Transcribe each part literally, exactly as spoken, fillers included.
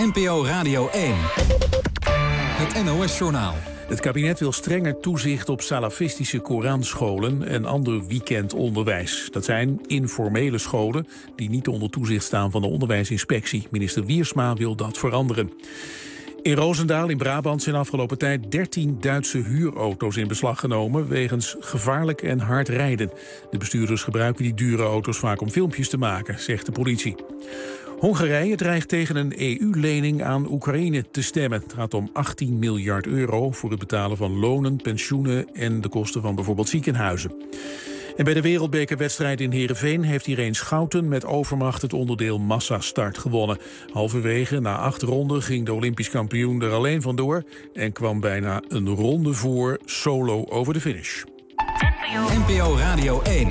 N P O Radio één. Het N O S-journaal. Het kabinet wil strenger toezicht op salafistische Koranscholen en ander weekendonderwijs. Dat zijn informele scholen die niet onder toezicht staan van de onderwijsinspectie. Minister Wiersma wil dat veranderen. In Roosendaal in Brabant zijn afgelopen tijd dertien Duitse huurauto's in beslag genomen wegens gevaarlijk en hard rijden. De bestuurders gebruiken die dure auto's vaak om filmpjes te maken, zegt de politie. Hongarije dreigt tegen een E U-lening aan Oekraïne te stemmen. Het gaat om achttien miljard euro voor het betalen van lonen, pensioenen en de kosten van bijvoorbeeld ziekenhuizen. En bij de wereldbekerwedstrijd in Heerenveen heeft Irene Schouten met overmacht het onderdeel massastart gewonnen. Halverwege, na acht ronden, ging de Olympisch kampioen er alleen vandoor en kwam bijna een ronde voor solo over de finish. N P O Radio één.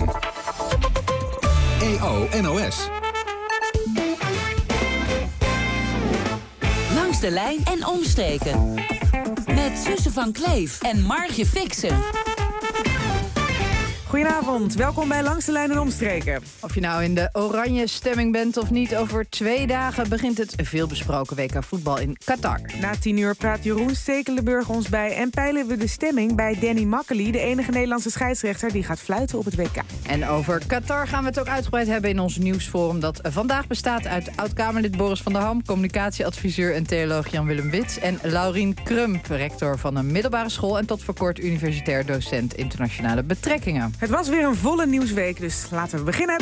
E O N O S. Langs de lijn en omstreken. Met Suze van Kleef en Margje Fixen. Goedenavond, welkom bij Langs de Lijn en Omstreken. Of je nou in de oranje stemming bent of niet, over twee dagen begint het veelbesproken W K voetbal in Qatar. Na tien uur praat Jeroen Stekelenburg ons bij en peilen we de stemming bij Danny Makkely, de enige Nederlandse scheidsrechter die gaat fluiten op het W K. En over Qatar gaan we het ook uitgebreid hebben in ons nieuwsforum dat vandaag bestaat uit oud-Kamerlid Boris van der Ham, communicatieadviseur en theoloog Jan-Willem Wits en Laurien Krump, rector van een middelbare school en tot voor kort universitair docent internationale betrekkingen. Het was weer een volle nieuwsweek, dus laten we beginnen.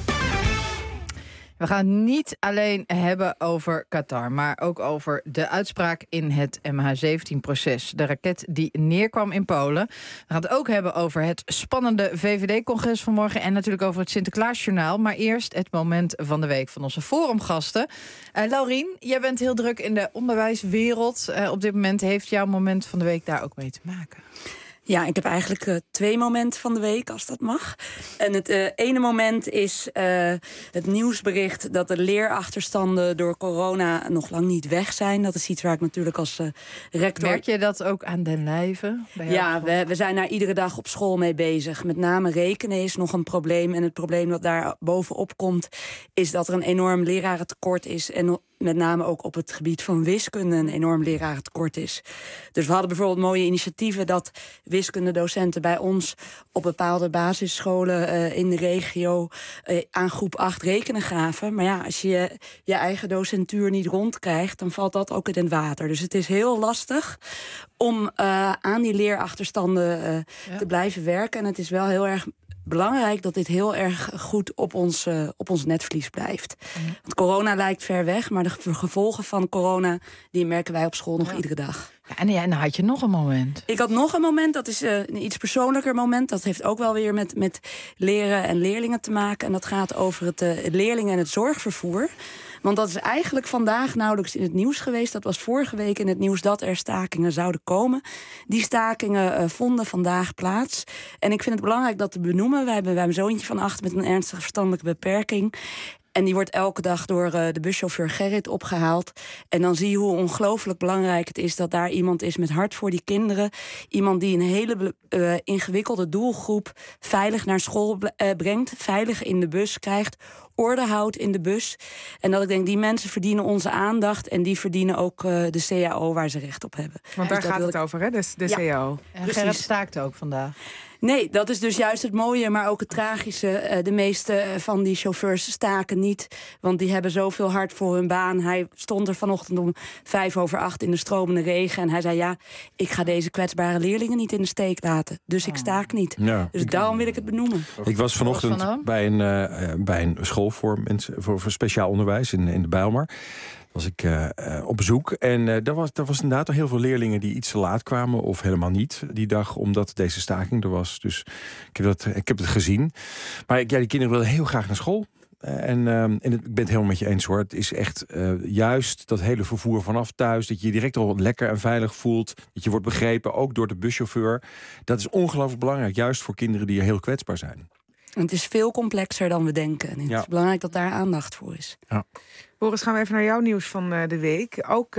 We gaan het niet alleen hebben over Qatar, maar ook over de uitspraak in het M H zeventien-proces. De raket die neerkwam in Polen. We gaan het ook hebben over het spannende V V D-congres vanmorgen en natuurlijk over het Sinterklaasjournaal. Maar eerst het moment van de week van onze forumgasten. Uh, Laurien, jij bent heel druk in de onderwijswereld. Uh, op dit moment heeft jouw moment van de week daar ook mee te maken. Ja, ik heb eigenlijk uh, twee momenten van de week, als dat mag. En het uh, ene moment is uh, het nieuwsbericht dat de leerachterstanden door corona nog lang niet weg zijn. Dat is iets waar ik natuurlijk als uh, rector... Merk je dat ook aan den lijve? Ja, we, we zijn daar iedere dag op school mee bezig. Met name rekenen is nog een probleem. En het probleem dat daar bovenop komt, is dat er een enorm lerarentekort is. En met name ook op het gebied van wiskunde een enorm lerarentekort is. Dus we hadden bijvoorbeeld mooie initiatieven dat wiskundedocenten bij ons op bepaalde basisscholen uh, in de regio uh, aan groep acht rekenen gaven. Maar ja, als je je eigen docentuur niet rondkrijgt, dan valt dat ook in het water. Dus het is heel lastig om uh, aan die leerachterstanden uh, ja. te blijven werken. En het is wel heel erg belangrijk dat dit heel erg goed op ons, uh, op ons netvlies blijft. Mm. Want corona lijkt ver weg, maar de gevolgen van corona die merken wij op school nog ja. iedere dag. Ja, en ja, en dan had je nog een moment. Ik had nog een moment, dat is uh, een iets persoonlijker moment. Dat heeft ook wel weer met, met leren en leerlingen te maken. En dat gaat over het, uh, het leerlingen en het zorgvervoer. Want dat is eigenlijk vandaag nauwelijks in het nieuws geweest. Dat was vorige week in het nieuws dat er stakingen zouden komen. Die stakingen uh, vonden vandaag plaats. En ik vind het belangrijk dat te benoemen. Wij hebben, wij hebben een zoontje van acht met een ernstige verstandelijke beperking. En die wordt elke dag door uh, de buschauffeur Gerrit opgehaald. En dan zie je hoe ongelooflijk belangrijk het is dat daar iemand is met hart voor die kinderen. Iemand die een hele uh, ingewikkelde doelgroep veilig naar school uh, brengt. Veilig in de bus krijgt. Orde houdt in de bus. En dat ik denk, die mensen verdienen onze aandacht. En die verdienen ook uh, de C A O waar ze recht op hebben. Want daar dus gaat het ik... over, hè? De, de ja. C A O. En Gerrit staakt ook vandaag. Nee, dat is dus juist het mooie, maar ook het tragische. De meeste van die chauffeurs staken niet, want die hebben zoveel hard voor hun baan. Hij stond er vanochtend om vijf over acht in de stromende regen. En hij zei, ja, ik ga deze kwetsbare leerlingen niet in de steek laten. Dus ik staak niet. Ja, dus ik, daarom wil ik het benoemen. Ik was vanochtend van bij, een, uh, bij een school voor, mensen, voor, voor speciaal onderwijs in, in de Bijlmer. Was ik uh, uh, op bezoek. En uh, er, was, er was inderdaad al heel veel leerlingen die iets te laat kwamen. Of helemaal niet die dag, omdat deze staking er was. Dus ik heb, dat, ik heb het gezien. Maar ik, ja, die kinderen willen heel graag naar school. Uh, en, uh, en het, ik ben het helemaal met je eens hoor. Het is echt uh, juist dat hele vervoer vanaf thuis. Dat je je direct al lekker en veilig voelt. Dat je wordt begrepen, ook door de buschauffeur. Dat is ongelooflijk belangrijk. Juist voor kinderen die heel kwetsbaar zijn. En het is veel complexer dan we denken. En het ja. is belangrijk dat daar aandacht voor is. Ja. Boris, gaan we even naar jouw nieuws van uh, de week. Ook uh,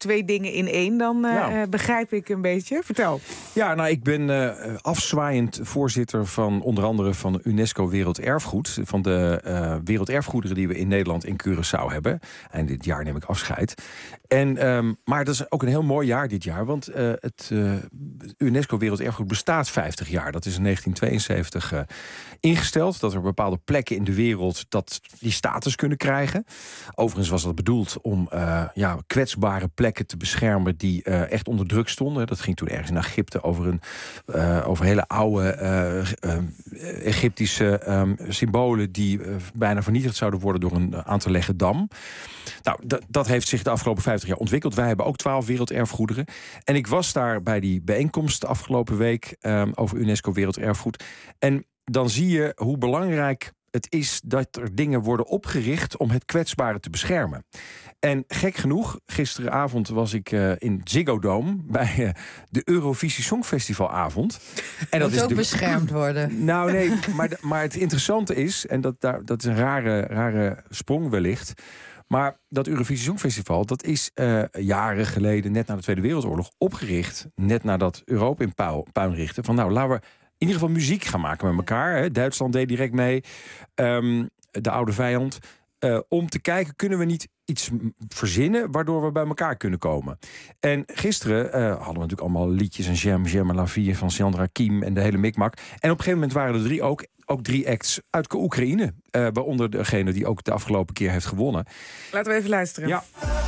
twee dingen in één, dan uh, Ja. uh, begrijp ik een beetje. Vertel. Ja, nou, ik ben uh, afzwaaiend voorzitter van onder andere van UNESCO Werelderfgoed. Van de uh, werelderfgoederen die we in Nederland in Curaçao hebben. En dit jaar neem ik afscheid. En, um, maar dat is ook een heel mooi jaar dit jaar. Want uh, het uh, UNESCO Werelderfgoed bestaat vijftig jaar. Dat is in negentien tweeënzeventig uh, ingesteld. Dat er bepaalde plekken in de wereld dat die status kunnen krijgen. Overigens was dat bedoeld om uh, ja, kwetsbare plekken te beschermen die uh, echt onder druk stonden. Dat ging toen ergens in Egypte over, een, uh, over hele oude uh, uh, Egyptische um, symbolen die uh, bijna vernietigd zouden worden door een aan te leggen dam. Nou, dat, dat heeft zich de afgelopen vijftig jaar ontwikkeld. Wij hebben ook twaalf werelderfgoederen. En ik was daar bij die bijeenkomst de afgelopen week um, over UNESCO Werelderfgoed. En dan zie je hoe belangrijk het is dat er dingen worden opgericht om het kwetsbare te beschermen. En gek genoeg, gisteravond was ik uh, in Ziggo Dome bij uh, de Eurovisie Songfestivalavond. En dat moet is ook de... beschermd worden. Nou nee, maar, de, maar het interessante is, en dat, daar, dat is een rare, rare sprong wellicht, maar dat Eurovisie Songfestival, dat is uh, jaren geleden, net na de Tweede Wereldoorlog, opgericht. Net nadat Europa in puin, puin richtte. Van nou, laten we in ieder geval muziek gaan maken met elkaar. Hè. Duitsland deed direct mee. Um, de oude vijand. Uh, om te kijken, kunnen we niet iets verzinnen waardoor we bij elkaar kunnen komen. En gisteren uh, hadden we natuurlijk allemaal liedjes en J'aime, J'aime la vie van Sandra Kim en de hele mikmak. En op een gegeven moment waren er drie ook, ook drie acts uit Oekraïne. Uh, waaronder degene die ook de afgelopen keer heeft gewonnen. Laten we even luisteren. Ja.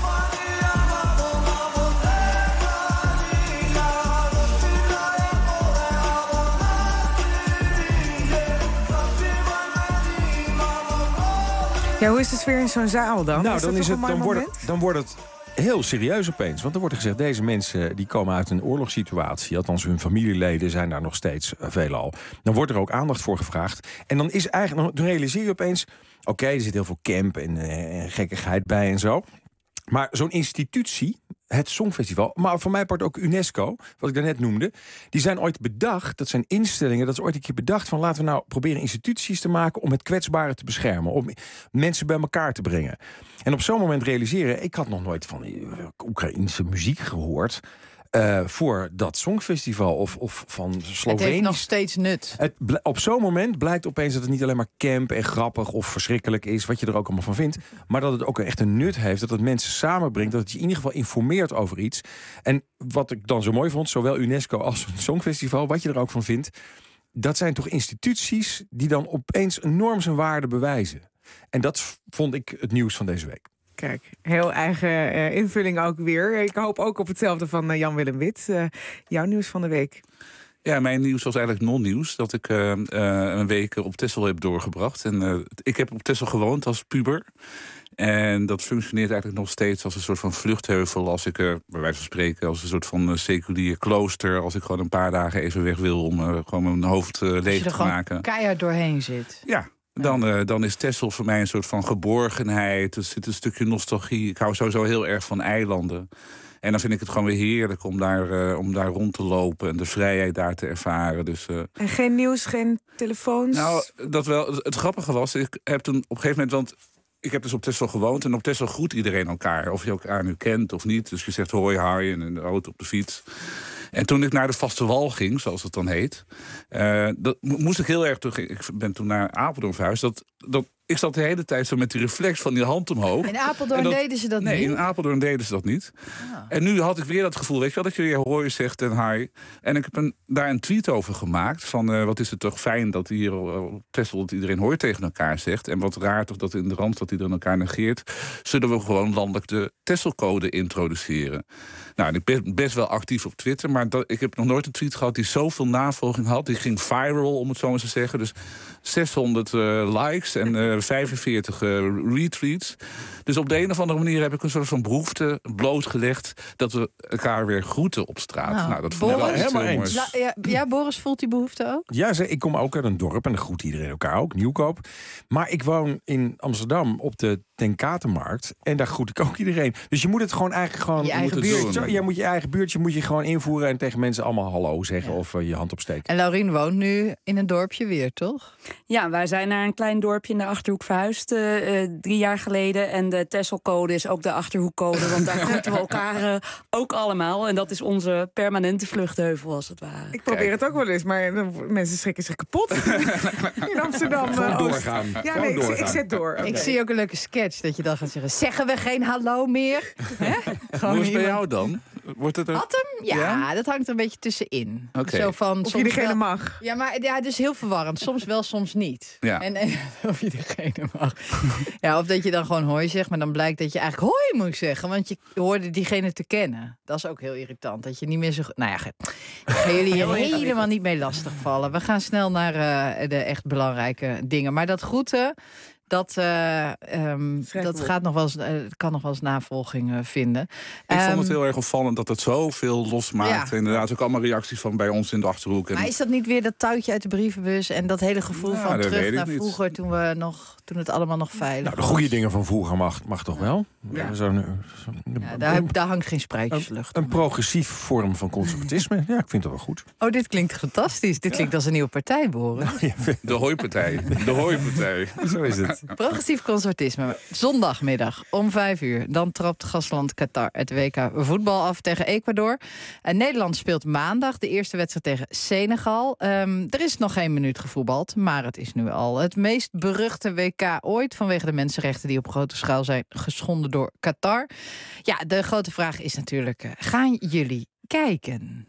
Ja, hoe is de sfeer in zo'n zaal dan? Nou, is dan, dat is toch het, een dan, mooi wordt het, dan wordt het heel serieus opeens. Want er wordt er gezegd, deze mensen die komen uit een oorlogssituatie. Althans, hun familieleden zijn daar nog steeds uh, veelal. Dan wordt er ook aandacht voor gevraagd. En dan is eigenlijk, dan realiseer je opeens, oké, okay, er zit heel veel camp en uh, gekkigheid bij en zo. Maar zo'n institutie, het Songfestival, maar voor mij part ook UNESCO, wat ik daarnet noemde, die zijn ooit bedacht, dat zijn instellingen, dat is ooit een keer bedacht van laten we nou proberen instituties te maken om het kwetsbare te beschermen, om mensen bij elkaar te brengen. En op zo'n moment realiseren, ik had nog nooit van Oekraïense muziek gehoord. Uh, voor dat Songfestival of, of van Slovenië. Het heeft nog steeds nut. Het, op zo'n moment blijkt opeens dat het niet alleen maar camp en grappig of verschrikkelijk is, wat je er ook allemaal van vindt, maar dat het ook echt een nut heeft, dat het mensen samenbrengt, dat het je in ieder geval informeert over iets. En wat ik dan zo mooi vond, zowel UNESCO als het Songfestival, wat je er ook van vindt, dat zijn toch instituties die dan opeens enorm zijn waarde bewijzen. En dat vond ik het nieuws van deze week. Kijk, heel eigen uh, invulling ook weer. Ik hoop ook op hetzelfde van uh, Jan-Willem Wit. Uh, jouw nieuws van de week. Ja, mijn nieuws was eigenlijk non-nieuws. Dat ik uh, uh, een week op Texel heb doorgebracht. En uh, ik heb op Texel gewoond als puber. En dat functioneert eigenlijk nog steeds als een soort van vluchtheuvel. Als ik, uh, bij wijze van spreken, als een soort van uh, seculier klooster. Als ik gewoon een paar dagen even weg wil om uh, gewoon mijn hoofd uh, leeg te maken. Als je er gewoon keihard doorheen zit. Ja. Dan, uh, dan is Texel voor mij een soort van geborgenheid. Er zit een stukje nostalgie. Ik hou sowieso heel erg van eilanden. En dan vind ik het gewoon weer heerlijk om daar, uh, om daar rond te lopen en de vrijheid daar te ervaren. Dus, uh... En geen nieuws, geen telefoons? Nou, dat wel. Het grappige was, ik heb toen op een gegeven moment, want ik heb dus op Texel gewoond en op Texel groet iedereen elkaar. Of je elkaar nu kent of niet. Dus je zegt hoi, hi en in de auto, op de fiets. En toen ik naar de Vaste Wal ging, zoals het dan heet, uh, dat moest ik heel erg terug. Ik ben toen naar Apeldoorn verhuisd. Dat, dat, ik zat de hele tijd zo met die reflex van die hand omhoog. In Apeldoorn dat, deden ze dat nee, niet? Nee, in Apeldoorn deden ze dat niet. Ah. En nu had ik weer dat gevoel, weet je wel, dat je weer hoi zegt en hi. En ik heb een, daar een tweet over gemaakt. Van uh, wat is het toch fijn dat hier op Texel dat iedereen hoi tegen elkaar zegt. En wat raar toch dat in de Randstad iedereen elkaar negeert. Zullen we gewoon landelijk de Texelcode introduceren. Nou, ik ben best wel actief op Twitter, maar dat, ik heb nog nooit een tweet gehad die zoveel navolging had. Die ging viral, om het zo maar te zeggen. Dus zeshonderd uh, likes en uh, vijfenveertig uh, retweets. Dus op de een of andere manier heb ik een soort van behoefte blootgelegd dat we elkaar weer groeten op straat. Nou, nou dat vond ik wel helemaal eens. La, ja, ja, Boris voelt die behoefte ook? Ja, ik kom ook uit een dorp en dan groet iedereen elkaar ook, Nieuwkoop. Maar ik woon in Amsterdam op de ten Katenmarkt. En daar groet ik ook iedereen. Dus je moet het gewoon eigenlijk gewoon... Je eigen moet het buurtje. doen. Ja, moet je eigen buurtje moet je gewoon invoeren... en tegen mensen allemaal hallo zeggen ja. of uh, je hand opsteken. En Laurien woont nu in een dorpje weer, toch? Ja, wij zijn naar een klein dorpje in de Achterhoek verhuisd uh, uh, drie jaar geleden. En de Tesselcode is ook de Achterhoekcode. Want daar groeten we elkaar uh, ook allemaal. En dat is onze permanente vluchtheuvel, als het ware. Ik probeer Kijk. het ook wel eens, maar mensen schrikken zich kapot. In Amsterdam. Gewoon uh, doorgaan. Ja, Gewoon nee, doorgaan. Ik, ik zet door. Okay. Ik zie ook een leuke sketch dat je dan gaat zeggen... zeggen we geen hallo meer? Hoe is het bij jou dan? Wordt het er... Had hem? Ja, ja, dat hangt er een beetje tussenin. Okay. Zo van, of je degene wel... mag. Ja, maar ja, dus heel verwarrend. Soms wel, soms niet. Ja. En, en of je degene mag. Ja, of dat je dan gewoon hoi zegt, maar dan blijkt dat je eigenlijk hoi moet zeggen. Want je hoorde diegene te kennen. Dat is ook heel irritant. Dat je niet meer zo... Nou ja, ik ga jullie hier helemaal niet mee lastigvallen. We gaan snel naar uh, de echt belangrijke dingen. Maar dat groeten... Dat, uh, um, dat gaat nog wel eens, uh, kan nog wel eens navolging uh, vinden. Ik um, vond het heel erg opvallend dat het zoveel losmaakt. Ja. Inderdaad, ook allemaal reacties van bij ons in de Achterhoek. En... Maar is dat niet weer dat touwtje uit de brievenbus... en dat hele gevoel ja, van terug naar niet. vroeger... Toen, we nog, toen het allemaal nog veilig nou, de was? goede dingen van vroeger mag, mag toch wel? Ja. Zo, zo, ja, daar, daar hangt geen spruitjeslucht. Een, een progressief vorm van conservatisme. Ja, ik vind het wel goed. Oh, dit klinkt fantastisch. Dit klinkt ja. als een nieuwe partij, Boris. De Hooipartij. De Hooipartij. Zo is het. Progressief conservatisme. Zondagmiddag om vijf uur. Dan trapt gastland Qatar het W K voetbal af tegen Ecuador. En Nederland speelt maandag de eerste wedstrijd tegen Senegal. Um, er is nog geen minuut gevoetbald, maar het is nu al het meest beruchte W K ooit... vanwege de mensenrechten die op grote schaal zijn geschonden door Qatar. Ja, de grote vraag is natuurlijk, uh, gaan jullie kijken?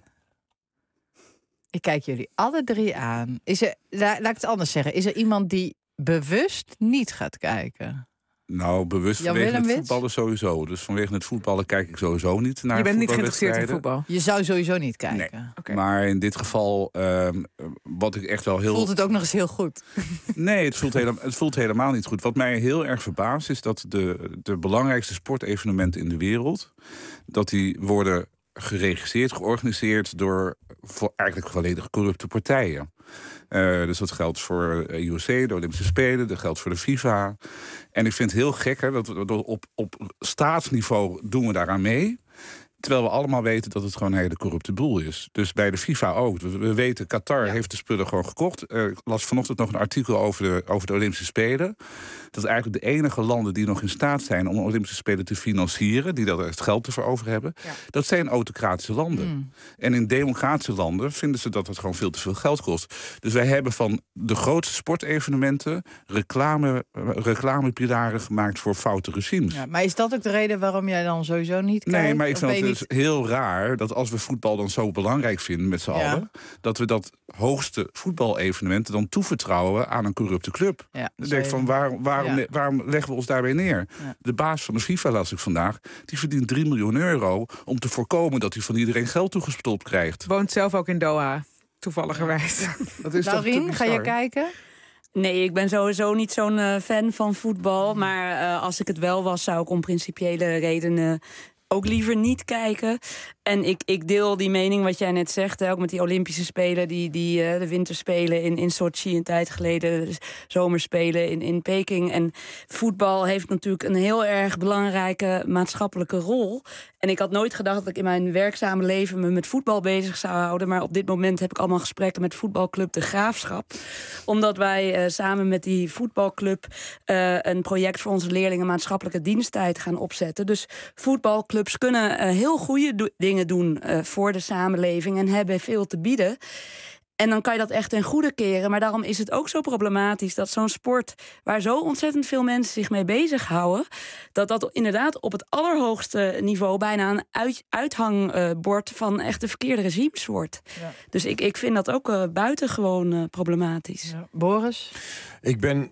Ik kijk jullie alle drie aan. Is er, laat ik het anders zeggen, is er iemand die bewust niet gaat kijken? Nou, bewust Jan vanwege Willem het Wits? voetballen sowieso. Dus vanwege het voetballen kijk ik sowieso niet naar Je bent niet voetbalwedstrijden. geïnteresseerd in voetbal? Je zou sowieso niet kijken. Nee. Okay. Maar in dit geval, um, wat ik echt wel heel... Voelt het ook nog eens heel goed? Nee, het voelt, helemaal, het voelt helemaal niet goed. Wat mij heel erg verbaast is dat de, de belangrijkste sportevenementen in de wereld... dat die worden geregisseerd, georganiseerd door voor eigenlijk volledig corrupte partijen. Uh, dus dat geldt voor I O C, de Olympische Spelen, dat geldt voor de FIFA. En ik vind het heel gek, hè, dat we op, op staatsniveau doen we daaraan mee. Terwijl we allemaal weten dat het gewoon een hele corrupte boel is. Dus bij de FIFA ook. We weten, Qatar ja. heeft de spullen gewoon gekocht. Uh, ik las vanochtend nog een artikel over de, over de Olympische Spelen. Dat is eigenlijk de enige landen die nog in staat zijn om de Olympische Spelen te financieren. Die daar het geld ervoor over hebben. Ja. Dat zijn autocratische landen. Mm. En in democratische landen vinden ze dat het gewoon veel te veel geld kost. Dus wij hebben van de grootste sportevenementen reclame, reclamepilaren gemaakt voor foute regimes. Ja, maar is dat ook de reden waarom jij dan sowieso niet kijkt? Nee, maar ik vind het niet... dus heel raar dat als we voetbal dan zo belangrijk vinden met z'n ja. allen, dat we dat hoogste voetbalevenement dan toevertrouwen aan een corrupte club. Ja, ik denk van waar, waarom, ja. waarom leggen we ons daarbij neer? Ja. De baas van de FIFA, las ik vandaag, die verdient drie miljoen euro om te voorkomen dat hij van iedereen geld toegestopt krijgt. Woont zelf ook in Doha, toevalligerwijs. Dat is Laurien, ga je kijken? Nee, ik ben sowieso niet zo'n uh, fan van voetbal. Maar uh, als ik het wel was, zou ik om principiële redenen ook liever niet kijken. En ik, ik deel die mening wat jij net zegt, hè, ook met die Olympische Spelen, die, die uh, de winterspelen in, in Sochi een tijd geleden, de zomerspelen in, in Peking. En voetbal heeft natuurlijk een heel erg belangrijke maatschappelijke rol. En ik had nooit gedacht dat ik in mijn werkzame leven me met voetbal bezig zou houden. Maar op dit moment heb ik allemaal gesprekken met voetbalclub De Graafschap. Omdat wij uh, samen met die voetbalclub uh, een project voor onze leerlingen maatschappelijke diensttijd gaan opzetten. Dus voetbalclubs kunnen uh, heel goede do- dingen doen uh, voor de samenleving en hebben veel te bieden. En dan kan je dat echt ten goede keren. Maar daarom is het ook zo problematisch dat zo'n sport waar zo ontzettend veel mensen zich mee bezighouden, dat dat inderdaad op het allerhoogste niveau bijna een uit, uithangbord van echt de verkeerde regimes wordt. Ja. Dus ik, ik vind dat ook uh, buitengewoon uh, problematisch. Ja. Boris? Ik ben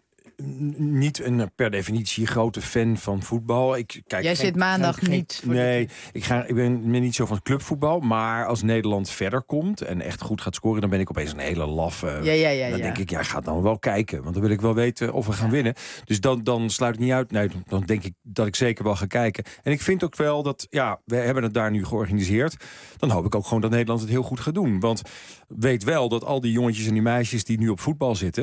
niet een per definitie grote fan van voetbal. Ik kijk Jij geen, zit maandag geen, niet. Nee, ik, ga, ik ben niet zo van clubvoetbal. Maar als Nederland verder komt en echt goed gaat scoren, dan ben ik opeens een hele laffe. Ja, ja, ja, dan ja. denk ik, ja, ga dan wel kijken. Want dan wil ik wel weten of we gaan ja. winnen. Dus dan, dan sluit ik niet uit. Nee, dan denk ik dat ik zeker wel ga kijken. En ik vind ook wel dat, ja, we hebben het daar nu georganiseerd. Dan hoop ik ook gewoon dat Nederland het heel goed gaat doen. Want weet wel dat al die jongetjes en die meisjes die nu op voetbal zitten,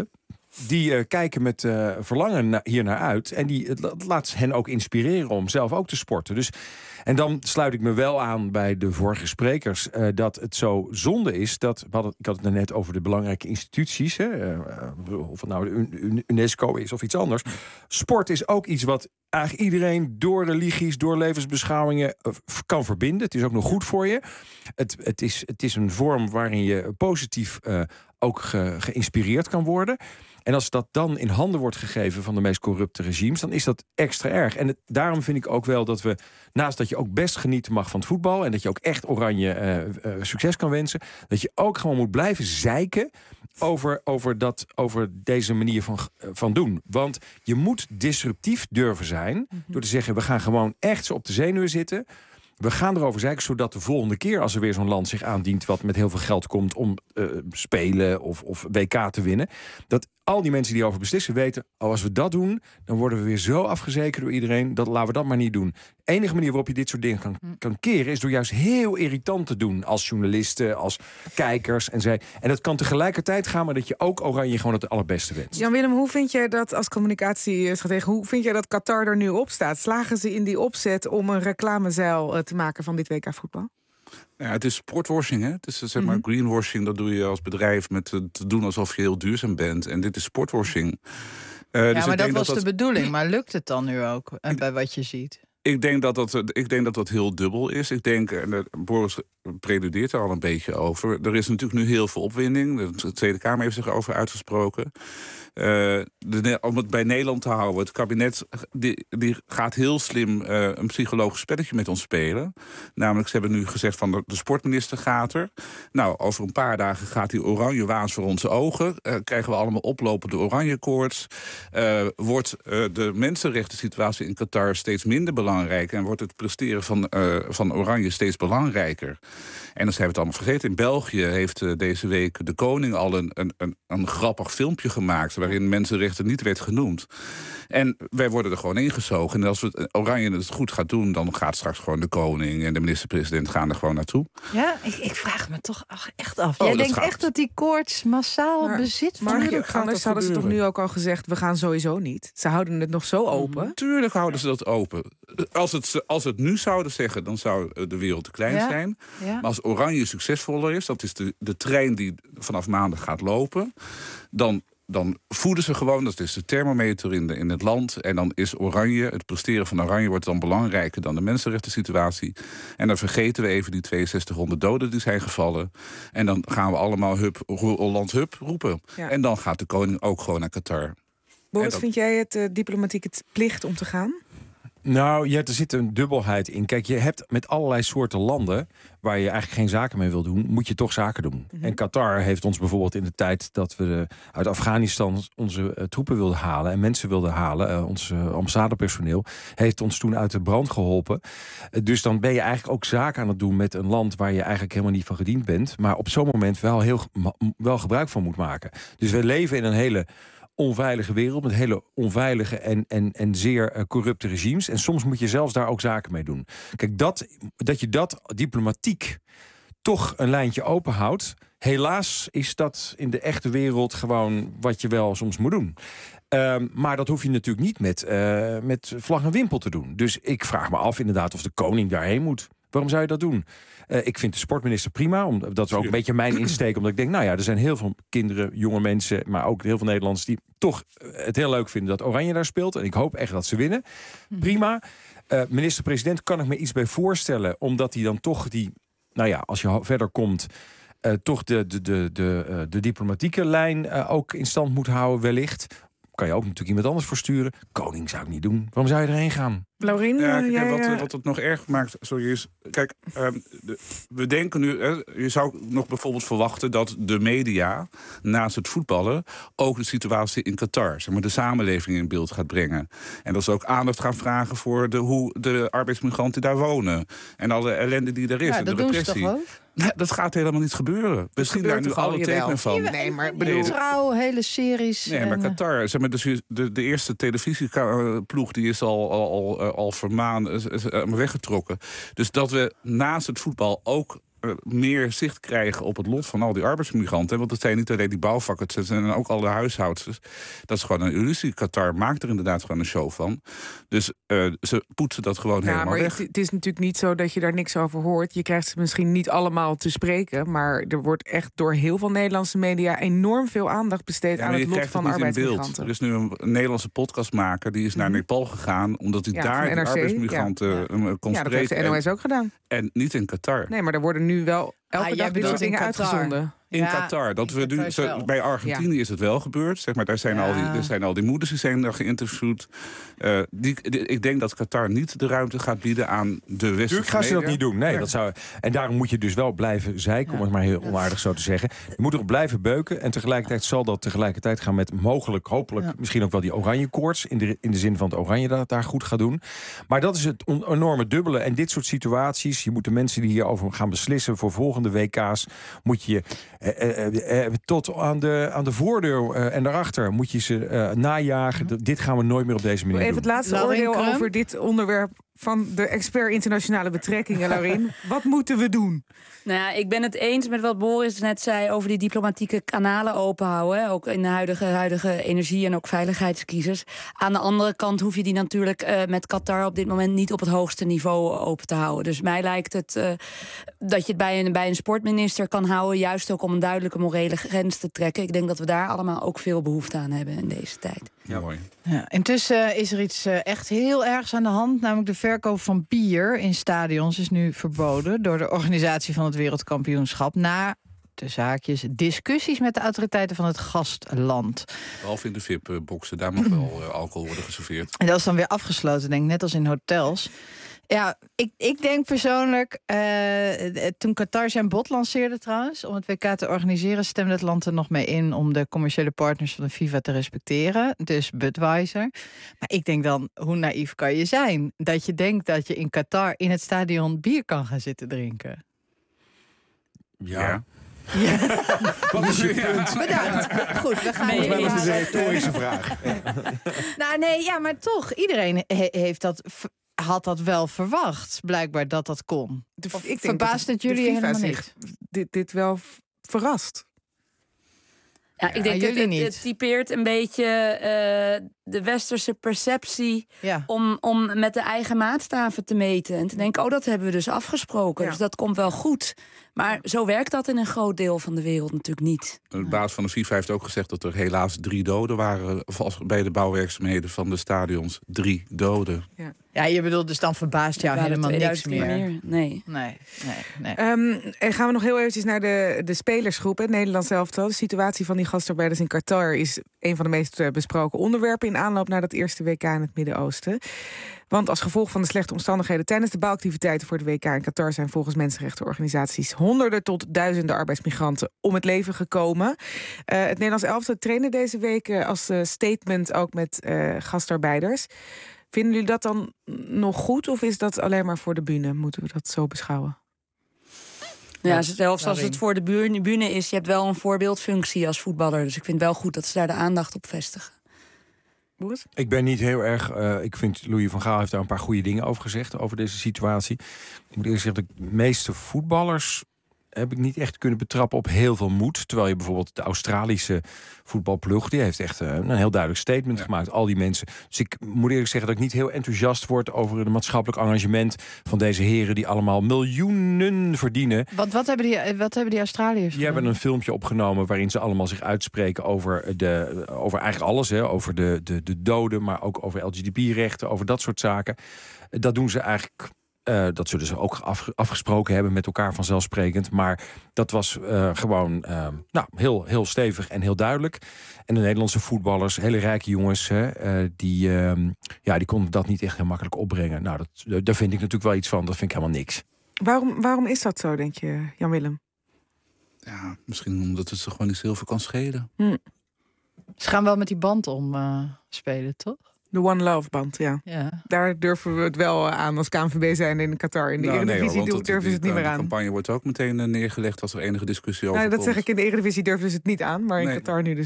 die uh, kijken met uh, verlangen na, hier naar uit. En die, het laat hen ook inspireren om zelf ook te sporten. Dus, en dan sluit ik me wel aan bij de vorige sprekers. Uh, dat het zo zonde is dat... We hadden, ik had het net over de belangrijke instituties. Hè, uh, of het nou de UNESCO is of iets anders. Sport is ook iets wat eigenlijk iedereen door religies, door levensbeschouwingen uh, kan verbinden. Het is ook nog goed voor je. Het, het, is, het is een vorm waarin je positief uh, ook ge, geïnspireerd kan worden. En als dat dan in handen wordt gegeven van de meest corrupte regimes, dan is dat extra erg. En het, daarom vind ik ook wel dat we, naast dat je ook best genieten mag van het voetbal en dat je ook echt Oranje uh, uh, succes kan wensen, dat je ook gewoon moet blijven zeiken over, over, dat, over deze manier van, van doen. Want je moet disruptief durven zijn, mm-hmm. door te zeggen, we gaan gewoon echt zo op de zenuwen zitten. We gaan erover zeiken, zodat de volgende keer als er weer zo'n land zich aandient wat met heel veel geld komt om uh, spelen of, of W K te winnen, dat al die mensen die over beslissen weten, oh, als we dat doen, dan worden we weer zo afgezekerd door iedereen, dat laten we dat maar niet doen. De enige manier waarop je dit soort dingen kan, kan keren is door juist heel irritant te doen als journalisten, als kijkers en zij. En dat kan tegelijkertijd gaan, maar dat je ook Oranje gewoon het allerbeste wenst. Jan-Willem, hoe vind je dat als communicatiestratege, hoe vind je dat Qatar er nu op staat? Slagen ze in die opzet om een reclamezeil te maken van dit W K voetbal? Ja, het is sportwashing, hè? Het is zeg maar Mm-hmm. greenwashing, dat doe je als bedrijf met te doen alsof je heel duurzaam bent. En dit is sportwashing. Uh, ja, dus maar ik dat denk was dat de dat... bedoeling. Maar lukt het dan nu ook, en bij wat je ziet? Ik denk dat dat, ik denk dat dat heel dubbel is. Ik denk, en Boris preludeert er al een beetje over, er is natuurlijk nu heel veel opwinding. De Tweede Kamer heeft zich erover uitgesproken. Uh, de, om het bij Nederland te houden. Het kabinet die, die gaat heel slim uh, een psychologisch spelletje met ons spelen. Namelijk, ze hebben nu gezegd van de, de sportminister gaat er. Nou, over een paar dagen gaat die oranje waas voor onze ogen. Uh, krijgen we allemaal oplopende oranjekoorts. Uh, wordt uh, de mensenrechten situatie in Qatar steeds minder belangrijk. En wordt het presteren van, uh, van oranje steeds belangrijker. En dan zijn we het allemaal vergeten. In België heeft uh, deze week de koning al een, een, een, een grappig filmpje gemaakt waarin mensenrechten niet werd genoemd. En wij worden er gewoon ingezogen. En als we Oranje het goed gaat doen, dan gaat straks gewoon de koning en de minister-president gaan er gewoon naartoe. Ja, ik, ik vraag me toch echt af. Oh, Jij dat denkt gaat. echt dat die koorts massaal Maar- bezit van... Maar Tuurlijk gaat anders dat hadden ze toch gebeuren. nu ook al gezegd, we gaan sowieso niet. Ze houden het nog zo open. Tuurlijk houden ze dat open. Als het, als het nu zouden zeggen, dan zou de wereld te klein Ja. zijn. Ja. Maar als Oranje succesvoller is, dat is de, de trein die vanaf maandag gaat lopen, dan, dan voeden ze gewoon, dat is de thermometer in, de, in het land. En dan is Oranje, het presteren van Oranje wordt dan belangrijker dan de mensenrechten situatie. En dan vergeten we even die tweeënzestighonderd doden die zijn gevallen. En dan gaan we allemaal hup, Holland hup roepen. Ja. En dan gaat de koning ook gewoon naar Qatar. Boris, En dat- vind jij het uh, diplomatiek het plicht om te gaan? Nou, ja, er zit een dubbelheid in. Kijk, je hebt met allerlei soorten landen waar je eigenlijk geen zaken mee wil doen, moet je toch zaken doen. Mm-hmm. En Qatar heeft ons bijvoorbeeld in de tijd dat we de, uit Afghanistan onze uh, troepen wilden halen en mensen wilden halen, uh, ons uh, ambassadepersoneel, heeft ons toen uit de brand geholpen. Uh, dus dan ben je eigenlijk ook zaken aan het doen met een land waar je eigenlijk helemaal niet van gediend bent, maar op zo'n moment wel heel wel gebruik van moet maken. Dus we leven in een hele onveilige wereld met hele onveilige en, en, en zeer uh, corrupte regimes. En soms moet je zelfs daar ook zaken mee doen. Kijk, dat, dat je dat diplomatiek toch een lijntje open houdt. Helaas is dat in de echte wereld gewoon wat je wel soms moet doen. Um, maar dat hoef je natuurlijk niet met, uh, met vlag en wimpel te doen. Dus ik vraag me af inderdaad of de koning daarheen moet. Waarom zou je dat doen? Uh, ik vind de sportminister prima. Omdat, dat is ook een beetje mijn insteek. Omdat ik denk, nou ja, er zijn heel veel kinderen, jonge mensen, maar ook heel veel Nederlanders die toch het heel leuk vinden dat Oranje daar speelt. En ik hoop echt dat ze winnen. Prima. Uh, minister-president kan ik me iets bij voorstellen. Omdat hij dan toch die, nou ja, als je verder komt, Uh, toch de, de, de, de, uh, de diplomatieke lijn uh, ook in stand moet houden wellicht. Kan je ook natuurlijk iemand anders voor sturen. Koning zou ik niet doen. Waarom zou je erheen gaan? Laurien, Ja, uh, kijk, jij, wat, uh, wat het nog erg maakt, sorry, is... Kijk, um, de, we denken nu... Hè, je zou nog bijvoorbeeld verwachten dat de media, naast het voetballen, ook de situatie in Qatar, zeg maar, de samenleving in beeld gaat brengen. En dat ze ook aandacht gaan vragen voor de, hoe de arbeidsmigranten daar wonen. En alle ellende die er is. Ja, en dat de doen ze repressie. toch ook? Nee, dat gaat helemaal niet gebeuren. We zien daar nu alle tekenen van. Nee, maar bedoel- bedoel, Trouw, hele series. Nee, maar en, Qatar, zeg maar, dus de, de eerste televisieploeg die is al, al, al, al vermaan, is, is, uh, weggetrokken. Dus dat we naast het voetbal ook uh, meer zicht krijgen op het lot van al die arbeidsmigranten. Want het zijn niet alleen die bouwvakkers, het zijn ook alle huishoudens. Dat is gewoon een illusie. Qatar maakt er inderdaad gewoon een show van. Dus uh, ze poetsen dat gewoon ja, helemaal maar weg. Het, het is natuurlijk niet zo dat je daar niks over hoort. Je krijgt ze misschien niet allemaal te spreken, maar er wordt echt door heel veel Nederlandse media enorm veel aandacht besteed Ja, aan het je lot van het niet in beeld. arbeidsmigranten. Er is nu een Nederlandse podcastmaker die is naar Mm-hmm. Nepal gegaan omdat hij Ja, daar van die N R C, arbeidsmigranten ja. uh, kon Ja, dat spreken. heeft de N O S en, ook gedaan. en niet in Qatar. Nee, maar er worden nu wel elke Ah, jij dag dit bedoelt soort dingen in Qatar. uitgezonden. In Ja, Qatar. Dat in we Qatar nu, is zo, wel. bij Argentinië Ja. is het wel gebeurd. Zeg maar, daar, zijn Ja. al die, daar zijn al die moeders die zijn daar geïnterviewd. Uh, die, die, ik denk dat Qatar niet de ruimte gaat bieden aan de westerse Natuurlijk gaan ze dat media. niet doen. Nee, Ja. dat zou, en daarom moet je dus wel blijven zeiken, om het maar heel onaardig zo te zeggen. Je moet erop blijven beuken. En tegelijkertijd zal dat tegelijkertijd gaan met mogelijk, hopelijk, Ja. misschien ook wel die oranje koorts. In de, in de zin van het oranje dat het daar goed gaat doen. Maar dat is het on- enorme dubbele. En dit soort situaties, je moet de mensen die hierover gaan beslissen voor volgende W K's, moet je eh, eh, eh, tot aan de, aan de voordeur eh, en daarachter moet je ze eh, najagen. D- dit gaan we nooit meer op deze manier Even doen. het laatste Laurien oordeel Krum? over dit onderwerp van de expert internationale betrekkingen, Laurien. Wat moeten we doen? Nou ja, ik ben het eens met wat Boris net zei over die diplomatieke kanalen openhouden. Ook in de huidige, huidige energie- en ook veiligheidscrisis. Aan de andere kant hoef je die natuurlijk uh, met Qatar op dit moment niet op het hoogste niveau open te houden. Dus mij lijkt het uh, dat je het bij een, bij een sportminister kan houden, juist ook om een duidelijke morele grens te trekken. Ik denk dat we daar allemaal ook veel behoefte aan hebben in deze tijd. Ja, mooi. Ja, intussen is er iets uh, echt heel ergs aan de hand. Namelijk de verkoop van bier in stadions is nu verboden door de organisatie van het wereldkampioenschap. Na de zaakjes discussies met de autoriteiten van het gastland. Behalve in de V I P-boxen, daar mag wel uh, alcohol worden geserveerd. En dat is dan weer afgesloten, denk ik, net als in hotels. Ja, ik, ik denk persoonlijk, uh, toen Qatar zijn bod lanceerde trouwens, om het W K te organiseren, stemde het land er nog mee in om de commerciële partners van de FIFA te respecteren. Dus Budweiser. Maar ik denk dan, hoe naïef kan je zijn? Dat je denkt dat je in Qatar in het stadion bier kan gaan zitten drinken. Ja. Ja. Ja. Wat is je punt? Bedankt. Goed, we gaan Nee, Volgens mij was het een Ja. retorische vraag. Nou nee, ja, maar toch, iedereen he- heeft dat, v- had dat wel verwacht, blijkbaar dat dat kon. De, Of ik denk verbaast dat het de jullie FIFA helemaal zich dit, dit wel v- verrast. Ja, ik denk dat jullie het, niet. het typeert een beetje uh, de westerse perceptie Ja. om, om met de eigen maatstaven te meten. En te denken, oh, dat hebben we dus afgesproken. Ja. Dus dat komt wel goed. Maar zo werkt dat in een groot deel van de wereld natuurlijk niet. De baas van de FIFA heeft ook gezegd dat er helaas drie doden waren bij de bouwwerkzaamheden van de stadions. Drie doden. Ja, je bedoelt dus dan verbaast jou Waren helemaal niks tweeduizend meer. meer. Nee. Nee, nee, nee. Um, en gaan we nog heel eventjes naar de, de spelersgroep, het Nederlands elftal. De situatie van die gastarbeiders in Qatar is een van de meest uh, besproken onderwerpen in aanloop naar dat eerste W K in het Midden-Oosten. Want als gevolg van de slechte omstandigheden tijdens de bouwactiviteiten voor de W K in Qatar zijn volgens mensenrechtenorganisaties honderden tot duizenden arbeidsmigranten om het leven gekomen. Uh, het Nederlands elftal trainde deze week uh, als uh, statement ook met uh, gastarbeiders. Vinden jullie dat dan nog goed of is dat alleen maar voor de bühne? Moeten we dat zo beschouwen? Ja, zelfs als het voor de bühne, bühne is, je hebt wel een voorbeeldfunctie als voetballer. Dus ik vind wel goed dat ze daar de aandacht op vestigen. Boris? Ik ben niet heel erg... Uh, ik vind Louis van Gaal heeft daar een paar goede dingen over gezegd, over deze situatie. Ik moet eerst zeggen, de meeste voetballers heb ik niet echt kunnen betrappen op heel veel moed. Terwijl je bijvoorbeeld de Australische voetbalploeg, die heeft echt uh, een heel duidelijk statement ja. gemaakt. Al die mensen. Dus ik moet eerlijk zeggen dat ik niet heel enthousiast word over het maatschappelijk engagement van deze heren die allemaal miljoenen verdienen. Wat, wat, hebben, die, wat hebben die Australiërs Die hebben een filmpje opgenomen waarin ze allemaal zich uitspreken over, de, over eigenlijk alles. Hè, over de, de, de doden, maar ook over L G B T-rechten, over dat soort zaken. Dat doen ze eigenlijk... Uh, dat zullen ze ook afge- afgesproken hebben met elkaar vanzelfsprekend. Maar dat was uh, gewoon uh, nou, heel, heel stevig en heel duidelijk. En de Nederlandse voetballers, hele rijke jongens, hè, uh, die, uh, ja, die konden dat niet echt heel makkelijk opbrengen. Nou, dat, daar vind ik natuurlijk wel iets van. Dat vind ik helemaal niks. Waarom, waarom is dat zo, denk je, Jan-Willem? Ja, misschien omdat het ze gewoon niet zoveel kan schelen. Hm. Ze gaan wel met die band om uh, spelen, toch? De One Love band, ja. ja. Daar durven we het wel aan als K N V B zijn in Qatar. In de nou, Eredivisie nee, durven ze het niet meer aan. De campagne wordt ook meteen neergelegd als er enige discussie over nou, dat komt. zeg ik, in de Eredivisie durven ze het niet aan, maar in nee. Qatar nu dus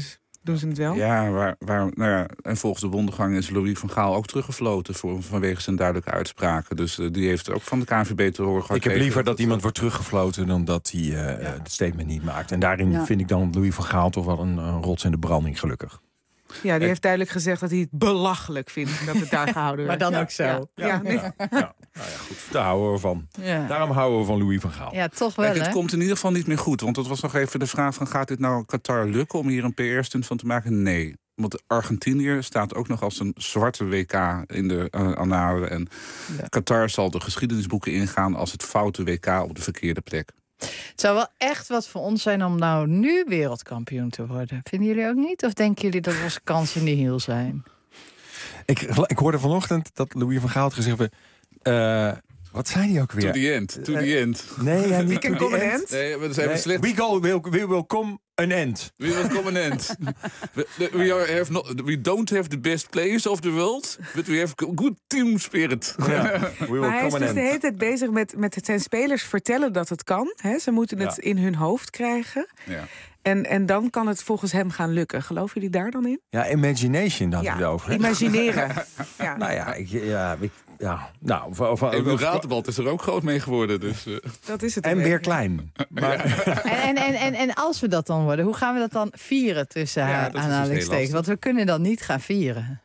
doen ze het wel. Ja, waar, waar, nou ja, en volgens de wondergang is Louis van Gaal ook teruggefloten voor, vanwege zijn duidelijke uitspraken. Dus uh, die heeft ook van de K N V B te horen gekregen. Ik heb liever dat iemand wordt teruggefloten dan dat hij uh, ja. het statement niet maakt. En daarin ja. vind ik dan Louis van Gaal toch wel een, een rots in de branding, gelukkig. Ja, die heeft duidelijk gezegd dat hij het belachelijk vindt dat het daar gehouden werd. Maar dan ja. ook zo. Ja, ja. ja, nee. ja. Nou ja, goed. Daar houden we van. Ja. Daarom houden we van Louis van Gaal. Ja, toch wel. Kijk, het hè? komt in ieder geval niet meer goed. Want dat was nog even de vraag van, gaat dit nou Qatar lukken om hier een P R-stunt van te maken? Nee. Want Argentinië staat ook nog als een zwarte W K in de uh, annalen. En ja. Qatar zal de geschiedenisboeken ingaan als het foute W K op de verkeerde plek. Het zou wel echt wat voor ons zijn om nou nu wereldkampioen te worden. Vinden jullie ook niet? Of denken jullie dat onze kansen in de hiel zijn? Ik, ik hoorde vanochtend dat Louis van Gaal had gezegd... Uh, wat zei hij ook weer? To the end. To the end. Nee, ja, niet to the end. end. Nee, we zijn nee. slecht. We, go, we, we will come an end. We will come an end. we, we, are have not, we don't have the best players of the world, but we have good team spirit. Ja, we will maar hij is come dus an de end. hele tijd bezig met, met zijn spelers vertellen dat het kan. Hè? Ze moeten het ja. in hun hoofd krijgen. Ja. En, en dan kan het volgens hem gaan lukken. Geloven jullie daar dan in? Ja, imagination dan ja, het over. Imagineren. ja. Nou ja, ik, ja, ik, ja nou, of, of, en de Ratenbalt is er ook groot mee geworden. Dus, uh. dat is het. En weer klein. Maar, ja. en, en, en, en als we dat dan worden, hoe gaan we dat dan vieren tussen ja, aanhalingstekens? Want we kunnen dan niet gaan vieren.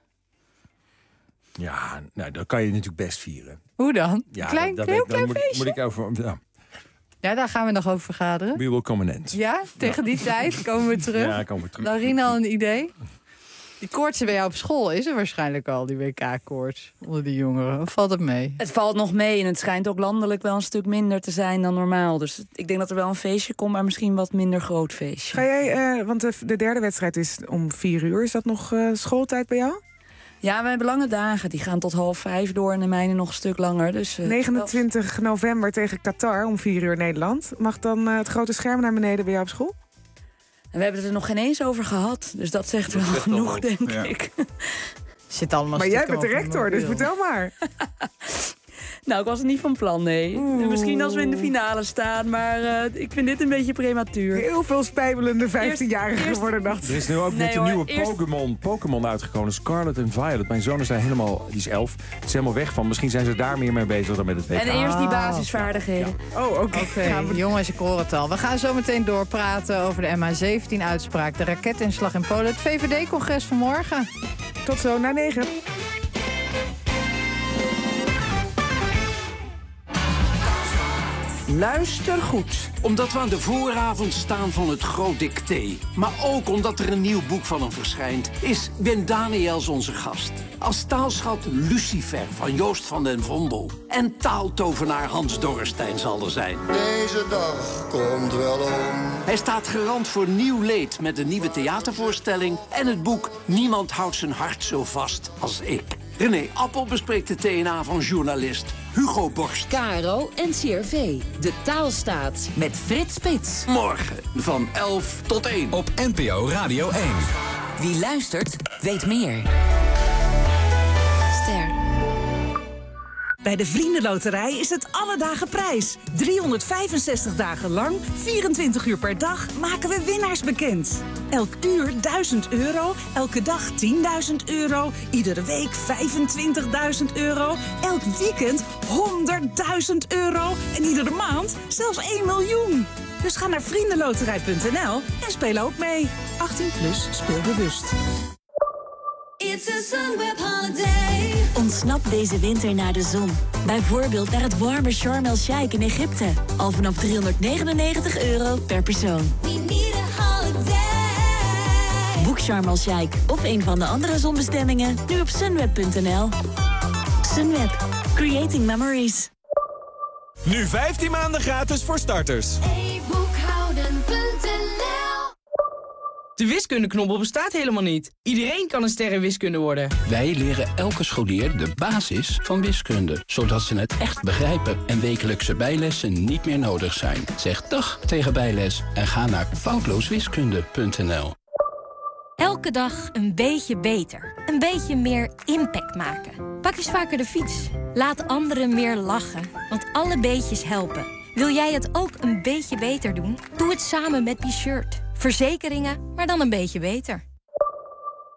Ja, nou, dat kan je natuurlijk best vieren. Hoe dan? Ja, klein, dat, heel dat, klein moet, feestje? Moet ik over... Ja. Ja, daar gaan we nog over vergaderen. We will come an end. Ja, tegen die tijd komen we terug. Ja, komen we terug. Larina, al een idee? Die koortsen bij jou op school is er waarschijnlijk al, die W K-koorts onder die jongeren. Of valt het mee? Het valt nog mee en het schijnt ook landelijk wel een stuk minder te zijn dan normaal. Dus ik denk dat er wel een feestje komt, maar misschien wat minder groot feestje. Ga jij, uh, want de, de derde wedstrijd is om vier uur. Is dat nog uh, schooltijd bij jou? Ja, we hebben lange dagen. Die gaan tot half vijf door en de mijne nog een stuk langer. Dus, uh, negenentwintig wel... november tegen Qatar om vier uur Nederland. Mag dan uh, het grote scherm naar beneden bij jou op school? En we hebben het er nog geen eens over gehad. Dus dat zegt wel genoeg, denk ja. ik. Zit allemaal maar jij bent de rector, dus vertel maar. Nou, ik was er niet van plan, nee. Oeh. Misschien als we in de finale staan, maar uh, ik vind dit een beetje prematuur. Heel veel spijbelende vijftienjarigen geworden, dacht ik. Er is nu ook nee, net een hoor, nieuwe eerst... Pokémon, Pokémon uitgekomen, Scarlet en Violet. Mijn zoon is daar helemaal, die is elf, die is helemaal weg van. Misschien zijn ze daar meer mee bezig dan met het W K. En eerst die basisvaardigheden. Ja. Oh, oké. Okay. Okay. We... Jongens, ik hoor het al. We gaan zo meteen doorpraten over de M H zeventien-uitspraak, de raketinslag in Polen, het V V D-congres van morgen. Tot zo, na negen. Luister goed. Omdat we aan de vooravond staan van het groot dicté. Maar ook omdat er een nieuw boek van hem verschijnt, is Wim Daniels onze gast. Als taalschat Lucifer van Joost van den Vondel. En taaltovenaar Hans Dorrestein zal er zijn. Deze dag komt wel om. Hij staat garant voor nieuw leed met een nieuwe theatervoorstelling en het boek Niemand houdt zijn hart zo vast als ik. René Appel bespreekt de T N A van journalist Hugo Borst. Caro en C R V, de taalstaat met Frits Spits. Morgen van elf tot één. Op N P O Radio één. Wie luistert, weet meer. Ster. Bij de Vriendenloterij is het alle dagen prijs. driehonderdvijfenzestig dagen lang, vierentwintig uur per dag, maken we winnaars bekend. Elk uur duizend euro, elke dag tienduizend euro, iedere week vijfentwintigduizend euro, elk weekend honderdduizend euro en iedere maand zelfs één miljoen. Dus ga naar vriendenloterij punt n l en speel ook mee. achttien plus, speel bewust. It's a Sunweb holiday. Ontsnap deze winter naar de zon. Bijvoorbeeld naar het warme Sharm el-Sheikh in Egypte. Al vanaf driehonderdnegenennegentig euro per persoon. We need a holiday. Boek Sharm el-Sheikh of een van de andere zonbestemmingen nu op sunweb punt n l. Sunweb. Creating memories. Nu vijftien maanden gratis voor starters. e boekhouden punt n l. De wiskundeknobbel bestaat helemaal niet. Iedereen kan een ster in wiskunde worden. Wij leren elke scholier de basis van wiskunde, zodat ze het echt begrijpen en wekelijkse bijlessen niet meer nodig zijn. Zeg dag tegen bijles en ga naar foutlooswiskunde punt n l. Elke dag een beetje beter. Een beetje meer impact maken. Pak eens vaker de fiets. Laat anderen meer lachen, want alle beetjes helpen. Wil jij het ook een beetje beter doen? Doe het samen met Be-Shirt. Verzekeringen, maar dan een beetje beter.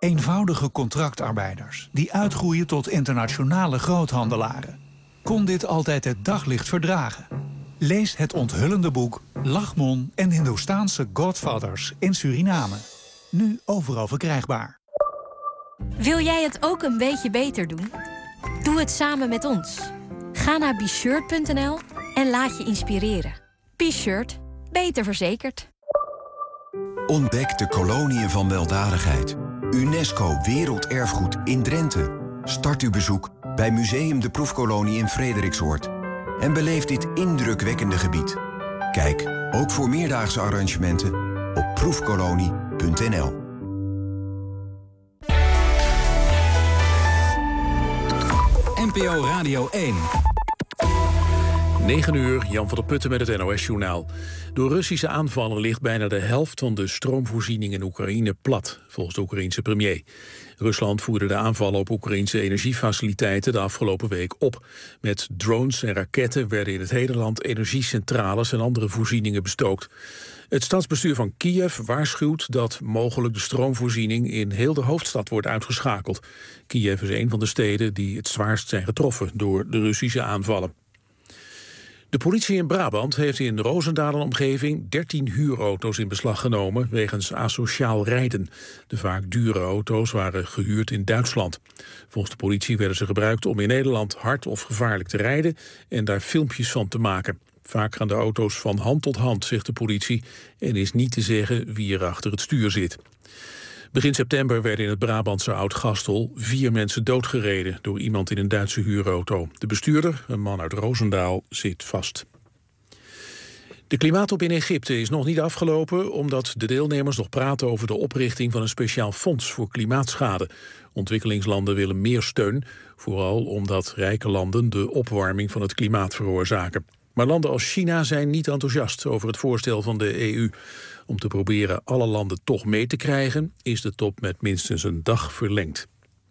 Eenvoudige contractarbeiders die uitgroeien tot internationale groothandelaren. Kon dit altijd het daglicht verdragen? Lees het onthullende boek Lachmon en Hindoestaanse Godfathers in Suriname. Nu overal verkrijgbaar. Wil jij het ook een beetje beter doen? Doe het samen met ons. Ga naar b-shirt punt n l en laat je inspireren. B-Shirt. Beter verzekerd. Ontdek de koloniën van weldadigheid. UNESCO Werelderfgoed in Drenthe. Start uw bezoek bij Museum de Proefkolonie in Frederiksoord. En beleef dit indrukwekkende gebied. Kijk, ook voor meerdaagse arrangementen, op proefkolonie punt n l. N P O Radio één. negen uur, Jan van der Putten met het N O S-journaal. Door Russische aanvallen ligt bijna de helft van de stroomvoorziening in Oekraïne plat, volgens de Oekraïense premier. Rusland voerde de aanvallen op Oekraïense energiefaciliteiten de afgelopen week op. Met drones en raketten werden in het hele land energiecentrales en andere voorzieningen bestookt. Het stadsbestuur van Kiev waarschuwt dat mogelijk de stroomvoorziening in heel de hoofdstad wordt uitgeschakeld. Kiev is een van de steden die het zwaarst zijn getroffen door de Russische aanvallen. De politie in Brabant heeft in Roosendaal en omgeving dertien huurauto's in beslag genomen wegens asociaal rijden. De vaak dure auto's waren gehuurd in Duitsland. Volgens de politie werden ze gebruikt om in Nederland hard of gevaarlijk te rijden en daar filmpjes van te maken. Vaak gaan de auto's van hand tot hand, zegt de politie, en is niet te zeggen wie er achter het stuur zit. Begin september werden in het Brabantse Oud-Gastel vier mensen doodgereden door iemand in een Duitse huurauto. De bestuurder, een man uit Roosendaal, zit vast. De klimaattop in Egypte is nog niet afgelopen omdat de deelnemers nog praten over de oprichting van een speciaal fonds voor klimaatschade. Ontwikkelingslanden willen meer steun, vooral omdat rijke landen de opwarming van het klimaat veroorzaken. Maar landen als China zijn niet enthousiast over het voorstel van de E U. Om te proberen alle landen toch mee te krijgen, is de top met minstens een dag verlengd.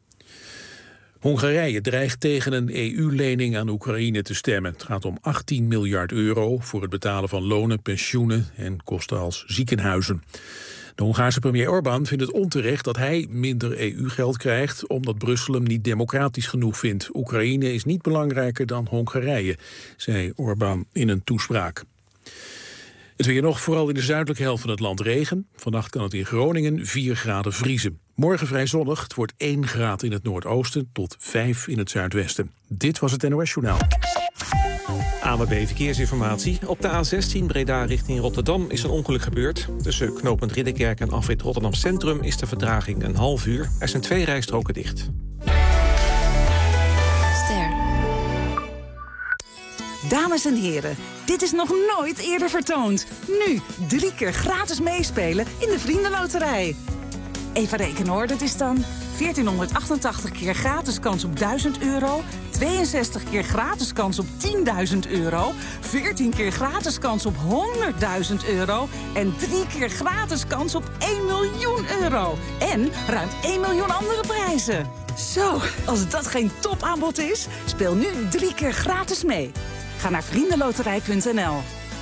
Hongarije dreigt tegen een E U-lening aan Oekraïne te stemmen. Het gaat om achttien miljard euro voor het betalen van lonen, pensioenen en kosten als ziekenhuizen. De Hongaarse premier Orbán vindt het onterecht dat hij minder E U-geld krijgt, omdat Brussel hem niet democratisch genoeg vindt. Oekraïne is niet belangrijker dan Hongarije, zei Orbán in een toespraak. Het weer nog, vooral in de zuidelijke helft van het land regen. Vannacht kan het in Groningen vier graden vriezen. Morgen vrij zonnig, het wordt één graad in het noordoosten tot vijf in het zuidwesten. Dit was het N O S-journaal. A N W B Verkeersinformatie. Op de A zestien Breda richting Rotterdam is een ongeluk gebeurd. Tussen knooppunt Ridderkerk en afrit Rotterdam Centrum is de vertraging een half uur. Er zijn twee rijstroken dicht. Ster. Dames en heren, dit is nog nooit eerder vertoond. Nu drie keer gratis meespelen in de Vriendenloterij. Even rekenen hoor, dat is dan veertienhonderdachtentachtig keer gratis kans op duizend euro... tweeënzestig keer gratis kans op tienduizend euro... veertien keer gratis kans op honderdduizend euro... en drie keer gratis kans op één miljoen euro. En ruim één miljoen andere prijzen. Zo, als dat geen topaanbod is, speel nu drie keer gratis mee. Ga naar vriendenloterij punt n l.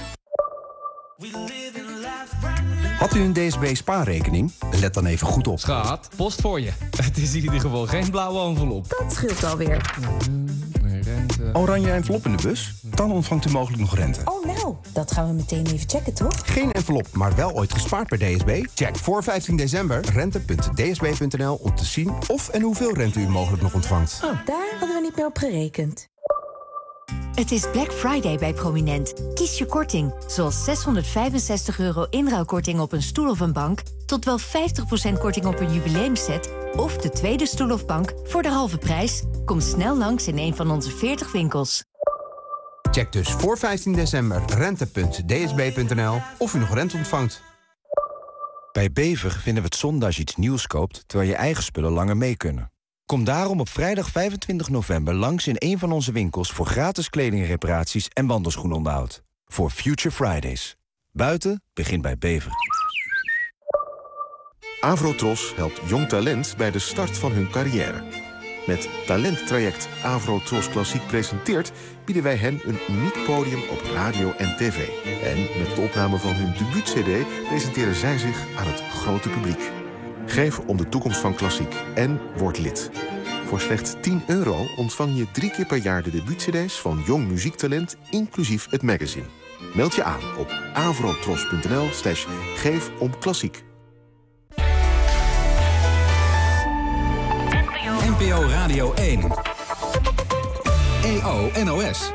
Had u een D S B spaarrekening? Let dan even goed op. Schat, post voor je. Het is in ieder geval geen blauwe envelop. Dat scheelt alweer. Rente. Oranje envelop in de bus? Dan ontvangt u mogelijk nog rente. Oh nou, dat gaan we meteen even checken, toch? Geen envelop, maar wel ooit gespaard bij D S B? Check voor vijftien december rente punt d s b punt n l om te zien of en hoeveel rente u mogelijk nog ontvangt. Oh, daar hadden we niet meer op gerekend. Het is Black Friday bij Prominent. Kies je korting, zoals zeshonderdvijfenzestig euro inruilkorting op een stoel of een bank... tot wel vijftig procent korting op een jubileumset... of de tweede stoel of bank voor de halve prijs. Kom snel langs in een van onze veertig winkels. Check dus voor vijftien december rente punt d s b punt n l of u nog rente ontvangt. Bij Bever vinden we het zonde als je iets nieuws koopt... terwijl je eigen spullen langer mee kunnen. Kom daarom op vrijdag vijfentwintig november langs in een van onze winkels... voor gratis kledingreparaties en wandelschoenonderhoud. Voor Future Fridays. Buiten begint bij Bever. Avrotros helpt jong talent bij de start van hun carrière. Met Talenttraject Avrotros Klassiek presenteert... bieden wij hen een uniek podium op radio en tv. En met de opname van hun debuut-cd... presenteren zij zich aan het grote publiek. Geef om de toekomst van klassiek en word lid. Voor slechts tien euro ontvang je drie keer per jaar de debuutcd's van jong muziektalent, inclusief het magazine. Meld je aan op avrotros.nl slash geef om klassiek. N P O Radio één. E O N O S.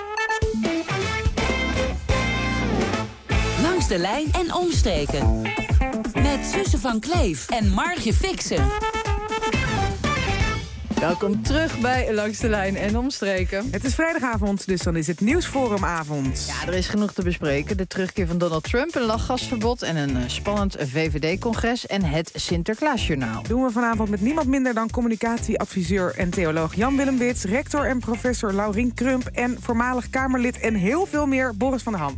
Langs de lijn en omstreken. Met Suze van Kleef en Margje Fixen. Welkom terug bij Langs de Lijn en Omstreken. Het is vrijdagavond, dus dan is het Nieuwsforumavond. Ja, er is genoeg te bespreken. De terugkeer van Donald Trump, een lachgasverbod en een uh, spannend V V D-congres en het Sinterklaasjournaal. Doen we vanavond met niemand minder dan communicatieadviseur en theoloog Jan-Willem Wits, rector en professor Laurien Krump en voormalig Kamerlid en heel veel meer Boris van der Ham.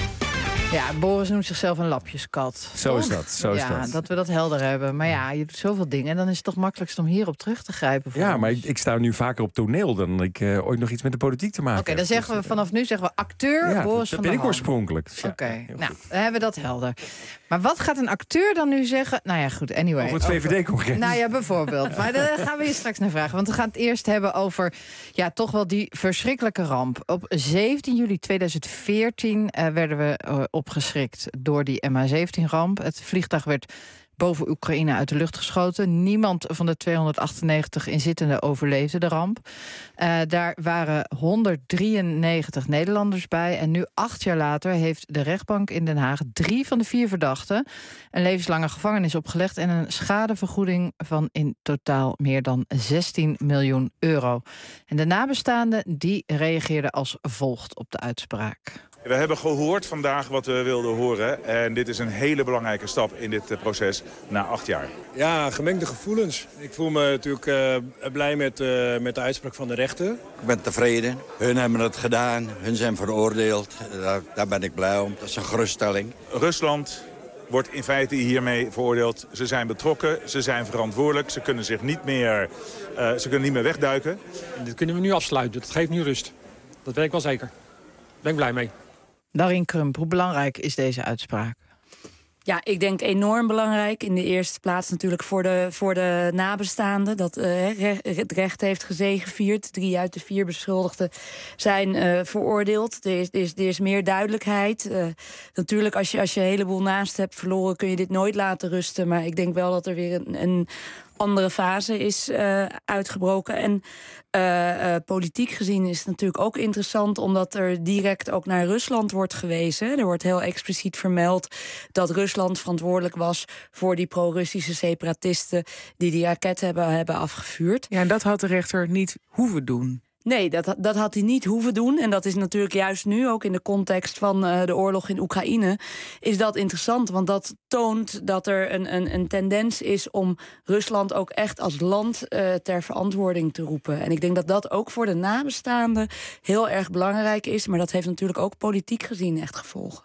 Ja, Boris noemt zichzelf een lapjeskat. Zo is dat, zo is ja, dat. dat we dat helder hebben. Maar ja, je doet zoveel dingen en dan is het toch makkelijkst om hierop terug te grijpen. Ja, ons. maar ik, ik sta nu vaker op toneel dan ik uh, ooit nog iets met de politiek te maken Oké, heb. dan zeggen we vanaf nu zeggen we acteur ja, Boris dat van ben der ik Ham. oorspronkelijk. Dus ja, Oké, okay. Nou, dan hebben we dat helder. Maar wat gaat een acteur dan nu zeggen? Nou ja, goed, anyway. Over het V V D-congres. Nou ja, bijvoorbeeld. Maar daar gaan we je straks naar vragen. Want we gaan het eerst hebben over ja, toch wel die verschrikkelijke ramp. Op zeventien juli tweeduizend veertien uh, werden we uh, opgeschrikt door die M H zeventien-ramp. Het vliegtuig werd boven Oekraïne uit de lucht geschoten. Niemand van de tweehonderdachtennegentig inzittenden overleefde de ramp. Uh, daar waren honderddrieënnegentig Nederlanders bij. En nu, acht jaar later, heeft de rechtbank in Den Haag drie van de vier verdachten een levenslange gevangenis opgelegd en een schadevergoeding van in totaal meer dan zestien miljoen euro. En de nabestaanden die reageerden als volgt op de uitspraak. We hebben gehoord vandaag wat we wilden horen. En dit is een hele belangrijke stap in dit proces na acht jaar. Ja, gemengde gevoelens. Ik voel me natuurlijk uh, blij met, uh, met de uitspraak van de rechter. Ik ben tevreden. Hun hebben het gedaan. Hun zijn veroordeeld. Daar, daar ben ik blij om. Dat is een geruststelling. Rusland wordt in feite hiermee veroordeeld. Ze zijn betrokken, ze zijn verantwoordelijk. Ze kunnen zich niet meer, uh, ze kunnen niet meer wegduiken. En dit kunnen we nu afsluiten. Dat geeft nu rust. Dat weet ik wel zeker. Daar ben ik blij mee. Laurien Krump, hoe belangrijk is deze uitspraak? Ja, ik denk enorm belangrijk. In de eerste plaats natuurlijk voor de, voor de nabestaanden. Dat uh, het recht heeft gezegevierd. Drie uit de vier beschuldigden zijn uh, veroordeeld. Er is, er, is, er is meer duidelijkheid. Uh, natuurlijk, als je, als je een heleboel naast hebt verloren, kun je dit nooit laten rusten. Maar ik denk wel dat er weer een, een andere fase is uh, uitgebroken. En uh, uh, politiek gezien is het natuurlijk ook interessant, omdat er direct ook naar Rusland wordt gewezen. Er wordt heel expliciet vermeld dat Rusland verantwoordelijk was voor die pro-Russische separatisten die die raket hebben, hebben afgevuurd. Ja, en dat had de rechter niet hoeven doen. Nee, dat, dat had hij niet hoeven doen. En dat is natuurlijk juist nu, ook in de context van uh, de oorlog in Oekraïne, is dat interessant. Want dat toont dat er een, een, een tendens is om Rusland ook echt als land uh, ter verantwoording te roepen. En ik denk dat dat ook voor de nabestaanden heel erg belangrijk is. Maar dat heeft natuurlijk ook politiek gezien echt gevolgen.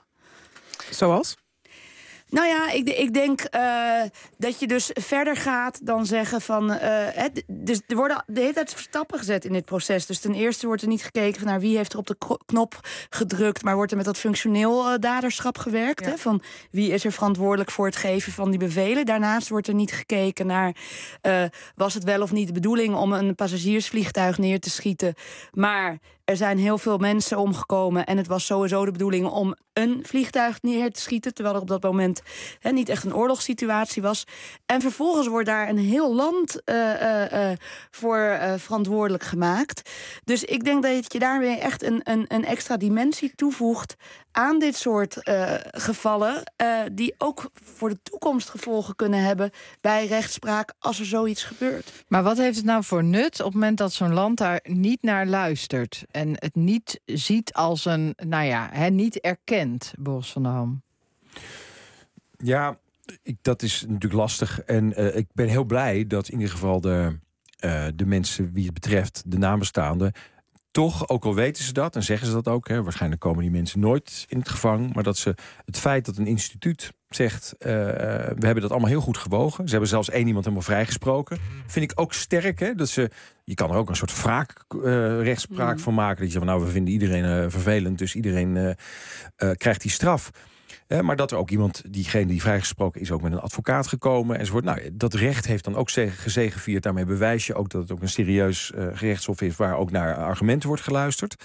Zoals? Nou ja, ik, ik denk uh, dat je dus verder gaat dan zeggen van... Uh, het, dus er worden de hele tijd stappen gezet in dit proces. Dus ten eerste wordt er niet gekeken naar wie heeft er op de knop gedrukt, maar wordt er met dat functioneel uh, daderschap gewerkt. Ja. Hè, van wie is er verantwoordelijk voor het geven van die bevelen. Daarnaast wordt er niet gekeken naar uh, was het wel of niet de bedoeling om een passagiersvliegtuig neer te schieten. Maar er zijn heel veel mensen omgekomen en het was sowieso de bedoeling om een vliegtuig neer te schieten, terwijl er op dat moment he, niet echt een oorlogssituatie was. En vervolgens wordt daar een heel land uh, uh, uh, voor uh, verantwoordelijk gemaakt. Dus ik denk dat je daarmee echt een, een, een extra dimensie toevoegt aan dit soort uh, gevallen, uh, die ook voor de toekomst gevolgen kunnen hebben bij rechtspraak als er zoiets gebeurt. Maar wat heeft het nou voor nut op het moment dat zo'n land daar niet naar luistert en het niet ziet als een, nou ja, hè, niet erkent, Boris van der Ham? Ja, ik, dat is natuurlijk lastig. En uh, ik ben heel blij dat in ieder geval de, uh, de mensen wie het betreft, de nabestaanden, toch, ook al weten ze dat en zeggen ze dat ook, hè, waarschijnlijk komen die mensen nooit in het gevangen, maar dat ze het feit dat een instituut zegt, uh, we hebben dat allemaal heel goed gewogen. Ze hebben zelfs één iemand helemaal vrijgesproken. Vind ik ook sterk, hè, dat ze, je kan er ook een soort wraakrechtspraak uh, mm. van maken. Dat je van, nou, we vinden iedereen uh, vervelend, dus iedereen uh, uh, krijgt die straf. Eh, maar dat er ook iemand, diegene die vrijgesproken is, ook met een advocaat gekomen enzovoort. Nou, dat recht heeft dan ook gezegevierd. Daarmee bewijs je ook dat het ook een serieus uh, gerechtshof is waar ook naar argumenten wordt geluisterd.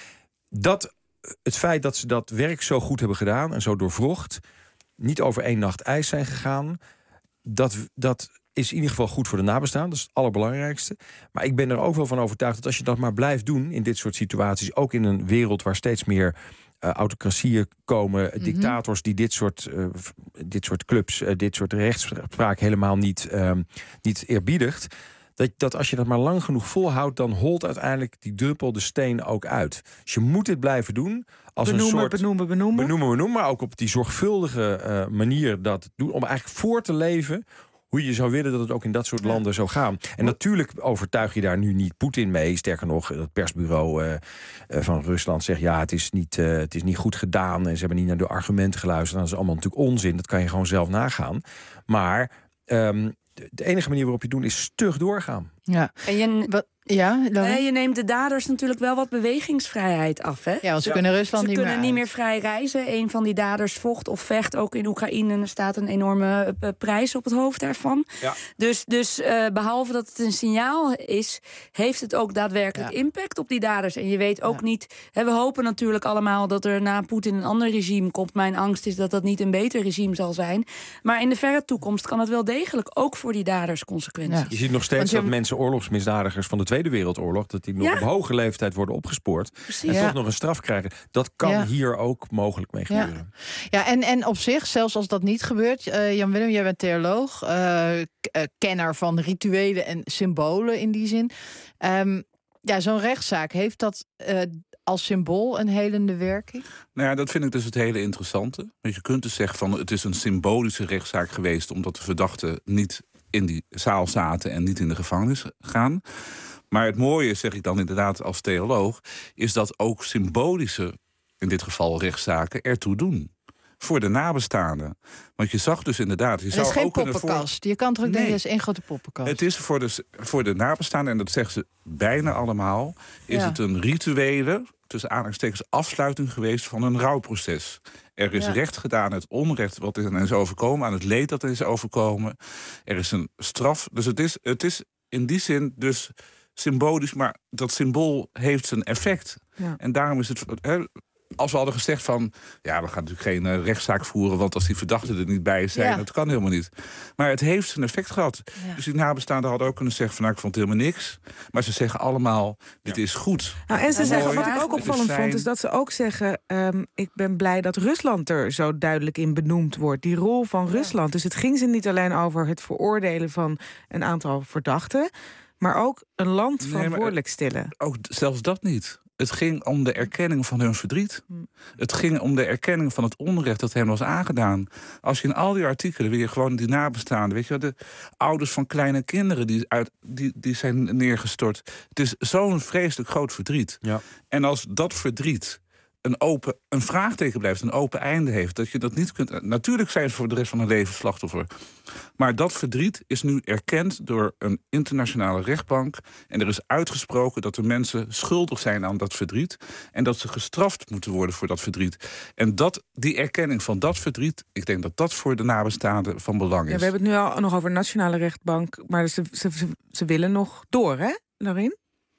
Dat het feit dat ze dat werk zo goed hebben gedaan en zo doorvrocht, niet over één nacht ijs zijn gegaan, dat, dat is in ieder geval goed voor de nabestaanden. Dat is het allerbelangrijkste. Maar ik ben er ook wel van overtuigd dat als je dat maar blijft doen in dit soort situaties, ook in een wereld waar steeds meer uh, autocratieën komen, mm-hmm. dictators die dit soort, uh, dit soort clubs, uh, dit soort rechtspraak helemaal niet, uh, niet eerbiedigt, Dat, dat als je dat maar lang genoeg volhoudt, dan holt uiteindelijk die druppel de steen ook uit. Dus je moet dit blijven doen. Als benoemen, een soort, benoemen, benoemen. Benoemen, benoemen. Maar ook op die zorgvuldige uh, manier dat doen. Om eigenlijk voor te leven hoe je zou willen dat het ook in dat soort landen zou gaan. En natuurlijk overtuig je daar nu niet Poetin mee. Sterker nog, het persbureau uh, uh, van Rusland zegt, ja, het is, niet, uh, het is niet goed gedaan. En ze hebben niet naar de argumenten geluisterd. Dat is allemaal natuurlijk onzin. Dat kan je gewoon zelf nagaan. Maar Um, de enige manier waarop je het doet is stug doorgaan. Ja. En je, wat, ja, nee, je neemt de daders natuurlijk wel wat bewegingsvrijheid af. Hè? Ja, want ze ja. kunnen Rusland ze niet kunnen meer niet uit. meer vrij reizen. Een van die daders vocht of vecht ook in Oekraïne. En er staat een enorme uh, prijs op het hoofd daarvan. Ja. Dus, dus uh, behalve dat het een signaal is, heeft het ook daadwerkelijk ja. impact op die daders. En je weet ook ja. niet. Hè, we hopen natuurlijk allemaal dat er na Poetin een ander regime komt. Mijn angst is dat dat niet een beter regime zal zijn. Maar in de verre toekomst kan het wel degelijk ook voor die daders consequenties. Ja. Je ziet nog steeds je... dat mensen oorlogsmisdadigers van de Tweede Wereldoorlog, dat die nog ja. op hoge leeftijd worden opgespoord. Precies. En ja. toch nog een straf krijgen. Dat kan ja. hier ook mogelijk mee gebeuren. Ja, ja en, en op zich, zelfs als dat niet gebeurt, uh, Jan Willem, jij bent theoloog, uh, k- uh, kenner van rituelen en symbolen in die zin. Um, ja, zo'n rechtszaak, heeft dat uh, als symbool een helende werking? Nou ja, dat vind ik dus het hele interessante. Want je kunt dus zeggen van het is een symbolische rechtszaak geweest, omdat de verdachten niet in die zaal zaten en niet in de gevangenis gaan. Maar het mooie, zeg ik dan inderdaad als theoloog, is dat ook symbolische, in dit geval rechtszaken, ertoe doen. Voor de nabestaanden. Want je zag dus inderdaad... Je het zou is geen ook poppenkast. Voor... Je kan toch ook nee. denken, het is één grote poppenkast. Het is voor de, voor de nabestaanden, en dat zeggen ze bijna allemaal, is ja. het een rituele, tussen aanhalingstekens, afsluiting geweest van een rouwproces. Er is ja. recht gedaan aan het onrecht wat is overkomen, aan het leed dat is overkomen. Er is een straf. Dus het is, het is in die zin dus symbolisch, maar dat symbool heeft zijn effect. Ja. En daarom is het... He, als we hadden gezegd van, ja, we gaan natuurlijk geen uh, rechtszaak voeren, want als die verdachten er niet bij zijn, ja. dat kan helemaal niet. Maar het heeft zijn effect gehad. Ja. Dus die nabestaanden hadden ook kunnen zeggen van, nou, ik vond het helemaal niks. Maar ze zeggen allemaal, dit ja. is goed. Nou, en ze zeggen, wat ik ook opvallend vond, is dat ze ook zeggen, um, ik ben blij dat Rusland er zo duidelijk in benoemd wordt. Die rol van ja. Rusland. Dus het ging ze niet alleen over het veroordelen van een aantal verdachten, maar ook een land nee, verantwoordelijk stellen. Ook zelfs dat niet. Het ging om de erkenning van hun verdriet. Het ging om de erkenning van het onrecht dat hem was aangedaan. Als je in al die artikelen weer gewoon die nabestaanden, weet je wel, de ouders van kleine kinderen die, uit, die, die zijn neergestort. Het is zo'n vreselijk groot verdriet. Ja. En als dat verdriet een open een vraagteken blijft, een open einde heeft, dat je dat niet kunt. Natuurlijk zijn ze voor de rest van hun leven slachtoffer. Maar dat verdriet is nu erkend door een internationale rechtbank. En er is uitgesproken dat de mensen schuldig zijn aan dat verdriet. En dat ze gestraft moeten worden voor dat verdriet. En dat, die erkenning van dat verdriet, ik denk dat dat voor de nabestaanden van belang is. Ja, we hebben het nu al nog over een nationale rechtbank. Maar ze, ze, ze, ze willen nog door, hè, Laurin?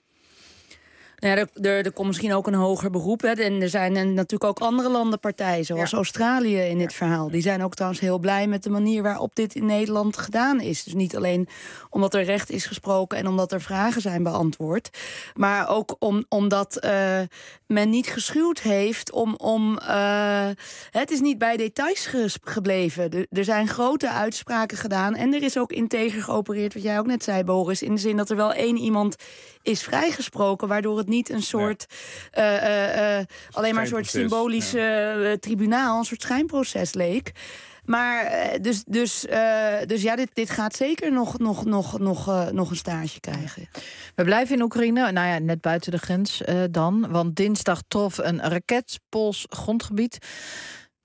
Ja, er, er, er komt misschien ook een hoger beroep. Hè. En er zijn en natuurlijk ook andere landenpartijen, zoals ja. Australië in dit verhaal. Die zijn ook trouwens heel blij met de manier waarop dit in Nederland gedaan is. Dus niet alleen omdat er recht is gesproken en omdat er vragen zijn beantwoord. Maar ook om, omdat uh, men niet geschuwd heeft om... om uh, het is niet bij details ges- gebleven. Er, er zijn grote uitspraken gedaan. En er is ook integer geopereerd, wat jij ook net zei, Boris. In de zin dat er wel één iemand is vrijgesproken, waardoor het niet een soort ja. uh, uh, alleen maar een soort symbolisch ja. uh, tribunaal, een soort schijnproces leek. Maar uh, dus, dus, uh, dus ja, dit, dit gaat zeker nog, nog, nog, nog, uh, nog een staartje krijgen. We blijven in Oekraïne, nou ja, net buiten de grens uh, dan. Want dinsdag trof een raket Pools grondgebied,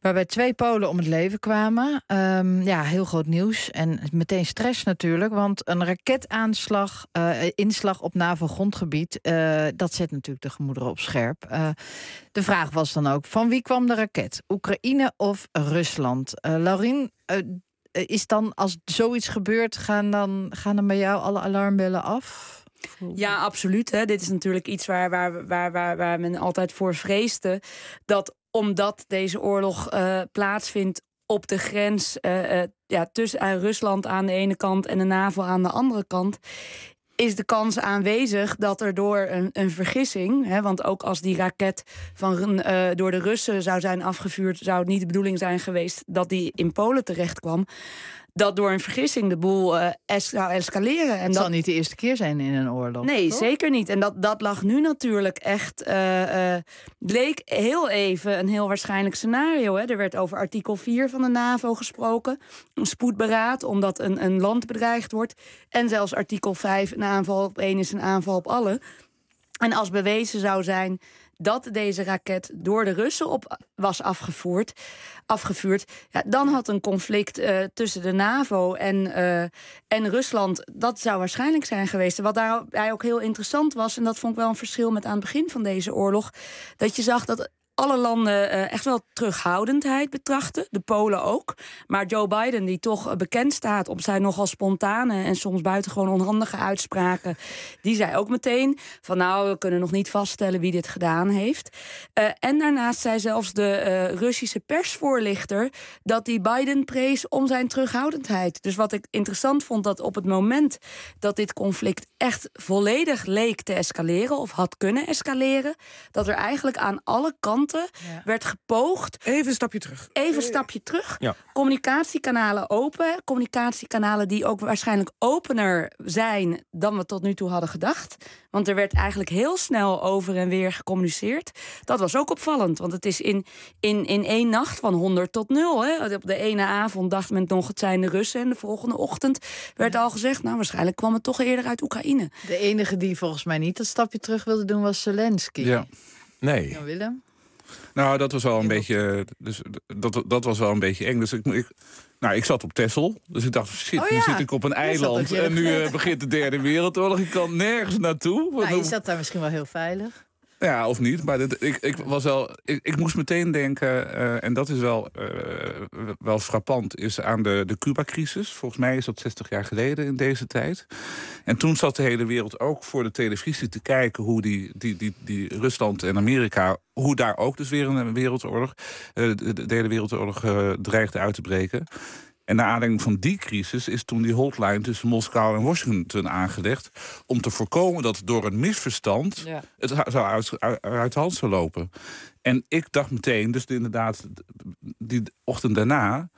Waarbij twee Polen om het leven kwamen. Um, ja, heel groot nieuws. En meteen stress natuurlijk. Want een raketaanslag, uh, inslag op NAVO-grondgebied... Uh, dat zet natuurlijk de gemoederen op scherp. Uh, de vraag was dan ook, van wie kwam de raket? Oekraïne of Rusland? Uh, Laurien, uh, is dan als zoiets gebeurt... gaan dan, gaan dan bij jou alle alarmbellen af? Ja, absoluut. Hè. Dit is natuurlijk iets waar, waar, waar, waar, waar men altijd voor vreesde. Dat omdat deze oorlog uh, plaatsvindt op de grens uh, uh, ja, tussen uh, Rusland aan de ene kant en de NAVO aan de andere kant, is de kans aanwezig dat er door een, een vergissing... Hè, want ook als die raket van, uh, door de Russen zou zijn afgevuurd, zou het niet de bedoeling zijn geweest dat die in Polen terecht kwam, dat door een vergissing de boel uh, es- zou escaleren. En Het dat zal niet de eerste keer zijn in een oorlog. Nee, toch? zeker niet. En dat, dat lag nu natuurlijk echt... Uh, uh, bleek heel even een heel waarschijnlijk scenario. Hè. Er werd over artikel vier van de NAVO gesproken. Een spoedberaad, omdat een, een land bedreigd wordt. En zelfs artikel vijf, een aanval op één is een aanval op alle. En als bewezen zou zijn dat deze raket door de Russen op was afgevoerd, afgevuurd, ja, dan had een conflict uh, tussen de NAVO en, uh, en Rusland, dat zou waarschijnlijk zijn geweest. Wat daarbij ook heel interessant was, en dat vond ik wel een verschil met aan het begin van deze oorlog, dat je zag dat alle landen uh, echt wel terughoudendheid betrachten. De Polen ook. Maar Joe Biden, die toch bekend staat op zijn nogal spontane en soms buitengewoon onhandige uitspraken, die zei ook meteen van nou, we kunnen nog niet vaststellen wie dit gedaan heeft. Uh, en daarnaast zei zelfs de uh, Russische persvoorlichter dat die Biden prees om zijn terughoudendheid. Dus wat ik interessant vond, dat op het moment dat dit conflict echt volledig leek te escaleren of had kunnen escaleren, dat er eigenlijk aan alle kanten ja. werd gepoogd. Even een stapje terug. Even een stapje terug. Ja. Communicatiekanalen open. Communicatiekanalen die ook waarschijnlijk opener zijn dan we tot nu toe hadden gedacht. Want er werd eigenlijk heel snel over en weer gecommuniceerd. Dat was ook opvallend, want het is in, in, in één nacht van honderd tot nul. Hè. Op de ene avond dacht men nog het zijn de Russen en de volgende ochtend werd ja. al gezegd, nou waarschijnlijk kwam het toch eerder uit Oekraïne. De enige die volgens mij niet dat stapje terug wilde doen was Zelensky. Ja. Nee. Ja, Willem? Nou, dat was wel een beetje, dus dat, dat was wel een beetje eng. Dus ik, ik, nou, ik zat op Texel, dus ik dacht, shit, oh, nu ja. zit ik op een eiland en nu uh, begint de derde wereldoorlog. Ik kan nergens naartoe. Nou, je zat daar misschien wel heel veilig. Ja, of niet. Maar dit, ik, ik, was wel, ik, ik moest meteen denken, uh, en dat is wel, uh, wel frappant, is aan de, de Cuba-crisis. Volgens mij is dat zestig jaar geleden in deze tijd. En toen zat de hele wereld ook voor de televisie te kijken hoe die, die, die, die Rusland en Amerika, hoe daar ook dus weer een wereldoorlog, uh, de, de hele wereldoorlog uh, dreigde uit te breken. En naar aanleiding van die crisis is toen die hotline tussen Moskou en Washington aangelegd om te voorkomen dat door een misverstand ja. het zou uit, uit, uit de hand zou lopen. En ik dacht meteen, dus inderdaad die ochtend daarna,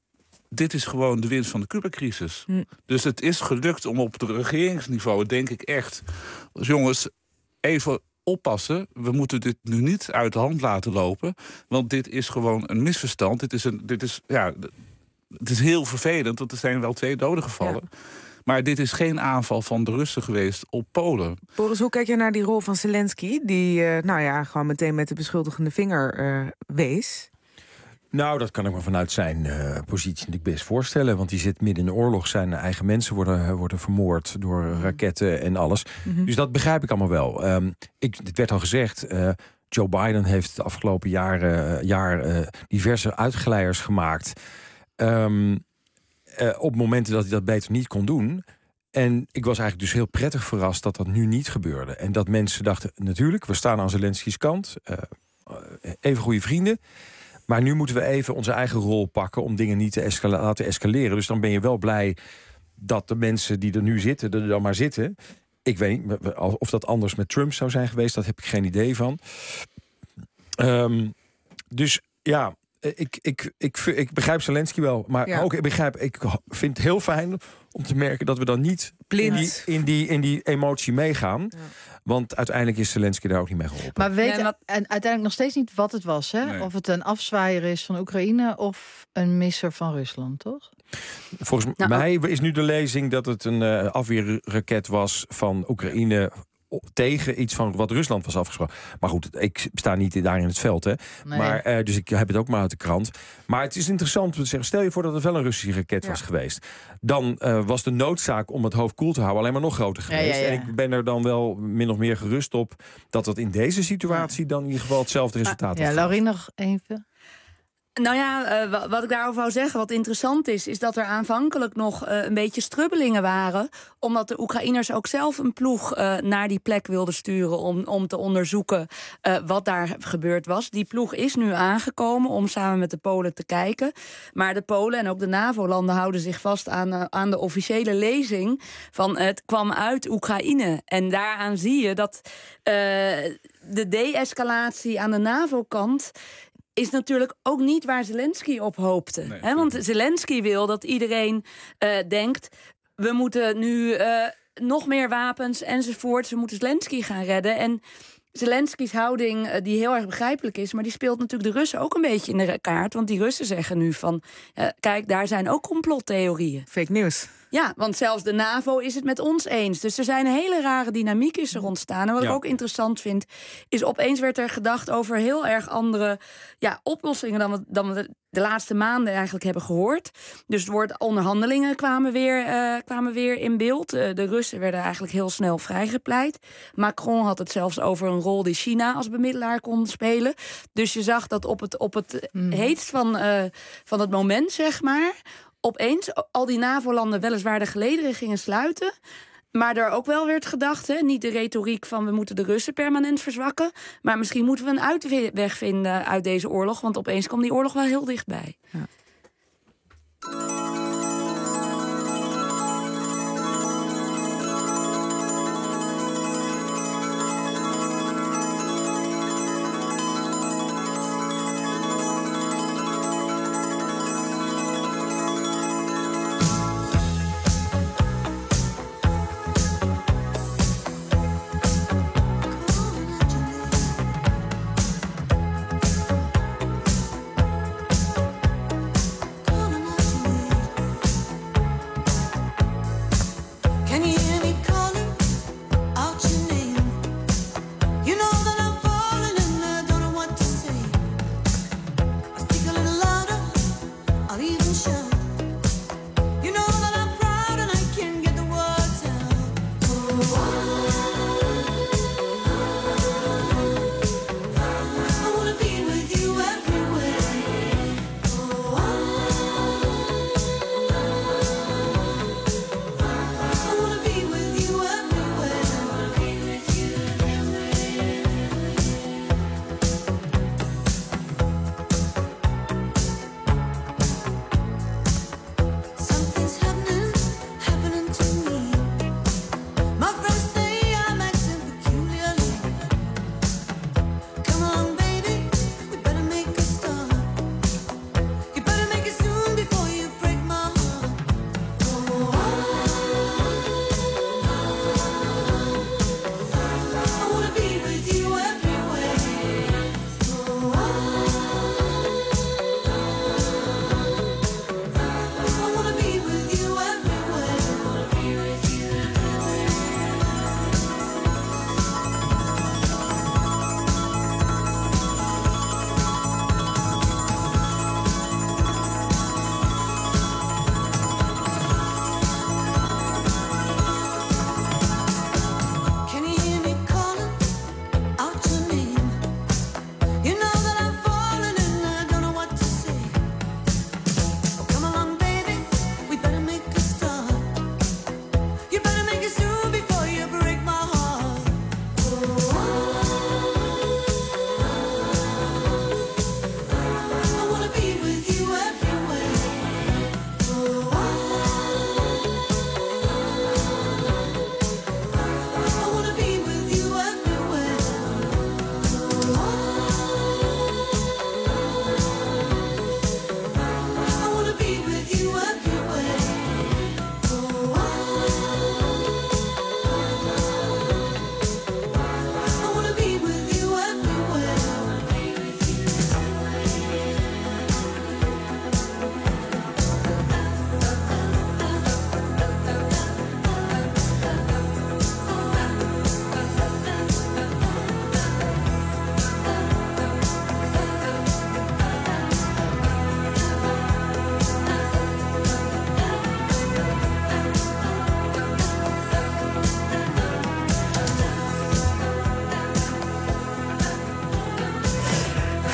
dit is gewoon de winst van de Cuba-crisis. Hm. Dus het is gelukt om op het regeringsniveau, denk ik echt, dus jongens, even oppassen. We moeten dit nu niet uit de hand laten lopen, want dit is gewoon een misverstand. Dit is een, dit is, ja, het is heel vervelend, want er zijn wel twee doden gevallen. Ja. Maar dit is geen aanval van de Russen geweest op Polen. Boris, hoe kijk je naar die rol van Zelensky, die uh, nou ja, gewoon meteen met de beschuldigende vinger uh, wees? Nou, dat kan ik me vanuit zijn uh, positie natuurlijk best voorstellen. Want die zit midden in de oorlog. Zijn eigen mensen worden, worden vermoord door raketten en alles. Mm-hmm. Dus dat begrijp ik allemaal wel. Um, ik, het werd al gezegd, Uh, Joe Biden heeft de afgelopen jaren, jaar uh, diverse uitglijers gemaakt. Um, uh, op momenten dat hij dat beter niet kon doen. En ik was eigenlijk dus heel prettig verrast dat dat nu niet gebeurde. En dat mensen dachten, natuurlijk, we staan aan Zelensky's kant. Uh, even goede vrienden. Maar nu moeten we even onze eigen rol pakken om dingen niet te escala- laten escaleren. Dus dan ben je wel blij dat de mensen die er nu zitten, er dan maar zitten. Ik weet niet of dat anders met Trump zou zijn geweest. Dat heb ik geen idee van. Um, dus ja, ik, ik, ik, ik begrijp Zelensky wel. Maar ja. ook ik begrijp, ik vind het heel fijn om te merken dat we dan niet in die, in die, in die emotie meegaan. Ja. Want uiteindelijk is Zelensky daar ook niet mee geholpen. Maar weet nee, maar... en uiteindelijk nog steeds niet wat het was, hè? Nee. Of het een afzwaaier is van Oekraïne of een misser van Rusland, toch? Volgens nou, mij is nu de lezing dat het een uh, afweerraket was van Oekraïne tegen iets van wat Rusland was afgesproken. Maar goed, ik sta niet daar in het veld, hè. Nee. Maar, uh, dus ik heb het ook maar uit de krant. Maar het is interessant om te zeggen, stel je voor dat het wel een Russische raket ja. was geweest. Dan uh, was de noodzaak om het hoofd koel te houden alleen maar nog groter geweest. Ja, ja, ja. En ik ben er dan wel min of meer gerust op dat dat in deze situatie dan in ieder geval hetzelfde resultaat is. Ja, Laurie, nog even. Nou ja, uh, wat ik daarover wou zeggen, wat interessant is... is dat er aanvankelijk nog uh, een beetje strubbelingen waren... omdat de Oekraïners ook zelf een ploeg uh, naar die plek wilden sturen... om, om te onderzoeken uh, wat daar gebeurd was. Die ploeg is nu aangekomen om samen met de Polen te kijken. Maar de Polen en ook de NAVO-landen houden zich vast aan, uh, aan de officiële lezing... van uh, het kwam uit Oekraïne. En daaraan zie je dat uh, de de-escalatie aan de NAVO-kant... is natuurlijk ook niet waar Zelensky op hoopte. Nee, hè? Want Zelensky wil dat iedereen uh, denkt... we moeten nu uh, nog meer wapens enzovoort. We moeten Zelensky gaan redden. En Zelensky's houding, uh, die heel erg begrijpelijk is... maar die speelt natuurlijk de Russen ook een beetje in de kaart. Want die Russen zeggen nu van... Uh, kijk, daar zijn ook complottheorieën. Fake news. Ja, want zelfs de NAVO is het met ons eens. Dus er zijn een hele rare dynamiek is er ontstaan. En wat ja. ik ook interessant vind, is opeens werd er gedacht over heel erg andere ja, oplossingen dan we, dan we de laatste maanden eigenlijk hebben gehoord. Dus het woord onderhandelingen kwamen weer, uh, kwamen weer in beeld. Uh, de Russen werden eigenlijk heel snel vrijgepleit. Macron had het zelfs over een rol die China als bemiddelaar kon spelen. Dus je zag dat op het, op het mm. heetst van, uh, van het moment, zeg maar... opeens al die NAVO-landen weliswaar de gelederen gingen sluiten... maar er ook wel werd gedacht, hè, niet de retoriek van... we moeten de Russen permanent verzwakken... maar misschien moeten we een uitweg vinden uit deze oorlog... want opeens kwam die oorlog wel heel dichtbij. Ja.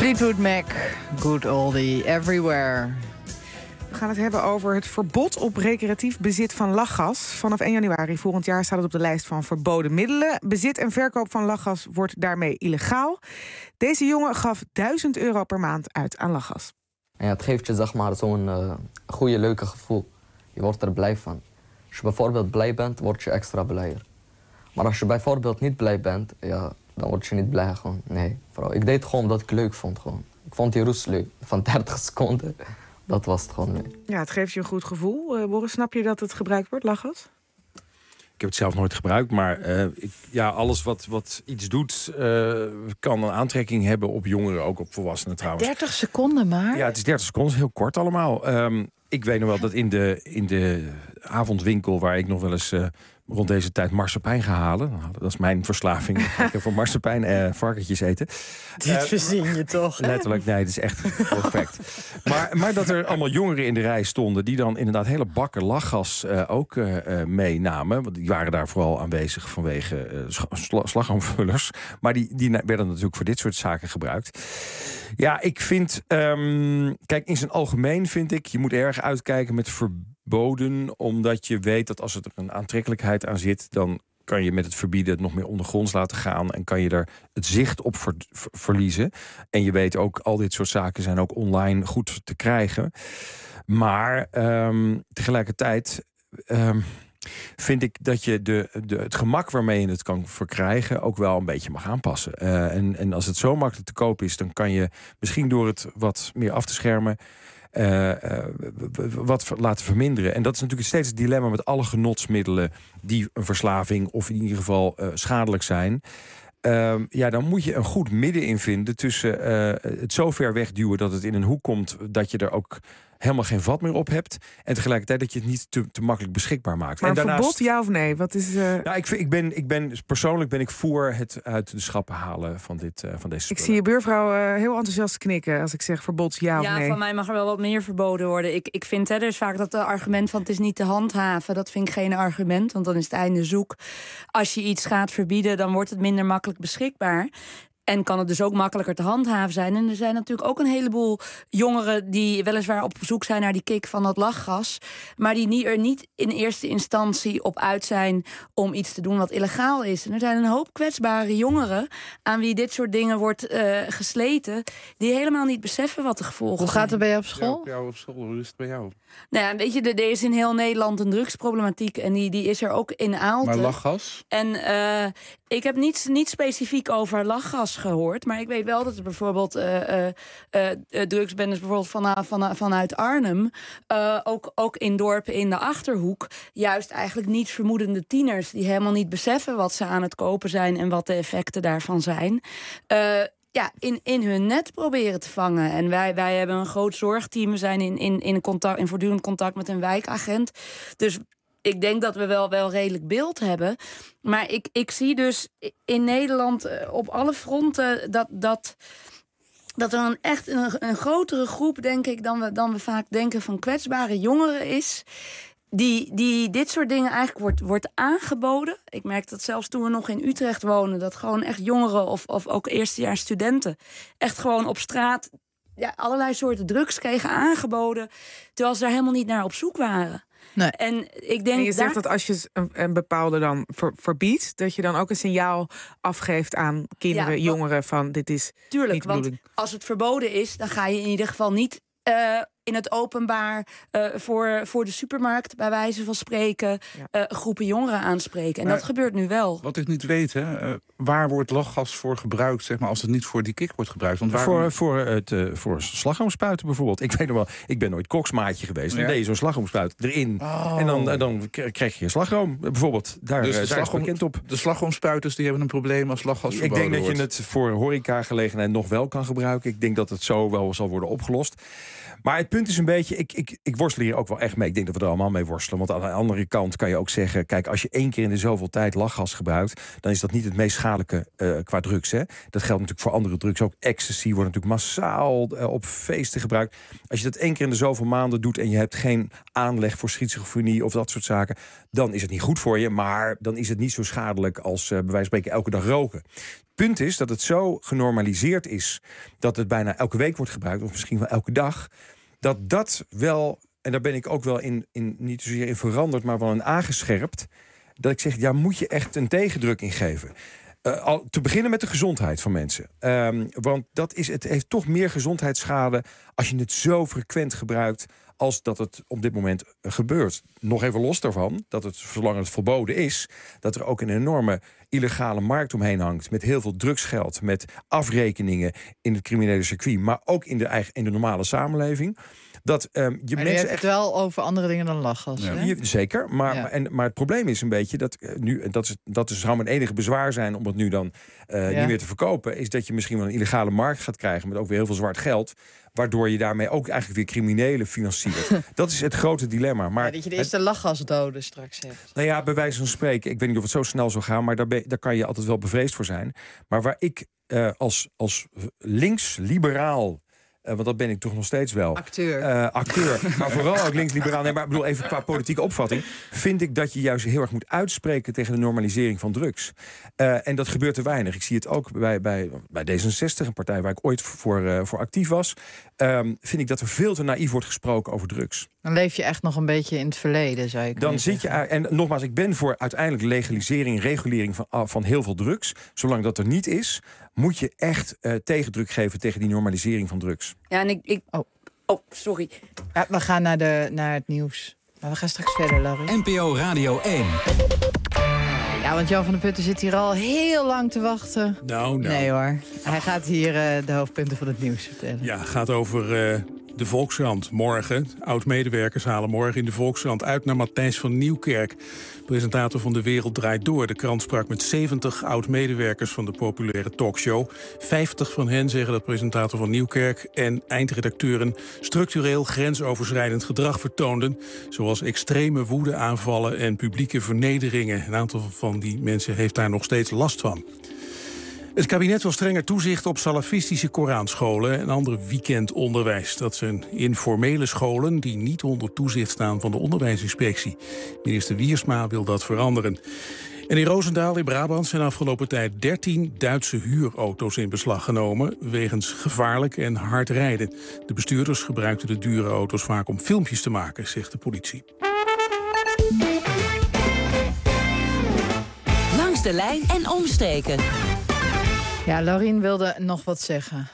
Fleetwood Mac, good oldie, everywhere. We gaan het hebben over het verbod op recreatief bezit van lachgas. Vanaf één januari volgend jaar staat het op de lijst van verboden middelen. Bezit en verkoop van lachgas wordt daarmee illegaal. Deze jongen gaf duizend euro per maand uit aan lachgas. Ja, het geeft je zeg maar zo'n uh, goede, leuke gevoel. Je wordt er blij van. Als je bijvoorbeeld blij bent, word je extra blijer. Maar als je bijvoorbeeld niet blij bent, ja, dan word je niet blij gewoon. Nee, vooral. Ik deed het gewoon omdat ik leuk vond gewoon. Ik vond die roes leuk. Van dertig seconden. Dat was het gewoon leuk. Ja, het geeft je een goed gevoel. Uh, Boris, snap je dat het gebruikt wordt, lachgas? Ik heb het zelf nooit gebruikt, maar uh, ik, ja, alles wat, wat iets doet... Uh, kan een aantrekking hebben op jongeren, ook op volwassenen trouwens. dertig seconden maar? Ja, het is dertig seconden, heel kort allemaal. Um, ik weet nog wel dat in de, in de avondwinkel... waar ik nog wel eens uh, rond deze tijd marsepein ga halen... dat is mijn verslaving, ik heb voor marsepein uh, varkentjes eten. Dit uh, verzin je toch? Letterlijk, nee, het is echt perfect. Maar, maar dat er allemaal jongeren in de rij stonden... die dan inderdaad hele bakken lachgas uh, ook uh, meenamen. Want die waren daar vooral aanwezig vanwege uh, sla- slagroomvullers. Maar die, die werden natuurlijk voor dit soort zaken gebruikt. Ja, ik vind... Um, kijk, in zijn algemeen vind ik... je moet erg uitkijken met verboden... omdat je weet dat als er een aantrekkelijkheid aan zit... dan kan je met het verbieden het nog meer ondergronds laten gaan... en kan je er het zicht op ver, ver, verliezen. En je weet ook, al dit soort zaken zijn ook online goed te krijgen. Maar um, tegelijkertijd... Um, vind ik dat je de, de, het gemak waarmee je het kan verkrijgen... ook wel een beetje mag aanpassen. Uh, en, en als het zo makkelijk te koop is... dan kan je misschien door het wat meer af te schermen... Uh, uh, wat laten verminderen. En dat is natuurlijk steeds het dilemma met alle genotsmiddelen... die een verslaving of in ieder geval uh, schadelijk zijn... Uh, ja, dan moet je een goed midden in vinden... tussen uh, het zo ver wegduwen dat het in een hoek komt... dat je er ook helemaal geen vat meer op hebt... en tegelijkertijd dat je het niet te, te makkelijk beschikbaar maakt. Maar en daarnaast, verbod, ja of nee? Wat is, uh... nou, ik, ik, ben, ik ben persoonlijk ben ik voor het uit de schappen halen van, dit, uh, van deze spullen. Ik zie je buurvrouw uh, heel enthousiast knikken als ik zeg verbod, ja of ja, nee. Ja, van mij mag er wel wat meer verboden worden. Ik, ik vind, hè, er is vaak dat de argument van het is niet te handhaven. Dat vind ik geen argument, want dan is het einde zoek. Als je iets gaat verbieden, dan wordt het minder makkelijk beschikbaar. En kan het dus ook makkelijker te handhaven zijn. En er zijn natuurlijk ook een heleboel jongeren... die weliswaar op zoek zijn naar die kick van dat lachgas... maar die niet, er niet in eerste instantie op uit zijn... om iets te doen wat illegaal is. En er zijn een hoop kwetsbare jongeren... aan wie dit soort dingen wordt uh, gesleten... die helemaal niet beseffen wat de gevolgen zijn. Hoe gaat het bij jou op school? Ja, op school, hoe is het bij jou? Nou ja, weet je, er is in heel Nederland een drugsproblematiek... en die, die is er ook in Aalten. Maar lachgas? En uh, ik heb niet, niet specifiek over lachgas gehoord... maar ik weet wel dat er bijvoorbeeld uh, uh, uh, drugsbendes... bijvoorbeeld van, van, vanuit Arnhem... Uh, ook, ook in dorpen in de Achterhoek... juist eigenlijk niets vermoedende tieners... die helemaal niet beseffen wat ze aan het kopen zijn... en wat de effecten daarvan zijn... Uh, Ja, in, in hun net proberen te vangen. En wij, wij hebben een groot zorgteam. We zijn in, in, in, contact, in voortdurend contact met een wijkagent. Dus ik denk dat we wel, wel redelijk beeld hebben. Maar ik, ik zie dus in Nederland op alle fronten... dat, dat, dat er een echt een, een grotere groep, denk ik... Dan we, dan we vaak denken van kwetsbare jongeren is... Die, die dit soort dingen eigenlijk wordt, wordt aangeboden. Ik merk dat zelfs toen we nog in Utrecht wonen... dat gewoon echt jongeren of, of ook eerstejaars studenten... echt gewoon op straat ja, allerlei soorten drugs kregen aangeboden... terwijl ze daar helemaal niet naar op zoek waren. Nee. En, ik denk en je zegt daar... dat als je een, een bepaalde dan ver, verbiedt... dat je dan ook een signaal afgeeft aan kinderen, ja, want, jongeren... van dit is tuurlijk, niet de bedoeling. Want als het verboden is, dan ga je in ieder geval niet... Uh, in het openbaar uh, voor, voor de supermarkt, bij wijze van spreken... Ja. Uh, groepen jongeren aanspreken. En maar, dat gebeurt nu wel. Wat ik niet weet, hè, uh, waar wordt lachgas voor gebruikt... zeg maar, als het niet voor die kick wordt gebruikt? Want waarom... Voor, voor, het, uh, voor slagroomspuiten bijvoorbeeld. Ik weet nog wel, ik ben nooit koksmaatje geweest. Dan ja. deed je zo'n slagroomspuit erin. Oh. En dan, uh, dan krijg je een slagroom, bijvoorbeeld. Daar, dus de uh, daar slagroom, is bekend op. De slagroomspuiters die hebben een probleem als lachgas Ik verboden denk dat wordt. je het voor horecagelegenheid nog wel kan gebruiken. Ik denk dat het zo wel zal worden opgelost. Maar het punt is een beetje, ik, ik, ik worstel hier ook wel echt mee. Ik denk dat we er allemaal mee worstelen. Want aan de andere kant kan je ook zeggen... kijk, als je één keer in de zoveel tijd lachgas gebruikt... dan is dat niet het meest schadelijke uh, qua drugs. Hè? Dat geldt natuurlijk voor andere drugs ook. Ecstasy wordt natuurlijk massaal uh, op feesten gebruikt. Als je dat één keer in de zoveel maanden doet... en je hebt geen aanleg voor schizofrenie of dat soort zaken... dan is het niet goed voor je. Maar dan is het niet zo schadelijk als uh, bij wijze van spreken elke dag roken. punt is dat het zo genormaliseerd is dat het bijna elke week wordt gebruikt, of misschien wel elke dag, dat dat wel, en daar ben ik ook wel in, in niet zozeer in veranderd, maar wel in aangescherpt, dat ik zeg, ja, moet je echt een tegendruk in geven. Uh, al te beginnen met de gezondheid van mensen. Um, want dat is, het heeft toch meer gezondheidsschade als je het zo frequent gebruikt als dat het op dit moment gebeurt. Nog even los daarvan, dat het, zolang het verboden is, dat er ook een enorme illegale markt omheen hangt, met heel veel drugsgeld, met afrekeningen in het criminele circuit, maar ook in de, eigen, in de normale samenleving. Dat um, je maar mensen je hebt echt het wel over andere dingen dan lachgas. Ja. Hè? Je, zeker, maar, Ja. maar, en, maar het probleem is een beetje dat uh, nu, dat, is, dat is, zou mijn enige bezwaar zijn om het nu dan uh, Ja. niet meer te verkopen, is dat je misschien wel een illegale markt gaat krijgen met ook weer heel veel zwart geld, waardoor je daarmee ook eigenlijk weer criminelen financiert. Dat is het grote dilemma. Maar Ja, dat je de het- eerste lachgasdoden straks hebt. nou ja, bij wijze van spreken, ik weet niet of het zo snel zou gaan, maar daar, ben, daar kan je altijd wel bevreesd voor zijn. Maar waar ik uh, als, als links-liberaal, uh, want dat ben ik toch nog steeds wel. Acteur. Uh, acteur, maar vooral ook links-liberaal. Nee, maar ik bedoel even qua politieke opvatting, vind ik dat je juist heel erg moet uitspreken tegen de normalisering van drugs. Uh, en dat gebeurt te weinig. Ik zie het ook bij, bij, bij D zesenzestig, een partij waar ik ooit voor, uh, voor actief was. Um, vind ik dat er veel te naïef wordt gesproken over drugs. Dan leef je echt nog een beetje in het verleden, zou ik Dan zit je, en nogmaals, ik ben voor uiteindelijk legalisering, regulering van, van heel veel drugs. Zolang dat er niet is, moet je echt uh, tegendruk geven tegen die normalisering van drugs. Ja, en ik... ik... Oh. oh, sorry. Ja, we gaan naar, de, naar het nieuws. Maar we gaan straks verder, Larry. N P O Radio één. Ja, want Jan van der Putten zit hier al heel lang te wachten. Nou, nou. Nee hoor, hij gaat hier uh, de hoofdpunten van het nieuws vertellen. Ja, het gaat over uh, de Volkskrant morgen. Oud-medewerkers halen morgen in de Volkskrant uit naar Matthijs van Nieuwkerk. Presentator van De Wereld Draait Door. De krant sprak met zeventig oud-medewerkers van de populaire talkshow. vijftig van hen zeggen dat presentator van Nieuwkerk en eindredacteuren structureel grensoverschrijdend gedrag vertoonden. Zoals extreme woedeaanvallen en publieke vernederingen. Een aantal van die mensen heeft daar nog steeds last van. Het kabinet wil strenger toezicht op salafistische Koranscholen en ander weekendonderwijs. Dat zijn informele scholen die niet onder toezicht staan van de onderwijsinspectie. Minister Wiersma wil dat veranderen. En in Roosendaal in Brabant zijn afgelopen tijd dertien Duitse huurauto's in beslag genomen wegens gevaarlijk en hard rijden. De bestuurders gebruikten de dure auto's vaak om filmpjes te maken, zegt de politie. Langs de lijn en omstreken. Ja, Laurien wilde nog wat zeggen.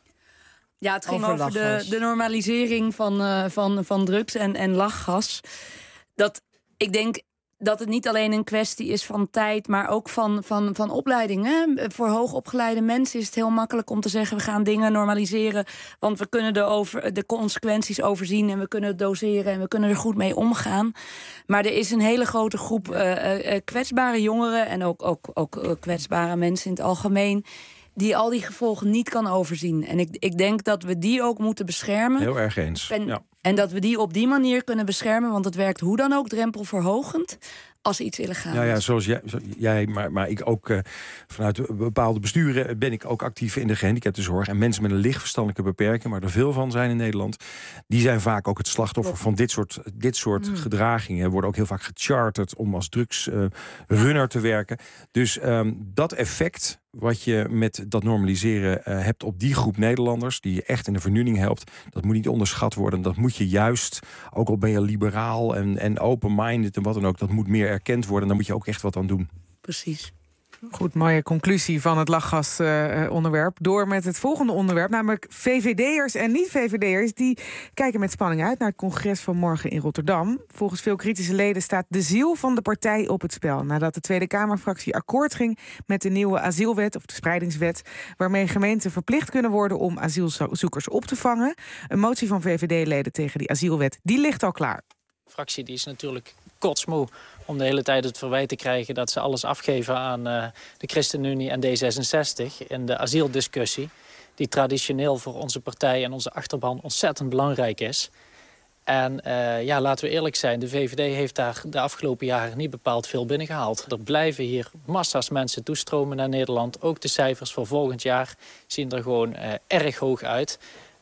Ja, het ging Over over, de, lachgas. de normalisering van, uh, van, van drugs en, en lachgas. Dat, ik denk dat het niet alleen een kwestie is van tijd, maar ook van, van, van opleiding. Hè? Voor hoogopgeleide mensen is het heel makkelijk om te zeggen, we gaan dingen normaliseren, want we kunnen de, over, de consequenties overzien en we kunnen het doseren en we kunnen er goed mee omgaan. Maar er is een hele grote groep uh, uh, kwetsbare jongeren en ook, ook, ook uh, kwetsbare mensen in het algemeen, die al die gevolgen niet kan overzien. En ik, ik denk dat we die ook moeten beschermen. Heel erg eens. En, Ja. en dat we die op die manier kunnen beschermen, want het werkt hoe dan ook drempelverhogend als iets illegaal is. Ja, ja, zoals jij, zo, jij maar, maar ik ook uh, vanuit bepaalde besturen ben ik ook actief in de gehandicaptenzorg. En mensen met een licht verstandelijke beperking, waar er veel van zijn in Nederland, die zijn vaak ook het slachtoffer Klopt. van dit soort, dit soort Mm. gedragingen. Worden ook heel vaak gecharterd om als drugsrunner uh, te werken. Dus um, dat effect wat je met dat normaliseren uh, hebt op die groep Nederlanders, die je echt in de vernieuwing helpt, dat moet niet onderschat worden. Dat moet je juist, ook al ben je liberaal en, en open-minded en wat dan ook, dat moet meer erkend worden. Dan moet je ook echt wat aan doen. Precies. Goed, mooie conclusie van het lachgasonderwerp. Uh, Door met het volgende onderwerp, namelijk V V D'ers en niet-V V D'ers. Die kijken met spanning uit naar het congres van morgen in Rotterdam. Volgens veel kritische leden staat de ziel van de partij op het spel, nadat de Tweede Kamerfractie akkoord ging met de nieuwe asielwet, of de spreidingswet, waarmee gemeenten verplicht kunnen worden om asielzoekers op te vangen. Een motie van V V D-leden tegen die asielwet, die ligt al klaar. De fractie die is natuurlijk kotsmoe om de hele tijd het verwijt te krijgen dat ze alles afgeven aan uh, de ChristenUnie en D zesenzestig in de asieldiscussie, die traditioneel voor onze partij en onze achterban ontzettend belangrijk is. En uh, ja, laten we eerlijk zijn, de V V D heeft daar de afgelopen jaren niet bepaald veel binnengehaald. Er blijven hier massa's mensen toestromen naar Nederland. Ook de cijfers voor volgend jaar zien er gewoon uh, erg hoog uit.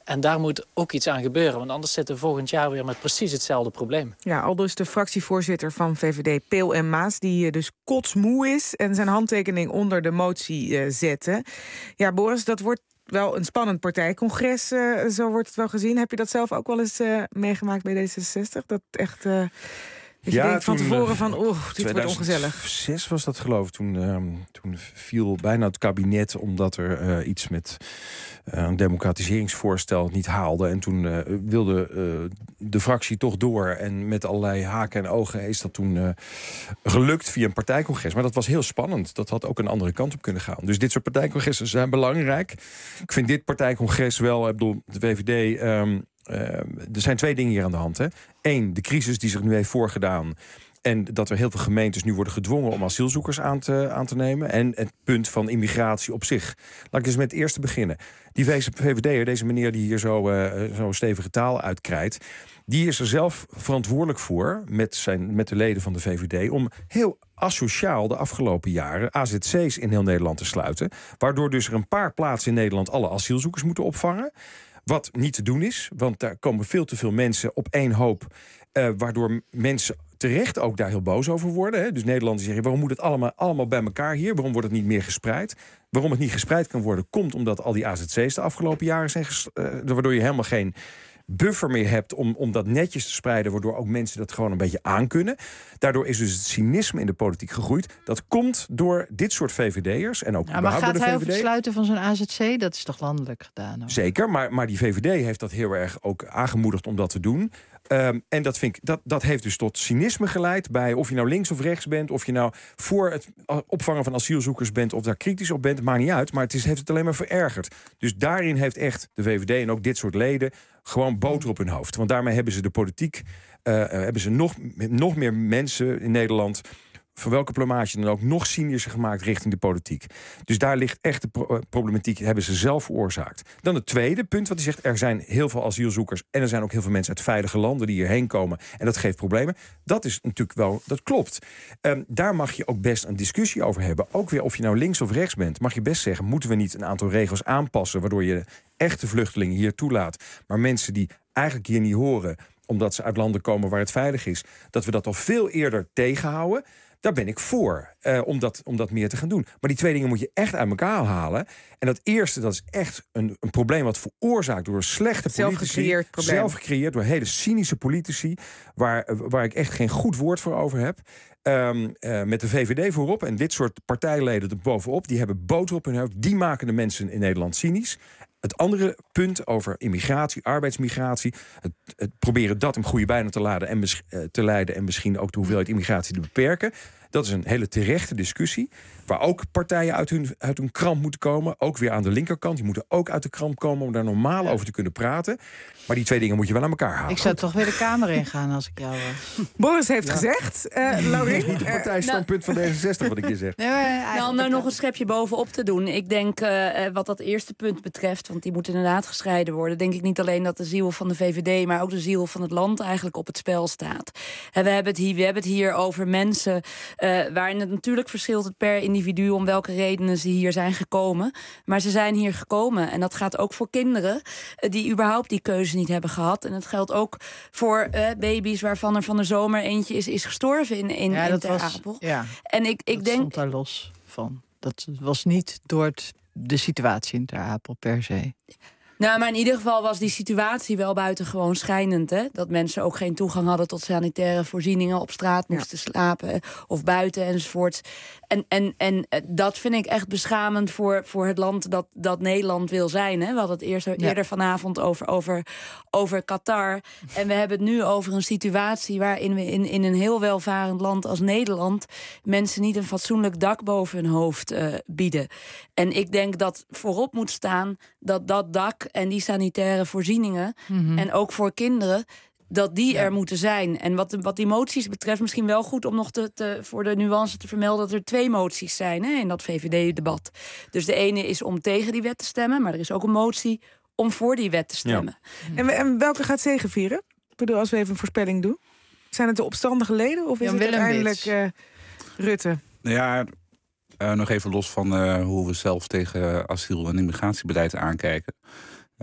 En daar moet ook iets aan gebeuren. Want anders zitten we volgend jaar weer met precies hetzelfde probleem. Ja, aldus de fractievoorzitter van V V D, Peel en Maas, die dus kotsmoe is en zijn handtekening onder de motie uh, zette. Ja, Boris, dat wordt wel een spannend partijcongres, uh, zo wordt het wel gezien. Heb je dat zelf ook wel eens uh, meegemaakt bij D zesenzestig? Dat echt... Uh, Dat je ja, denkt van toen, tevoren van, oeh, dit wordt ongezellig. tweeduizend zes was dat geloof ik. Toen, uh, toen viel bijna het kabinet omdat er uh, iets met uh, een democratiseringsvoorstel niet haalde. En toen uh, wilde uh, de fractie toch door. En met allerlei haken en ogen is dat toen uh, gelukt via een partijcongres. Maar dat was heel spannend. Dat had ook een andere kant op kunnen gaan. Dus dit soort partijcongressen zijn belangrijk. Ik vind dit partijcongres wel, ik bedoel, de V V D... Um, Uh, er zijn twee dingen hier aan de hand. Hè. Eén, de crisis die zich nu heeft voorgedaan. En dat er heel veel gemeentes nu worden gedwongen om asielzoekers aan te, aan te nemen. En het punt van immigratie op zich. Laat ik eens met het eerste beginnen. Die V V D'er, deze meneer die hier zo, uh, zo stevige taal uitkrijt, die is er zelf verantwoordelijk voor, met, zijn, met de leden van de V V D, om heel asociaal de afgelopen jaren A Z C's in heel Nederland te sluiten. Waardoor dus er een paar plaatsen in Nederland alle asielzoekers moeten opvangen. Wat niet te doen is, want daar komen veel te veel mensen op één hoop, Uh, waardoor mensen terecht ook daar heel boos over worden. Hè? Dus Nederlanders zeggen, waarom moet het allemaal, allemaal bij elkaar hier? Waarom wordt het niet meer gespreid? Waarom het niet gespreid kan worden, komt omdat al die A Z C's de afgelopen jaren zijn ges- uh, waardoor je helemaal geen buffer meer hebt om, om dat netjes te spreiden, waardoor ook mensen dat gewoon een beetje aankunnen. Daardoor is dus het cynisme in de politiek gegroeid. Dat komt door dit soort V V D'ers en ook ja, maar gaat de hij over het sluiten van zo'n A Z C? Dat is toch landelijk gedaan? Ook? Zeker, maar, maar die V V D heeft dat heel erg ook aangemoedigd om dat te doen. Um, en dat, vind ik, dat, dat heeft dus tot cynisme geleid bij of je nou links of rechts bent, of je nou voor het opvangen van asielzoekers bent of daar kritisch op bent, maakt niet uit. Maar het is, heeft het alleen maar verergerd. Dus daarin heeft echt de V V D en ook dit soort leden gewoon boter op hun hoofd. Want daarmee hebben ze de politiek, uh, hebben ze nog, nog meer mensen in Nederland, van welke plumage dan ook, nog cynischer gemaakt richting de politiek. Dus daar ligt echt de pro- problematiek, hebben ze zelf veroorzaakt. Dan het tweede punt wat hij zegt, er zijn heel veel asielzoekers en er zijn ook heel veel mensen uit veilige landen die hierheen komen en dat geeft problemen. Dat is natuurlijk wel, dat klopt. Um, daar mag je ook best een discussie over hebben. Ook weer of je nou links of rechts bent, mag je best zeggen, moeten we niet een aantal regels aanpassen waardoor je echte vluchtelingen hier toelaat, maar mensen die eigenlijk hier niet horen, omdat ze uit landen komen waar het veilig is, dat we dat al veel eerder tegenhouden. Daar ben ik voor, uh, om, dat, om dat meer te gaan doen. Maar die twee dingen moet je echt uit elkaar halen. En dat eerste, dat is echt een, een probleem wat veroorzaakt door slechte politici. Zelfgecreëerd probleem. Zelf gecreëerd door hele cynische politici, waar, waar ik echt geen goed woord voor over heb. Um, uh, met de V V D voorop en dit soort partijleden er bovenop, die hebben boter op hun hoofd. Die maken de mensen in Nederland cynisch. Het andere punt over immigratie, arbeidsmigratie, het, het proberen dat in goede bijna te, laden en bes- te leiden en misschien ook de hoeveelheid immigratie te beperken. Dat is een hele terechte discussie, waar ook partijen uit hun, uit hun kramp moeten komen. Ook weer aan de linkerkant, die moeten ook uit de kramp komen om daar normaal over te kunnen praten. Maar die twee dingen moet je wel aan elkaar halen. Ik zou toch weer de Kamer ingaan als ik jou was. Boris heeft ja. gezegd, uh, Laurien. Dat is niet het partijstandpunt van D zesenzestig wat ik je zeg. Nee, nou, om daar nog een schepje bovenop te doen. Ik denk, uh, wat dat eerste punt betreft, want die moet inderdaad gescheiden worden, denk ik niet alleen dat de ziel van de V V D, maar ook de ziel van het land eigenlijk op het spel staat. En we hebben het hier, we hebben het hier over mensen Uh, waarin het natuurlijk verschilt het per individu om welke redenen ze hier zijn gekomen. Maar ze zijn hier gekomen. En dat gaat ook voor kinderen uh, die überhaupt die keuze niet hebben gehad. En dat geldt ook voor uh, baby's waarvan er van de zomer eentje is, is gestorven in, in, ja, in dat Ter was, Apel. Ja, en ik, ik dat denk, stond daar los van. Dat was niet door het, de situatie in Ter Apel per se. Nou, maar in ieder geval was die situatie wel buitengewoon schijnend. Hè? Dat mensen ook geen toegang hadden tot sanitaire voorzieningen, op straat moesten ja. slapen of buiten enzovoort. En, en, en dat vind ik echt beschamend voor, voor het land dat, dat Nederland wil zijn. Hè? We hadden het eerder, ja. eerder vanavond over, over, over Qatar. En we hebben het nu over een situatie waarin we in, in een heel welvarend land als Nederland mensen niet een fatsoenlijk dak boven hun hoofd uh, bieden. En ik denk dat voorop moet staan dat dat dak en die sanitaire voorzieningen, mm-hmm. en ook voor kinderen, dat die ja. er moeten zijn. En wat, de, wat die moties betreft, misschien wel goed om nog te, te, voor de nuance te vermelden dat er twee moties zijn, hè, in dat V V D-debat. Dus de ene is om tegen die wet te stemmen, maar er is ook een motie om voor die wet te stemmen. Ja. En, en welke gaat zegevieren? Ik bedoel, als we even een voorspelling doen. Zijn het de opstandige leden of is Jan het Willem uiteindelijk uh, Rutte? Nou ja, uh, nog even los van uh, hoe we zelf tegen asiel- en immigratiebeleid aankijken.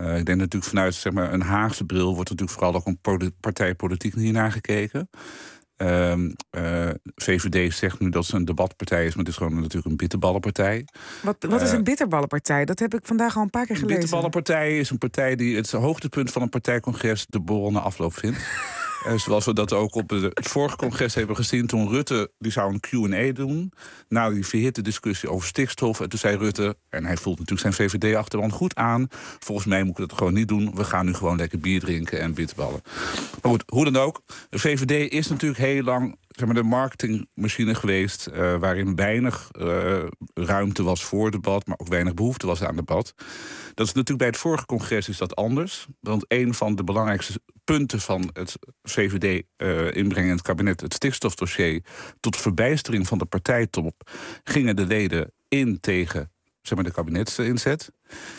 Uh, ik denk natuurlijk vanuit zeg maar, een Haagse bril wordt natuurlijk vooral ook een partijpolitiek hiernaar gekeken. Uh, uh, V V D zegt nu dat ze een debatpartij is, maar het is gewoon natuurlijk een bitterballenpartij. Wat, wat is een bitterballenpartij? Dat heb ik vandaag al een paar keer gelezen. Een bitterballenpartij is een partij die het hoogtepunt van een partijcongres de borrel na afloop vindt. Uh, zoals we dat ook op de, het vorige congres hebben gezien. Toen Rutte, die zou een Q en A doen. Nou, die verhitte discussie over stikstof. En toen zei Rutte, en hij voelt natuurlijk zijn V V D-achterban goed aan. Volgens mij moet ik dat gewoon niet doen. We gaan nu gewoon lekker bier drinken en bitterballen. Maar goed, hoe dan ook. De V V D is natuurlijk heel lang zeg maar, de marketingmachine geweest. Uh, waarin weinig uh, ruimte was voor debat. Maar ook weinig behoefte was aan debat. Dat is natuurlijk bij het vorige congres is dat anders. Want een van de belangrijkste punten van het V V D uh, inbrengen in het kabinet, het stikstofdossier, tot verbijstering van de partijtop, gingen de leden in tegen zeg maar, de kabinetsinzet.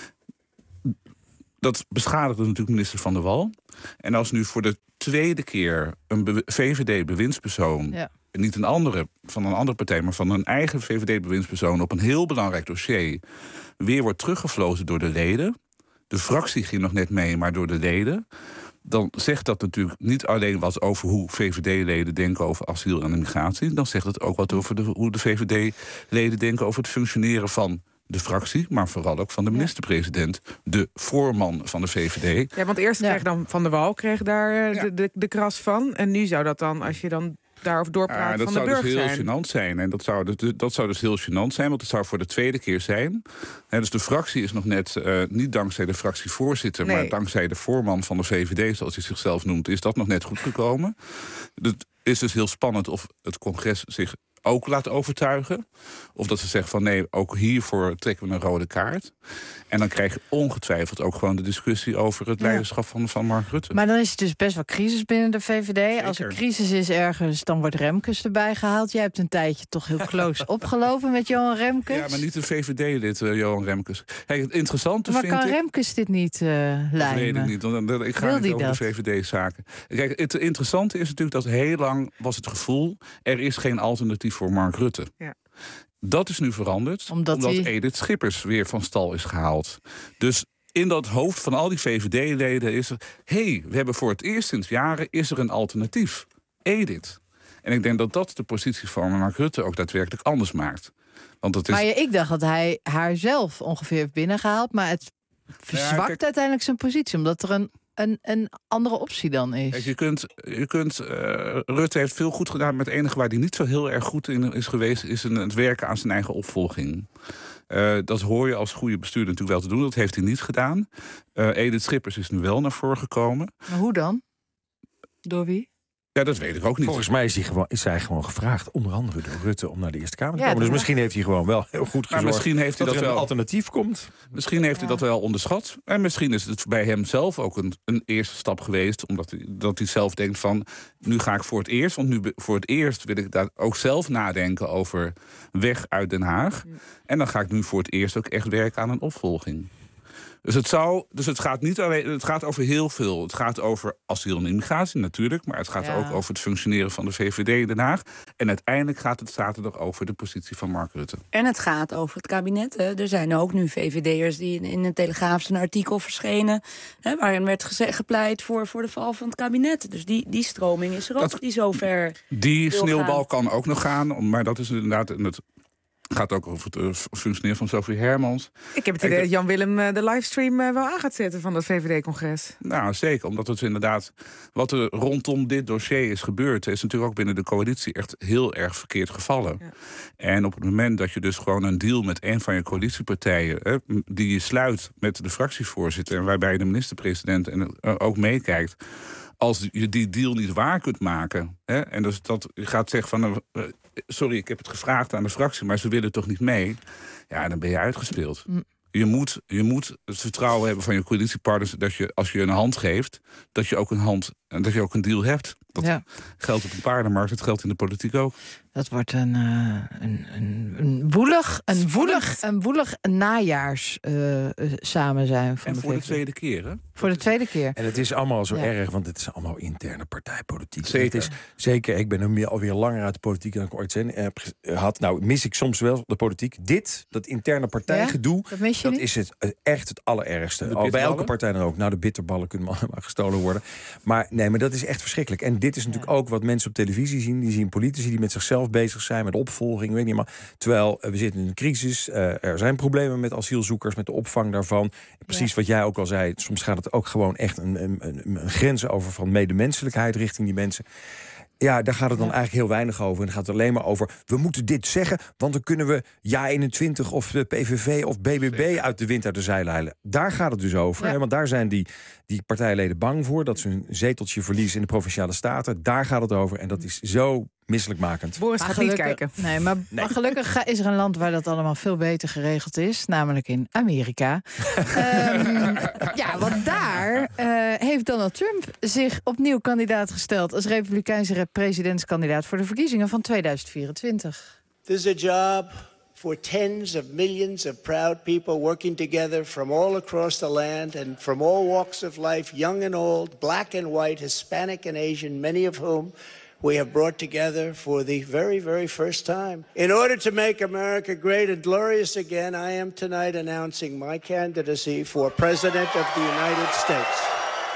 Dat beschadigde natuurlijk minister Van der Wal. En als nu voor de tweede keer een V V D-bewindspersoon, ja. niet een andere van een andere partij, maar van een eigen V V D-bewindspersoon op een heel belangrijk dossier weer wordt teruggefloten door de leden. De fractie ging nog net mee, maar door de leden. Dan zegt dat natuurlijk niet alleen wat over hoe V V D-leden denken over asiel en immigratie. Dan zegt het ook wat over de, hoe de V V D-leden denken over het functioneren van de fractie, maar vooral ook van de minister-president, de voorman van de V V D. Ja, want eerst Ja. kreeg dan Van der Wal kreeg daar uh, Ja. de, de, de kras van. En nu zou dat dan, als je dan daarover doorpraat, Ah, dat van de zou dus burger heel zijn. gênant zijn. En dat zou, dus, dat zou dus heel gênant zijn, want het zou voor de tweede keer zijn. He, dus de fractie is nog net, uh, niet dankzij de fractievoorzitter, Nee. maar dankzij de voorman van de V V D, zoals hij zichzelf noemt, is dat nog net goed gekomen. Het is dus heel spannend of het congres zich ook laat overtuigen. Of dat ze zeggen van nee, ook hiervoor trekken we een rode kaart. En dan krijg je ongetwijfeld ook gewoon de discussie over het Ja. leiderschap van, van Mark Rutte. Maar dan is het dus best wel crisis binnen de V V D. Als er crisis is ergens, dan wordt Remkes erbij gehaald. Jij hebt een tijdje toch heel close opgelopen met Johan Remkes. Ja, maar niet een V V D-lid, uh, Johan Remkes. Hey, het interessante Maar vind kan ik... Remkes dit niet uh, Dat lijmen? weet ik niet. Dan- dan- Ik ga Wil niet die over dat? de V V D-zaken. Kijk, het interessante is natuurlijk dat heel lang was het gevoel, er is geen alternatief voor Mark Rutte. Ja. Dat is nu veranderd, Omdat omdat, hij- Edith Schippers weer van stal is gehaald. Dus in dat hoofd van al die V V D-leden is er, hé, hey, we hebben voor het eerst sinds jaren is er een alternatief. Edith. En ik denk dat dat de positie van Mark Rutte ook daadwerkelijk anders maakt. Want het is... Maar ja, ik dacht dat hij haar zelf ongeveer heeft binnengehaald. Maar het verzwakt kijk- uiteindelijk zijn positie. Omdat er een, een, een andere optie dan is. Kijk, je kunt, je kunt uh, Rutte heeft veel goed gedaan, maar het enige waar hij niet zo heel erg goed in is geweest, is een, het werken aan zijn eigen opvolging. Uh, dat hoor je als goede bestuurder natuurlijk wel te doen. Dat heeft hij niet gedaan. Uh, Edith Schippers is nu wel naar voren gekomen. Maar hoe dan? Door wie? Ja, dat weet ik ook niet. Volgens mij is, hij gewoon, is zij gewoon gevraagd, onder andere door Rutte, om naar de Eerste Kamer te Ja, komen. Dus dat- misschien heeft hij gewoon wel heel goed gezorgd Maar misschien heeft hij dat, dat er een wel. alternatief komt. Misschien heeft hij dat wel onderschat. En misschien is het bij hem zelf ook een, een eerste stap geweest. Omdat hij, dat hij zelf denkt van, nu ga ik voor het eerst. Want nu be- voor het eerst wil ik daar ook zelf nadenken over weg uit Den Haag. En dan ga ik nu voor het eerst ook echt werken aan een opvolging. Dus het, zou, dus het gaat niet alleen, het gaat over heel veel. Het gaat over asiel en immigratie natuurlijk, maar het gaat Ja. ook over het functioneren van de V V D in Den Haag. En uiteindelijk gaat het zaterdag over de positie van Mark Rutte. En het gaat over het kabinet. Hè. Er zijn ook nu V V D'ers die in, in de Telegraaf een artikel verschenen, hè, waarin werd geze- gepleit voor, voor de val van het kabinet. Dus die, die stroming is er ook, Dat- die zover Die wil sneeuwbal gaan. kan ook nog gaan, maar dat is inderdaad. En het gaat ook over het uh, functioneren van Sophie Hermans. Ik heb het Kijk, idee dat- dat Jan Willem uh, de livestream uh, wel aan gaat zetten van dat V V D-congres. Nou, zeker. Omdat het inderdaad, wat er rondom dit dossier is gebeurd, is natuurlijk ook binnen de coalitie echt heel erg verkeerd gevallen. Ja. En op het moment dat je dus gewoon een deal met een van je coalitiepartijen, hè, die je sluit met de fractievoorzitter, en waarbij de minister-president en, uh, ook meekijkt, als je die deal niet waar kunt maken, hè, en dus dat je gaat zeggen van, uh, sorry, ik heb het gevraagd aan de fractie, maar ze willen toch niet mee, ja, dan ben je uitgespeeld. Mm. Je moet, je moet het vertrouwen hebben van je coalitiepartners dat je, als je een hand geeft, dat je ook een hand En dat je ook een deal hebt. Dat ja. geldt op een paardenmarkt, het geldt in de politiek ook. Dat wordt een, uh, een, een, een woelig, een woelig, een woelig najaars uh, samen zijn. Van en de voor V V D. de tweede keer, hè? Voor de tweede keer. En het is allemaal zo ja. erg, want het is allemaal interne partijpolitiek. Zeker. Het is, zeker, ik ben er meer, alweer langer uit de politiek dan ik ooit zijn, heb gehad. Nou, mis ik soms wel de politiek. Dit, dat interne partijgedoe, ja? dat, mis je dat niet? is het uh, echt het allerergste. De Al bij elke partij dan ook. Nou, de bitterballen kunnen maar gestolen worden. Maar nee, maar dat is echt verschrikkelijk. En dit is natuurlijk ja. ook wat mensen op televisie zien. Die zien politici die met zichzelf bezig zijn, met opvolging, weet niet maar. Terwijl uh, we zitten in een crisis. Uh, er zijn problemen met asielzoekers, met de opvang daarvan. Precies ja. wat jij ook al zei. Soms gaat het ook gewoon echt een, een, een, een grens over van medemenselijkheid richting die mensen. Ja, daar gaat het dan ja. eigenlijk heel weinig over. En dan gaat het alleen maar over, we moeten dit zeggen, want dan kunnen we Ja eenentwintig of de P V V of B B B Zeker. uit de wind uit de zeilen halen. Daar gaat het dus over. Ja. Hè, want daar zijn die, die partijleden bang voor, dat ze hun zeteltje verliezen in de Provinciale Staten. Daar gaat het over. En dat is zo misselijkmakend. Boris gaat niet kijken. Nee, maar, nee. maar gelukkig is er een land waar dat allemaal veel beter geregeld is. Namelijk in Amerika. um, ja, want daar uh, heeft Donald Trump zich opnieuw kandidaat gesteld als Republikeinse presidentskandidaat voor de verkiezingen van tweeduizend vierentwintig. This is a job for tens of millions of proud people working together from all across the land and from all walks of life, young and old, black and white, Hispanic and Asian, many of whom we have brought together for the very, very first time. In order to make America great and glorious again, I am tonight announcing my candidacy for President of the United States.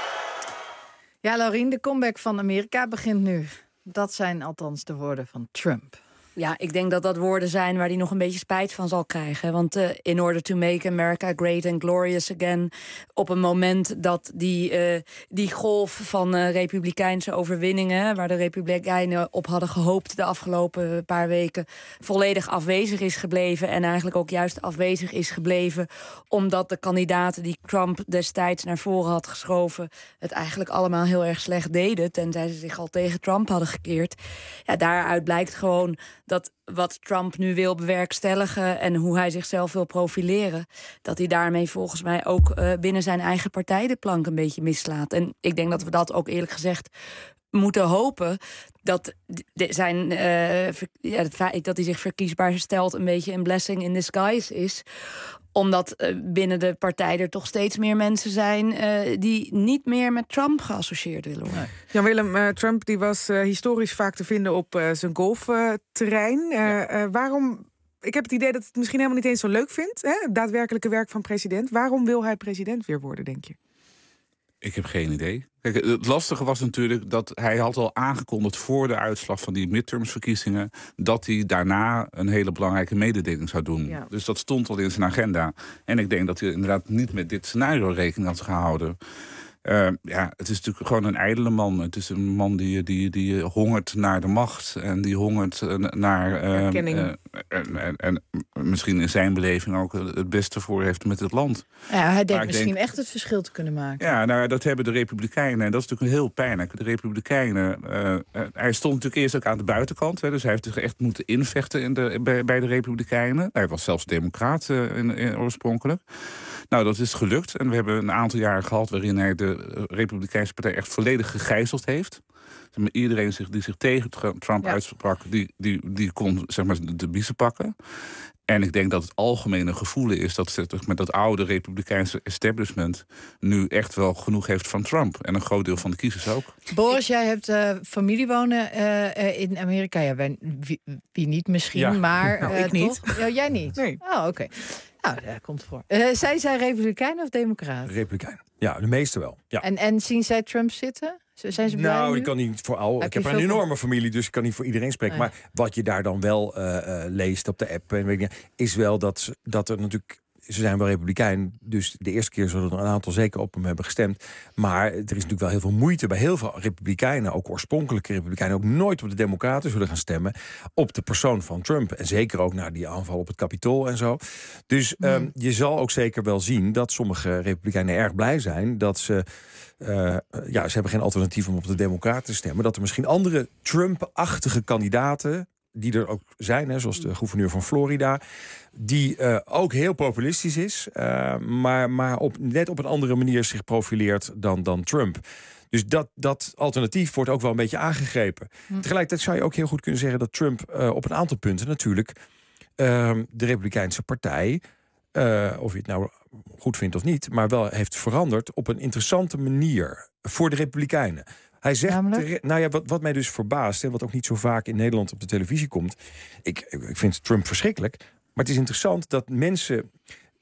Ja, Laurien, de comeback van Amerika begint nu. Dat zijn althans de woorden van Trump. Ja, ik denk dat dat woorden zijn waar hij nog een beetje spijt van zal krijgen. Want uh, in order to make America great and glorious again, op een moment dat die, uh, die golf van uh, republikeinse overwinningen, waar de republikeinen op hadden gehoopt de afgelopen paar weken, volledig afwezig is gebleven. En eigenlijk ook juist afwezig is gebleven omdat de kandidaten die Trump destijds naar voren had geschoven het eigenlijk allemaal heel erg slecht deden, tenzij ze zich al tegen Trump hadden gekeerd. Ja, daaruit blijkt gewoon dat wat Trump nu wil bewerkstelligen en hoe hij zichzelf wil profileren, dat hij daarmee volgens mij ook uh, binnen zijn eigen partij de plank een beetje mislaat. En ik denk dat we dat ook eerlijk gezegd moeten hopen, dat de, zijn, uh, ja, het feit dat hij zich verkiesbaar stelt een beetje een blessing in disguise is. Omdat uh, binnen de partij er toch steeds meer mensen zijn uh, die niet meer met Trump geassocieerd willen worden. Nee. Jan-Willem, uh, Trump die was uh, historisch vaak te vinden op uh, zijn golfterrein. Uh, ja. uh, waarom? Ik heb het idee dat het misschien helemaal niet eens zo leuk vindt, hè, het daadwerkelijke werk van president. Waarom wil hij president weer worden, denk je? Ik heb geen idee. Kijk, het lastige was natuurlijk dat hij had al aangekondigd voor de uitslag van die midtermsverkiezingen dat hij daarna een hele belangrijke mededeling zou doen. Ja. Dus dat stond al in zijn agenda. En ik denk dat hij inderdaad niet met dit scenario rekening had gehouden. Uh, ja, het is natuurlijk gewoon een ijdele man. Het is een man die, die, die hongert naar de macht en die hongert naar uh, erkenning. Uh, en, en, en misschien in zijn beleving ook het beste voor heeft met het land. Ja, hij denkt misschien denk, echt het verschil te kunnen maken. Ja, nou, dat hebben de Republikeinen. En dat is natuurlijk heel pijnlijk. De Republikeinen, uh, uh, hij stond natuurlijk eerst ook aan de buitenkant. Hè, dus hij heeft zich echt moeten invechten in de, bij, bij de Republikeinen. Hij was zelfs democraat uh, in, in, oorspronkelijk. Nou, dat is gelukt. En we hebben een aantal jaren gehad waarin hij de Republikeinse partij echt volledig gegijzeld heeft. Iedereen zich, die zich tegen Trump ja. uitsprak, die, die, die kon zeg maar, de biezen pakken. En ik denk dat het algemene gevoel is dat met dat oude Republikeinse establishment nu echt wel genoeg heeft van Trump. En een groot deel van de kiezers ook. Boris, jij hebt uh, familie wonen uh, in Amerika. Ja, wij, wie, wie niet misschien, ja. maar nou, uh, ik niet. Toch? Ja, jij niet? Nee. Oh, oké. Okay. Nou, dat komt voor. Uh, zijn zij Republikein of Democraat? Republikein. Ja, de meeste wel. Ja. En, en zien zij Trump zitten? Zijn ze blij nou, nu? ik kan niet voor al. Heb ik heb een enorme familie, dus ik kan niet voor iedereen spreken. Nee. Maar wat je daar dan wel uh, uh, leest op de app en weet ik, is wel dat, ze, dat er natuurlijk. Ze zijn wel republikein, dus de eerste keer zullen er een aantal zeker op hem hebben gestemd. Maar er is natuurlijk wel heel veel moeite bij heel veel republikeinen, ook oorspronkelijke republikeinen, ook nooit op de democraten zullen gaan stemmen op de persoon van Trump. En zeker ook naar die aanval op het Capitool en zo. Dus mm. um, je zal ook zeker wel zien dat sommige republikeinen erg blij zijn dat ze. Uh, ja, ze hebben geen alternatief om op de democraten te stemmen. Dat er misschien andere Trump-achtige kandidaten die er ook zijn, hè, zoals de gouverneur van Florida, die uh, ook heel populistisch is, uh, maar, maar op, net op een andere manier zich profileert dan, dan Trump. Dus dat, dat alternatief wordt ook wel een beetje aangegrepen. Hm. Tegelijkertijd zou je ook heel goed kunnen zeggen dat Trump uh, op een aantal punten natuurlijk uh, de Republikeinse partij, uh, of je het nou goed vindt of niet, maar wel heeft veranderd op een interessante manier voor de Republikeinen. Hij zegt, te, nou ja, wat, wat mij dus verbaast, en wat ook niet zo vaak in Nederland op de televisie komt. Ik, ik vind Trump verschrikkelijk, maar het is interessant dat mensen.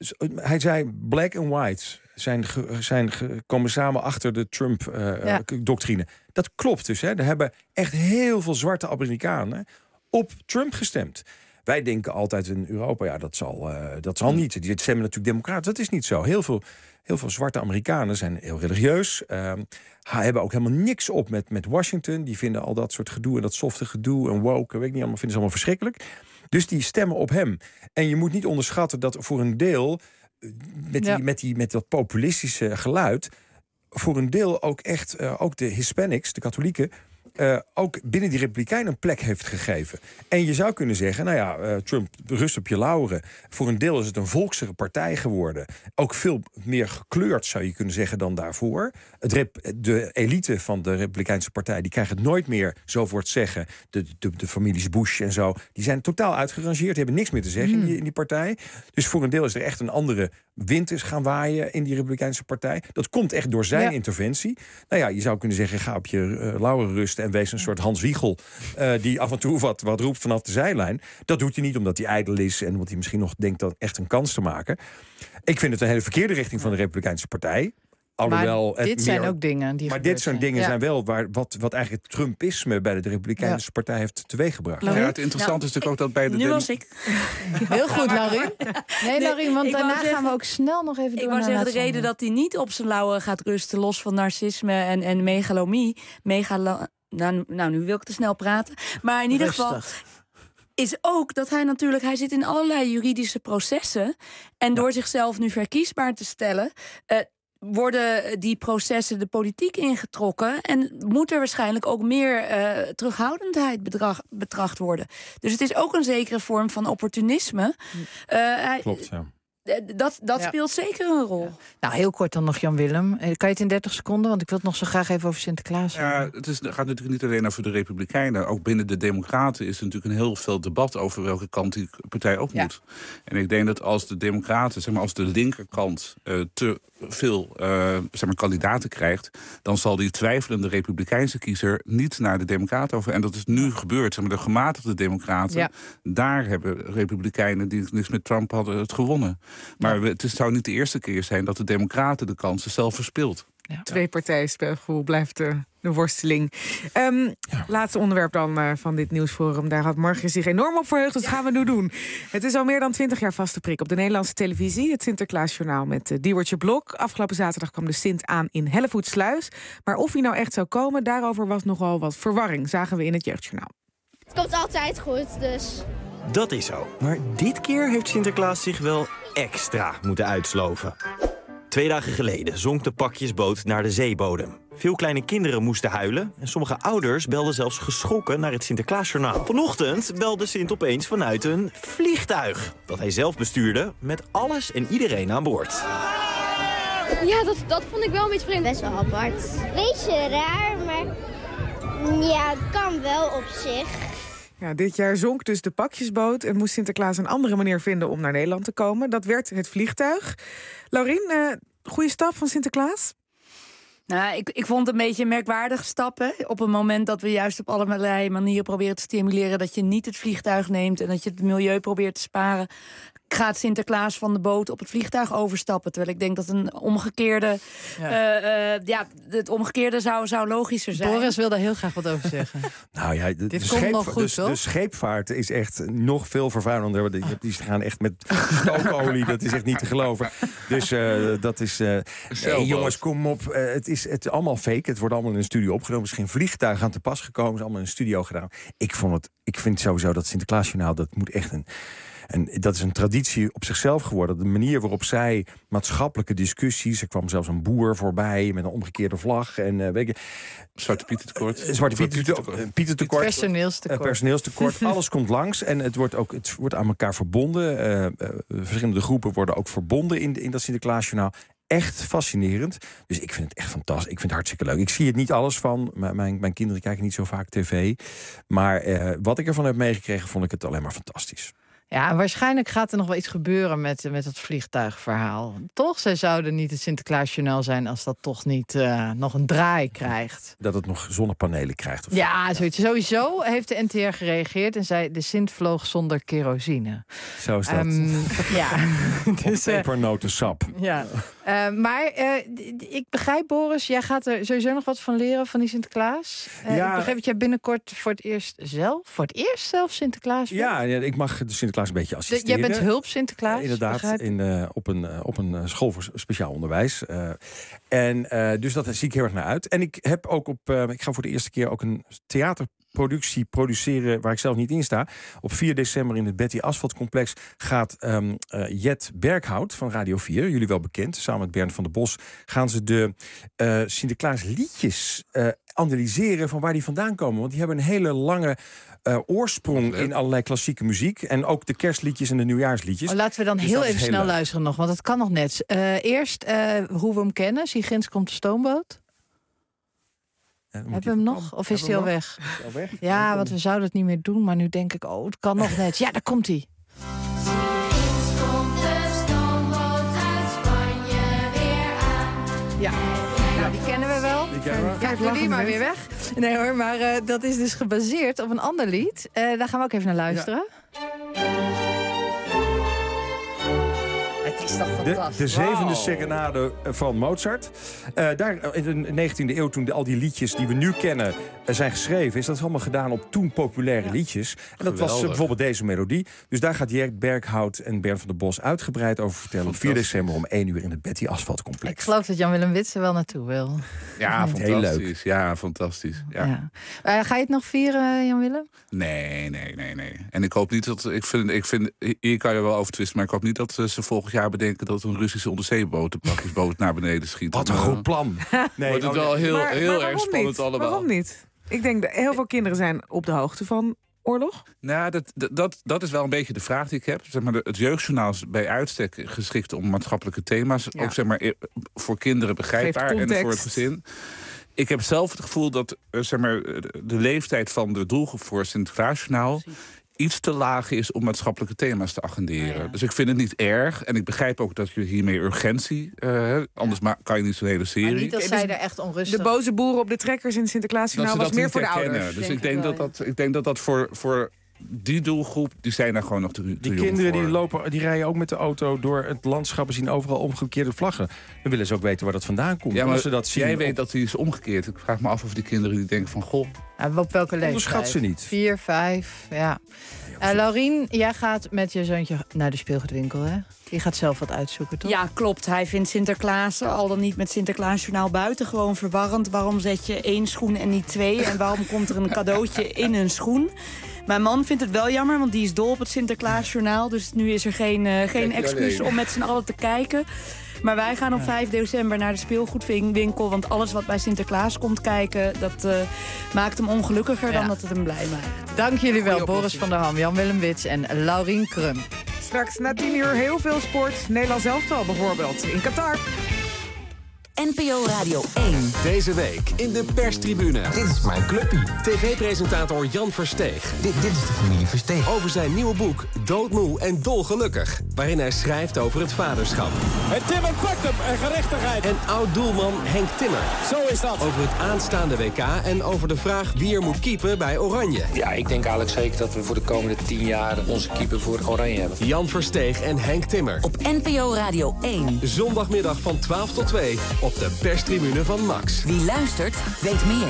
Hij zei black and white zijn, zijn komen samen achter de Trump-doctrine. Uh, ja. Dat klopt dus. Hè. Er hebben echt heel veel zwarte Amerikanen op Trump gestemd. Wij denken altijd in Europa, ja, dat zal, uh, dat zal niet. Die stemmen natuurlijk democraten. Dat is niet zo. Heel veel, heel veel zwarte Amerikanen zijn heel religieus. Uh, hebben ook helemaal niks op met, met Washington. Die vinden al dat soort gedoe en dat softe gedoe en woke, weet ik niet, allemaal vinden ze allemaal verschrikkelijk. Dus die stemmen op hem. En je moet niet onderschatten dat voor een deel, met, die, ja. met, die, met dat populistische geluid, voor een deel ook echt, uh, ook de Hispanics, de katholieken, Uh, ook binnen die Republikeinen een plek heeft gegeven. En je zou kunnen zeggen, nou ja, uh, Trump, rust op je lauweren. Voor een deel is het een volksere partij geworden. Ook veel meer gekleurd, zou je kunnen zeggen, dan daarvoor. Het rep- de elite van de Republikeinse partij, die krijgt het nooit meer, zo voor het zeggen. De, de, de families Bush en zo, die zijn totaal uitgerangeerd, hebben niks meer te zeggen mm. in, die, in die partij. Dus voor een deel is er echt een andere wind is gaan waaien in die Republikeinse partij. Dat komt echt door zijn ja. interventie. Nou ja, je zou kunnen zeggen, ga op je uh, lauweren rusten en wees een soort Hans Wiegel uh, die af en toe wat, wat roept vanaf de zijlijn. Dat doet hij niet omdat hij ijdel is en omdat hij misschien nog denkt dat echt een kans te maken. Ik vind het een hele verkeerde richting van de Republikeinse partij. Alhoewel maar dit het zijn meer, ook dingen die Maar dit soort dingen ja. zijn wel waar, wat, wat eigenlijk het Trumpisme bij de Republikeinse ja. partij heeft teweeggebracht. Ja, het interessante ja. is natuurlijk ook dat bij de... Nu was ik. Heel goed, Laurien. Nee, Laurien, want daarna zeggen, gaan we ook snel nog even door. Ik wou zeggen, de reden dat hij niet op zijn lauwen gaat rusten, los van narcisme en, en megalomie. Megalo, nou, nou, nu wil ik te snel praten. Maar in ieder geval is ook dat hij natuurlijk, hij zit in allerlei juridische processen. En door ja. zichzelf nu verkiesbaar te stellen, Uh, worden die processen de politiek ingetrokken en moet er waarschijnlijk ook meer uh, terughoudendheid bedrag, betracht worden. Dus het is ook een zekere vorm van opportunisme. Uh, hij, Klopt, ja. Dat, dat ja. speelt zeker een rol. Ja. Nou, heel kort dan nog Jan-Willem. Kan je het in dertig seconden? Want ik wil het nog zo graag even over Sinterklaas hebben. Ja, het, is, het gaat natuurlijk niet alleen over de Republikeinen. Ook binnen de Democraten is er natuurlijk een heel veel debat over welke kant die partij op moet. Ja. En ik denk dat als de Democraten, zeg maar, als de linkerkant uh, te veel uh, zeg maar, kandidaten krijgt, dan zal die twijfelende Republikeinse kiezer niet naar de Democraten over. En dat is nu gebeurd. Zeg maar, de gematigde Democraten, ja. daar hebben Republikeinen die niks met Trump hadden het gewonnen. Maar ja. het zou niet de eerste keer zijn dat de Democraten de kansen zelf verspeelt. Ja. Twee partijenspelgevoel blijft de, de worsteling. Um, ja. Laatste onderwerp dan uh, van dit nieuwsforum. Daar had Margriet zich enorm op verheugd. Dat ja. gaan we nu doen. Het is al meer dan twintig jaar vaste prik op de Nederlandse televisie. Het Sinterklaasjournaal met uh, Diewertje Blok. Afgelopen zaterdag kwam de Sint aan in Hellevoetsluis. Maar of hij nou echt zou komen, daarover was nogal wat verwarring. Zagen we in het Jeugdjournaal. Het komt altijd goed, dus... Dat is zo. Maar dit keer heeft Sinterklaas zich wel extra moeten uitsloven. Twee dagen geleden zonk de pakjesboot naar de zeebodem. Veel kleine kinderen moesten huilen en sommige ouders belden zelfs geschrokken naar het Sinterklaasjournaal. Vanochtend belde Sint opeens vanuit een vliegtuig dat hij zelf bestuurde met alles en iedereen aan boord. Ja, dat, dat vond ik wel een beetje vreemd. Best wel apart. Beetje raar, maar ja, het kan wel op zich. Ja, dit jaar zonk dus de pakjesboot en moest Sinterklaas een andere manier vinden om naar Nederland te komen. Dat werd het vliegtuig. Laurien, uh, goede stap van Sinterklaas? Nou, ik, ik vond het een beetje een merkwaardige stap. Hè? Op een moment dat we juist op allerlei manieren proberen te stimuleren dat je niet het vliegtuig neemt en dat je het milieu probeert te sparen, gaat Sinterklaas van de boot op het vliegtuig overstappen. Terwijl ik denk dat een omgekeerde, ja, uh, uh, ja het omgekeerde zou, zou logischer zijn. Boris wil daar heel graag wat over zeggen. Nou ja, de, Dit de, komt scheep, nog goed, dus, de scheepvaart is echt nog veel vervuilender. Die gaan echt met stookolie, dat is echt niet te geloven. Dus uh, dat is... Uh, hey, jongens, kom op. Uh, het, is, het is allemaal fake. Het wordt allemaal in een studio opgenomen. Er is geen vliegtuig aan te pas gekomen. Het is allemaal in een studio gedaan. Ik, vond het, ik vind sowieso dat Sinterklaasjournaal, dat moet echt een... En dat is een traditie op zichzelf geworden. De manier waarop zij maatschappelijke discussies... Er kwam zelfs een boer voorbij met een omgekeerde vlag. En, uh, weet je, Zwarte Pieten tekort. Zwarte Pieten tekort. Pieten tekort. Personeelstekort. Uh, personeelstekort. Alles komt langs en het wordt ook het wordt aan elkaar verbonden. Uh, uh, verschillende groepen worden ook verbonden in, in dat Sinterklaasjournaal. echt fascinerend. Dus ik vind het echt fantastisch. Ik vind het hartstikke leuk. Ik zie het niet alles van. M- mijn, mijn kinderen kijken niet zo vaak tv. Maar uh, wat ik ervan heb meegekregen, vond ik het alleen maar fantastisch. Ja, en waarschijnlijk gaat er nog wel iets gebeuren met, met het vliegtuigverhaal. Toch? Zij zouden niet het Sinterklaasjournaal zijn als dat toch niet uh, nog een draai krijgt. Dat het nog zonnepanelen krijgt. Of ja, zoiets. Sowieso heeft de N T R gereageerd en zei de Sint vloog zonder kerosine. Zo is dat. Um, ja. dus, pepernotensap. Ja. Uh, maar uh, ik begrijp, Boris, jij gaat er sowieso nog wat van leren van die Sinterklaas. Uh, ja. Ik begrijp dat jij binnenkort voor het eerst zelf, voor het eerst zelf Sinterklaas bent. Ja, ja, ik mag de Sinterklaas een beetje assisteren. Jij bent hulp Sinterklaas? Uh, inderdaad, in, uh, op een, uh, op een uh, school voor speciaal onderwijs. Uh, en uh, dus dat zie ik heel erg naar uit. En ik heb ook op, uh, ik ga voor de eerste keer ook een theaterproductie produceren waar ik zelf niet in sta. Op vier december in het Betty Asphalt Complex gaat um, uh, Jet Berghout van Radio vier, jullie wel bekend, samen met Bernd van der Bos, gaan ze de uh, Sinterklaas liedjes uh, analyseren van waar die vandaan komen. Want die hebben een hele lange Uh, oorsprong in allerlei klassieke muziek. En ook de kerstliedjes en de nieuwjaarsliedjes. Oh, laten we dan dus heel even snel leuk. luisteren nog, want dat kan nog net. Uh, eerst uh, hoe we hem kennen. Siegins komt de stoomboot. Hebben we hem nog? Of is hij al weg? Is al weg? Ja, want we zouden het niet meer doen. Maar nu denk ik, oh, het kan nog net. Ja, daar komt hij. Ja. Nou, die kennen we wel. Die kennen we. Ja, doe die maar weer weg. Nee hoor, maar uh, dat is dus gebaseerd op een ander lied. Uh, daar gaan we ook even naar luisteren. Ja. Het is toch fantastisch. De, de zevende wow. serenade van Mozart. Uh, daar, in de negentiende eeuw, toen de, al die liedjes die we nu kennen uh, zijn geschreven, is dat allemaal gedaan op toen populaire ja. liedjes. En dat Geweldig. was uh, bijvoorbeeld deze melodie. Dus daar gaat Jet Berghout en Bernd van der Bos uitgebreid over vertellen. Op vier december om één uur in het Betty Asphalt Complex. Ik geloof dat Jan-Willem Witsen wel naartoe wil. Ja, fantastisch. Heel leuk. Ja, fantastisch. Ja. Ja. Uh, ga je het nog vieren, Jan-Willem? Nee, nee, nee, nee. En ik hoop niet dat... Ik vind, ik vind, hier kan je wel over twisten, maar ik hoop niet dat ze volgend jaar bedenken dat een Russische onderzeeboot de pakjesboot naar beneden schiet. Wat een goed plan. Nee, wordt het wel heel, maar, heel maar erg spannend niet? allemaal. Waarom niet? Ik denk dat heel veel kinderen zijn op de hoogte van oorlog. Nou, dat, dat, dat is wel een beetje de vraag die ik heb. Zeg maar, het jeugdjournaal is bij uitstek geschikt om maatschappelijke thema's, ja. ook zeg maar, voor kinderen begrijpbaar en voor het gezin. Ik heb zelf het gevoel dat zeg maar, de leeftijd van de doelgroep voor het Sinterklaasjournaal iets te laag is om maatschappelijke thema's te agenderen. Ja, ja. Dus ik vind het niet erg. En ik begrijp ook dat je hiermee urgentie... Uh, anders ja. kan je niet zo'n hele serie. Maar niet als zij er echt onrustig... De boze boeren op de trekkers in het Sinterklaasjournaal was meer voor de ouders. Dus ik denk, dat dat, ik denk dat dat voor... voor die doelgroep, die zijn daar gewoon nog te, te Die jong kinderen voor. die lopen, die rijden ook met de auto door het landschap en zien overal omgekeerde vlaggen. Dan willen ze ook weten waar dat vandaan komt. Ja, maar ze dat zien jij op... weet dat die is omgekeerd. Ik vraag me af of die kinderen die denken van, goh... Ja, op welke leeftijd? Onderschat ze niet. Vier, vijf, ja. Uh, Laurien, jij gaat met je zoontje naar de speelgoedwinkel, hè? Die gaat zelf wat uitzoeken, toch? Ja, klopt. Hij vindt Sinterklaas, al dan niet met Sinterklaasjournaal, buitengewoon verwarrend. Waarom zet je één schoen en niet twee? En waarom komt er een cadeautje in een schoen? Mijn man vindt het wel jammer, want die is dol op het Sinterklaasjournaal. Dus nu is er geen, uh, geen excuus om met z'n allen te kijken. Maar wij gaan op vijf december naar de speelgoedwinkel. Want alles wat bij Sinterklaas komt kijken, dat uh, maakt hem ongelukkiger ja. dan dat het hem blij maakt. Dank jullie wel, Boris van der Ham, Jan-Willem Wits en Laurien Krum. Straks na tien uur heel veel sport. Nederlands elftal bijvoorbeeld in Qatar. N P O Radio één. Deze week in de perstribune. Dit is mijn clubpie. T V-presentator Jan Versteeg. Dit, dit is de familie Versteeg. Over zijn nieuwe boek Doodmoe en Dolgelukkig. Waarin hij schrijft over het vaderschap. En Timmer pakt hem en gerechtigheid. En oud-doelman Henk Timmer. Zo is dat. Over het aanstaande W K en over de vraag wie er moet keepen bij Oranje. Ja, ik denk eigenlijk zeker dat we voor de komende tien jaar onze keeper voor Oranje hebben. Jan Versteeg en Henk Timmer. Op N P O Radio één. Zondagmiddag van twaalf tot twee. Op de perstribune van Max. Wie luistert, weet meer.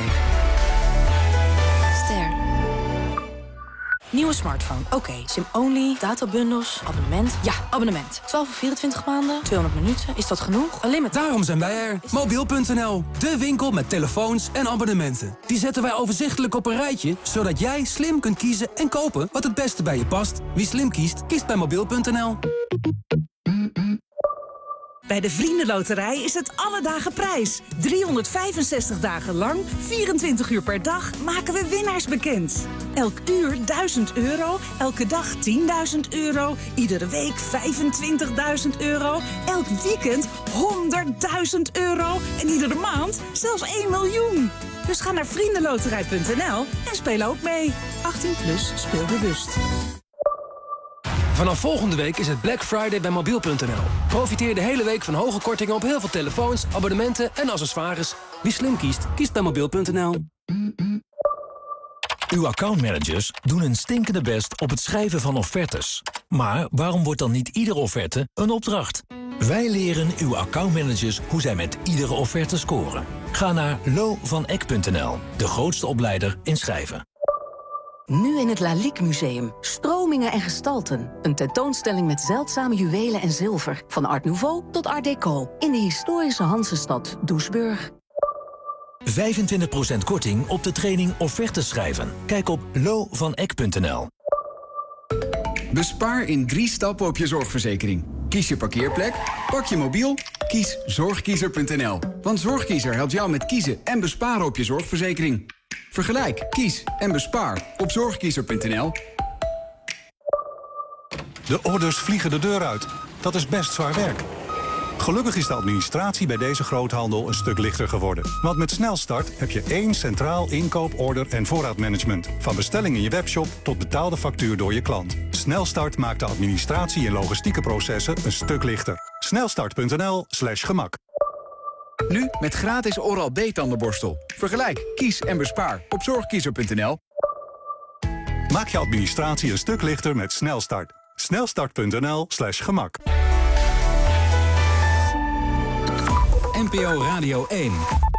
Ster. Nieuwe smartphone. Oké, okay. SIM-only, databundels, abonnement. Ja, abonnement. twaalf of vierentwintig maanden, tweehonderd minuten. Is dat genoeg? Alleen met... Daarom zijn wij er. Mobiel punt n l. De winkel met telefoons en abonnementen. Die zetten wij overzichtelijk op een rijtje, zodat jij slim kunt kiezen en kopen wat het beste bij je past. Wie slim kiest, kiest bij mobiel punt n l. Bij de Vriendenloterij is het alle dagen prijs. driehonderdvijfenzestig dagen lang, vierentwintig uur per dag, maken we winnaars bekend. Elk uur duizend euro, elke dag tienduizend euro, iedere week vijfentwintigduizend euro, elk weekend honderdduizend euro en iedere maand zelfs één miljoen. Dus ga naar vriendenloterij punt n l en speel ook mee. achttien plus, speel bewust. Vanaf volgende week is het Black Friday bij mobiel punt n l. Profiteer de hele week van hoge kortingen op heel veel telefoons, abonnementen en accessoires. Wie slim kiest, kiest bij mobiel punt n l. Uw accountmanagers doen een stinkende best op het schrijven van offertes. Maar waarom wordt dan niet iedere offerte een opdracht? Wij leren uw accountmanagers hoe zij met iedere offerte scoren. Ga naar lo van eck punt n l, de grootste opleider in schrijven. Nu in het Lalique Museum. Stromingen en gestalten. Een tentoonstelling met zeldzame juwelen en zilver. Van Art Nouveau tot Art Deco. In de historische Hansestad Doesburg. vijfentwintig procent korting op de training offertes schrijven. Kijk op lo van eck punt n l. Bespaar in drie stappen op je zorgverzekering. Kies je parkeerplek, pak je mobiel, kies zorgkiezer punt n l. Want Zorgkiezer helpt jou met kiezen en besparen op je zorgverzekering. Vergelijk, kies en bespaar op zorgkiezer punt n l. De orders vliegen de deur uit. Dat is best zwaar werk. Gelukkig is de administratie bij deze groothandel een stuk lichter geworden. Want met Snelstart heb je één centraal inkoop, order en voorraadmanagement. Van bestelling in je webshop tot betaalde factuur door je klant. Snelstart maakt de administratie en logistieke processen een stuk lichter. Snelstart punt n l slash gemak. Nu met gratis Oral-B tandenborstel. Vergelijk, kies en bespaar op zorgkiezer punt n l. Maak je administratie een stuk lichter met Snelstart. Snelstart punt n l slash gemak. N P O Radio één.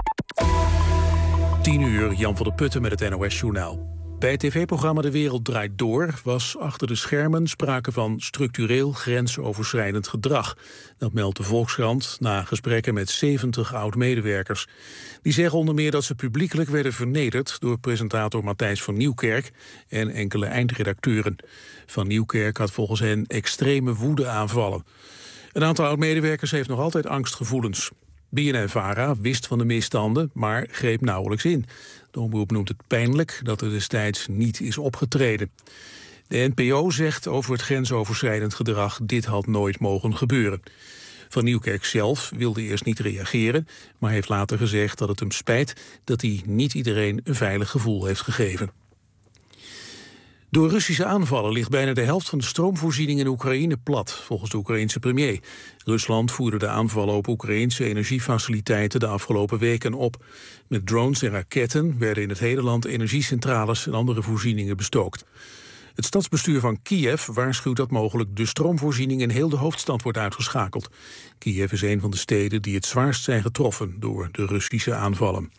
tien uur, Jan van der Putten met het N O S-journaal. Bij het tv-programma De Wereld Draait Door was achter de schermen sprake van structureel grensoverschrijdend gedrag. Dat meldt de Volkskrant na gesprekken met zeventig oud-medewerkers. Die zeggen onder meer dat ze publiekelijk werden vernederd door presentator Matthijs van Nieuwkerk en enkele eindredacteuren. Van Nieuwkerk had volgens hen extreme woedeaanvallen. Een aantal oud-medewerkers heeft nog altijd angstgevoelens. B N N-Vara wist van de misstanden, maar greep nauwelijks in. De omroep noemt het pijnlijk dat er destijds niet is opgetreden. De N P O zegt over het grensoverschrijdend gedrag: dit had nooit mogen gebeuren. Van Nieuwkerk zelf wilde eerst niet reageren, maar heeft later gezegd dat het hem spijt dat hij niet iedereen een veilig gevoel heeft gegeven. Door Russische aanvallen ligt bijna de helft van de stroomvoorziening in Oekraïne plat, volgens de Oekraïense premier. Rusland voerde de aanvallen op Oekraïense energiefaciliteiten de afgelopen weken op. Met drones en raketten werden in het hele land energiecentrales en andere voorzieningen bestookt. Het stadsbestuur van Kiev waarschuwt dat mogelijk de stroomvoorziening in heel de hoofdstad wordt uitgeschakeld. Kiev is een van de steden die het zwaarst zijn getroffen door de Russische aanvallen.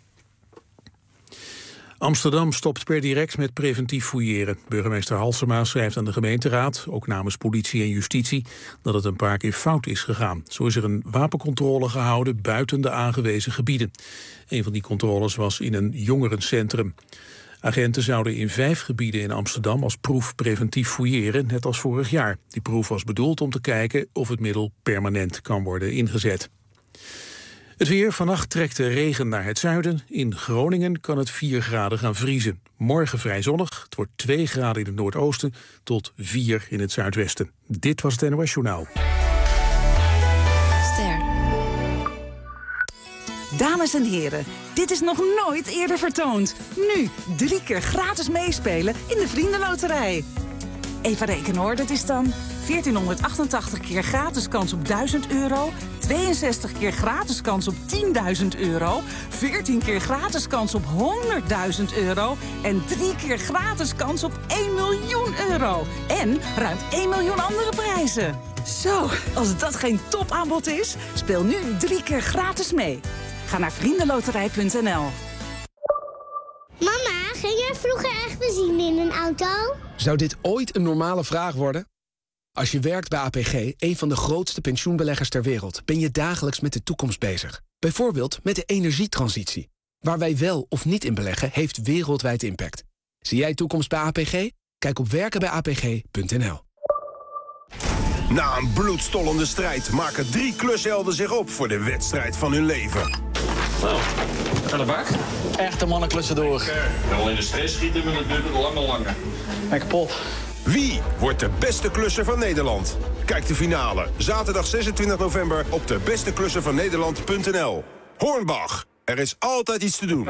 Amsterdam stopt per direct met preventief fouilleren. Burgemeester Halsema schrijft aan de gemeenteraad, ook namens politie en justitie, dat het een paar keer fout is gegaan. Zo is er een wapencontrole gehouden buiten de aangewezen gebieden. Een van die controles was in een jongerencentrum. Agenten zouden in vijf gebieden in Amsterdam als proef preventief fouilleren, net als vorig jaar. Die proef was bedoeld om te kijken of het middel permanent kan worden ingezet. Het weer, vannacht trekt de regen naar het zuiden. In Groningen kan het vier graden gaan vriezen. Morgen vrij zonnig, het wordt twee graden in het noordoosten tot vier in het zuidwesten. Dit was het N O S Journaal. Ster. Dames en heren, dit is nog nooit eerder vertoond. Nu drie keer gratis meespelen in de Vriendenloterij. Even rekenen hoor, dat is dan veertienhonderdachtentachtig keer gratis kans op duizend euro... tweeënzestig keer gratis kans op tienduizend euro... veertien keer gratis kans op honderdduizend euro... en drie keer gratis kans op één miljoen euro. En ruim één miljoen andere prijzen. Zo, als dat geen topaanbod is, speel nu drie keer gratis mee. Ga naar vriendenloterij punt n l. Mama, ging jij vroeger echt benzine in een auto? Zou dit ooit een normale vraag worden? Als je werkt bij A P G, een van de grootste pensioenbeleggers ter wereld, ben je dagelijks met de toekomst bezig. Bijvoorbeeld met de energietransitie. Waar wij wel of niet in beleggen, heeft wereldwijd impact. Zie jij toekomst bij A P G? Kijk op werken bij a p g punt n l. Na een bloedstollende strijd maken drie klushelden zich op voor de wedstrijd van hun leven. Nou, aan de bak. Echte mannen klussen door. Ik ben al in de stress schieten, maar dat duurt het lang langer. Ben kapot. Wie wordt de beste klusser van Nederland? Kijk de finale, zaterdag zesentwintig november op de beste klusser van Nederland punt n l. Hornbach, er is altijd iets te doen.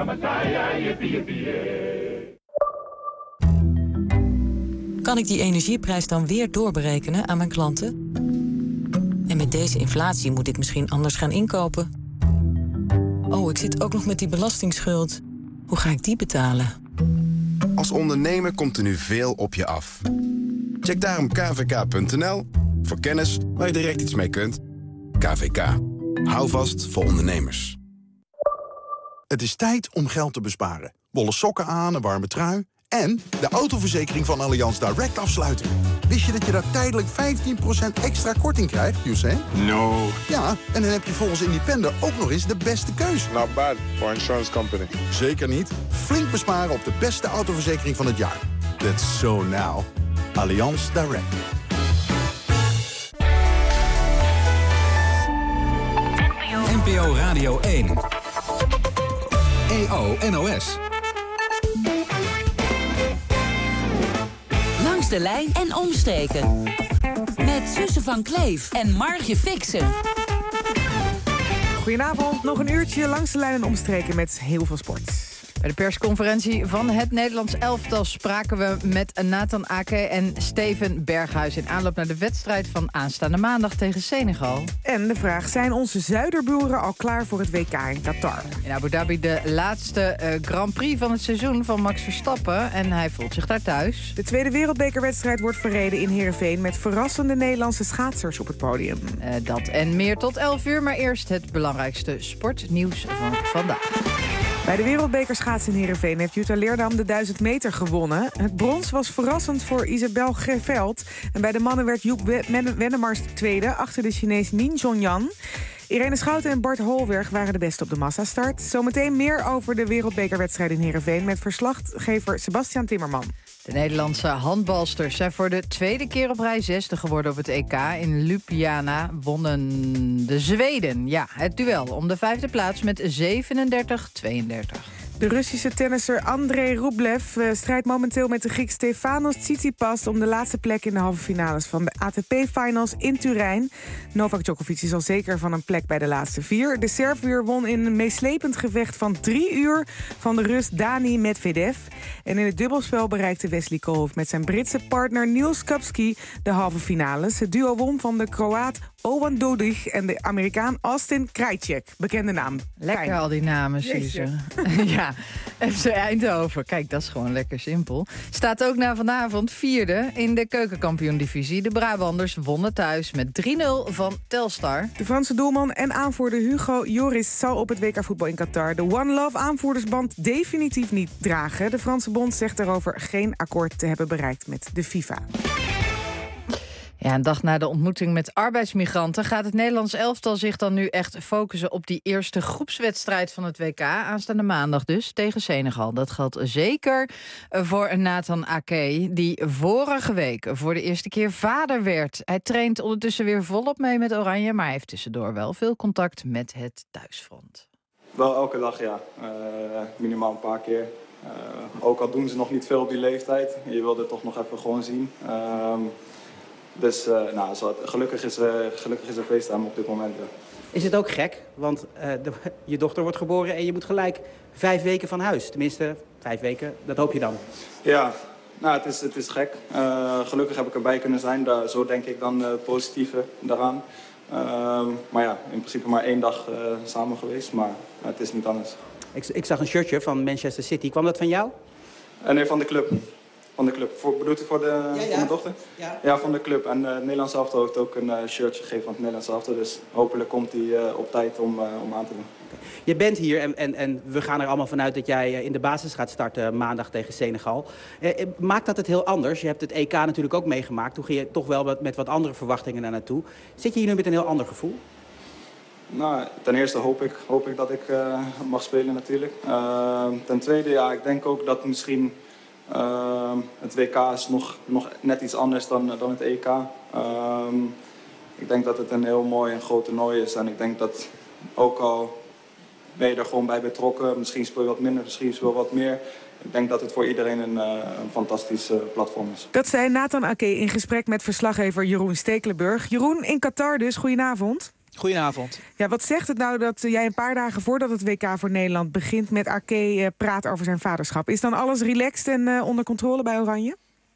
Kan ik die energieprijs dan weer doorberekenen aan mijn klanten? En met deze inflatie moet ik misschien anders gaan inkopen. Oh, ik zit ook nog met die belastingsschuld. Hoe ga ik die betalen? Als ondernemer komt er nu veel op je af. Check daarom k v k punt n l voor kennis waar je direct iets mee kunt. K V K. Hou vast voor ondernemers. Het is tijd om geld te besparen. Wollen sokken aan, een warme trui en de autoverzekering van Allianz Direct afsluiten. Wist je dat je daar tijdelijk vijftien procent extra korting krijgt, Hussein? No. Ja, en dan heb je volgens Independer ook nog eens de beste keus. Not bad for insurance company. Zeker niet. Flink besparen op de beste autoverzekering van het jaar. That's so now. Allianz Direct. N P O Radio één. E O N O S. Langs de lijn en omstreken. Met Susse van Kleef en Margje Fixen. Goedenavond, nog een uurtje langs de lijn en omstreken met heel veel sport. Bij de persconferentie van het Nederlands elftal spraken we met Nathan Ake en Steven Berghuis in aanloop naar de wedstrijd van aanstaande maandag tegen Senegal. En de vraag, zijn onze zuiderburen al klaar voor het W K in Qatar? In Abu Dhabi de laatste uh, Grand Prix van het seizoen van Max Verstappen en hij voelt zich daar thuis. De tweede wereldbekerwedstrijd wordt verreden in Heerenveen met verrassende Nederlandse schaatsers op het podium. Uh, dat en meer tot elf uur, maar eerst het belangrijkste sportnieuws van vandaag. Bij de wereldbekerschaatsen in Heerenveen heeft Jutta Leerdam de duizend meter gewonnen. Het brons was verrassend voor Isabel Greveld. En bij de mannen werd Joep Wennemars tweede achter de Chinees Nin Zhongyan. Irene Schouten en Bart Holberg waren de beste op de massastart. Zometeen meer over de wereldbekerwedstrijd in Heerenveen met verslaggever Sebastian Timmerman. De Nederlandse handbalsters zijn voor de tweede keer op rij zesde geworden op het E K. In Ljubljana wonnen de Zweden. Ja, het duel om de vijfde plaats met zevenendertig tweeëndertig. De Russische tennisser Andrei Rublev uh, strijdt momenteel met de Griek Stefanos Tsitsipas om de laatste plek in de halve finales van de A T P-finals in Turijn. Novak Djokovic is al zeker van een plek bij de laatste vier. De Serviër won in een meeslepend gevecht van drie uur van de Rus Dani Medvedev. En in het dubbelspel bereikte Wesley Koolhof met zijn Britse partner Niels Kapski de halve finales. Het duo won van de Kroaat Owen Dodig en de Amerikaan Austin Krajicek. Bekende naam. Lekker Fijn. Al die namen, Suze. Ja, F C Eindhoven. Kijk, dat is gewoon lekker simpel. Staat ook na vanavond vierde in de keukenkampioen-divisie. De Brabanders wonnen thuis met drie nul van Telstar. De Franse doelman en aanvoerder Hugo Lloris zal op het W K voetbal in Qatar de One Love aanvoerdersband definitief niet dragen. De Franse bond zegt daarover geen akkoord te hebben bereikt met de FIFA. Ja, een dag na de ontmoeting met arbeidsmigranten gaat het Nederlands elftal zich dan nu echt focussen op die eerste groepswedstrijd van het W K. Aanstaande maandag dus, tegen Senegal. Dat geldt zeker voor Nathan Ake, die vorige week voor de eerste keer vader werd. Hij traint ondertussen weer volop mee met Oranje, maar hij heeft tussendoor wel veel contact met het thuisfront. Wel elke dag, ja. Uh, minimaal een paar keer. Uh, ook al doen ze nog niet veel op die leeftijd. Je wil het toch nog even gewoon zien. Uh, Dus uh, nou, zo, gelukkig, is, uh, gelukkig is er FaceTime op dit moment. Ja. Is het ook gek? Want uh, de, je dochter wordt geboren en je moet gelijk vijf weken van huis. Tenminste, vijf weken, dat hoop je dan. Ja, nou, het, is, het is gek. Uh, gelukkig heb ik erbij kunnen zijn. Daar, zo denk ik dan uh, positieve daaraan. Uh, maar ja, in principe maar één dag uh, samen geweest. Maar uh, het is niet anders. Ik, ik zag een shirtje van Manchester City. Kwam dat van jou? Uh, nee, van de club. Van de club. Voor, bedoelt u voor, de, ja, ja. voor mijn dochter? Ja. Ja, van de club. En uh, het Nederlands elftal heeft ook een uh, shirtje gegeven van het Nederlands elftal. Dus hopelijk komt die uh, op tijd om, uh, om aan te doen. Okay. Je bent hier en, en, en we gaan er allemaal vanuit dat jij uh, in de basis gaat starten maandag tegen Senegal. Uh, maakt dat het heel anders? Je hebt het E K natuurlijk ook meegemaakt. Toen ging je toch wel met, met wat andere verwachtingen daar naartoe. Zit je hier nu met een heel ander gevoel? Nou, ten eerste hoop ik, hoop ik dat ik uh, mag spelen natuurlijk. Uh, ten tweede, ja, ik denk ook dat misschien... Uh, het W K is nog, nog net iets anders dan, dan het E K. Uh, ik denk dat het een heel mooi en groot toernooi is. En ik denk dat ook al ben je er gewoon bij betrokken. Misschien speel je wat minder, misschien speel je wat meer. Ik denk dat het voor iedereen een, uh, een fantastisch uh, platform is. Dat zei Nathan Ake in gesprek met verslaggever Jeroen Stekelenburg. Jeroen, in Qatar dus, goedenavond. Goedenavond. Ja, wat zegt het nou dat uh, jij een paar dagen voordat het W K voor Nederland begint met Ake uh, praat over zijn vaderschap? Is dan alles relaxed en uh, onder controle bij Oranje?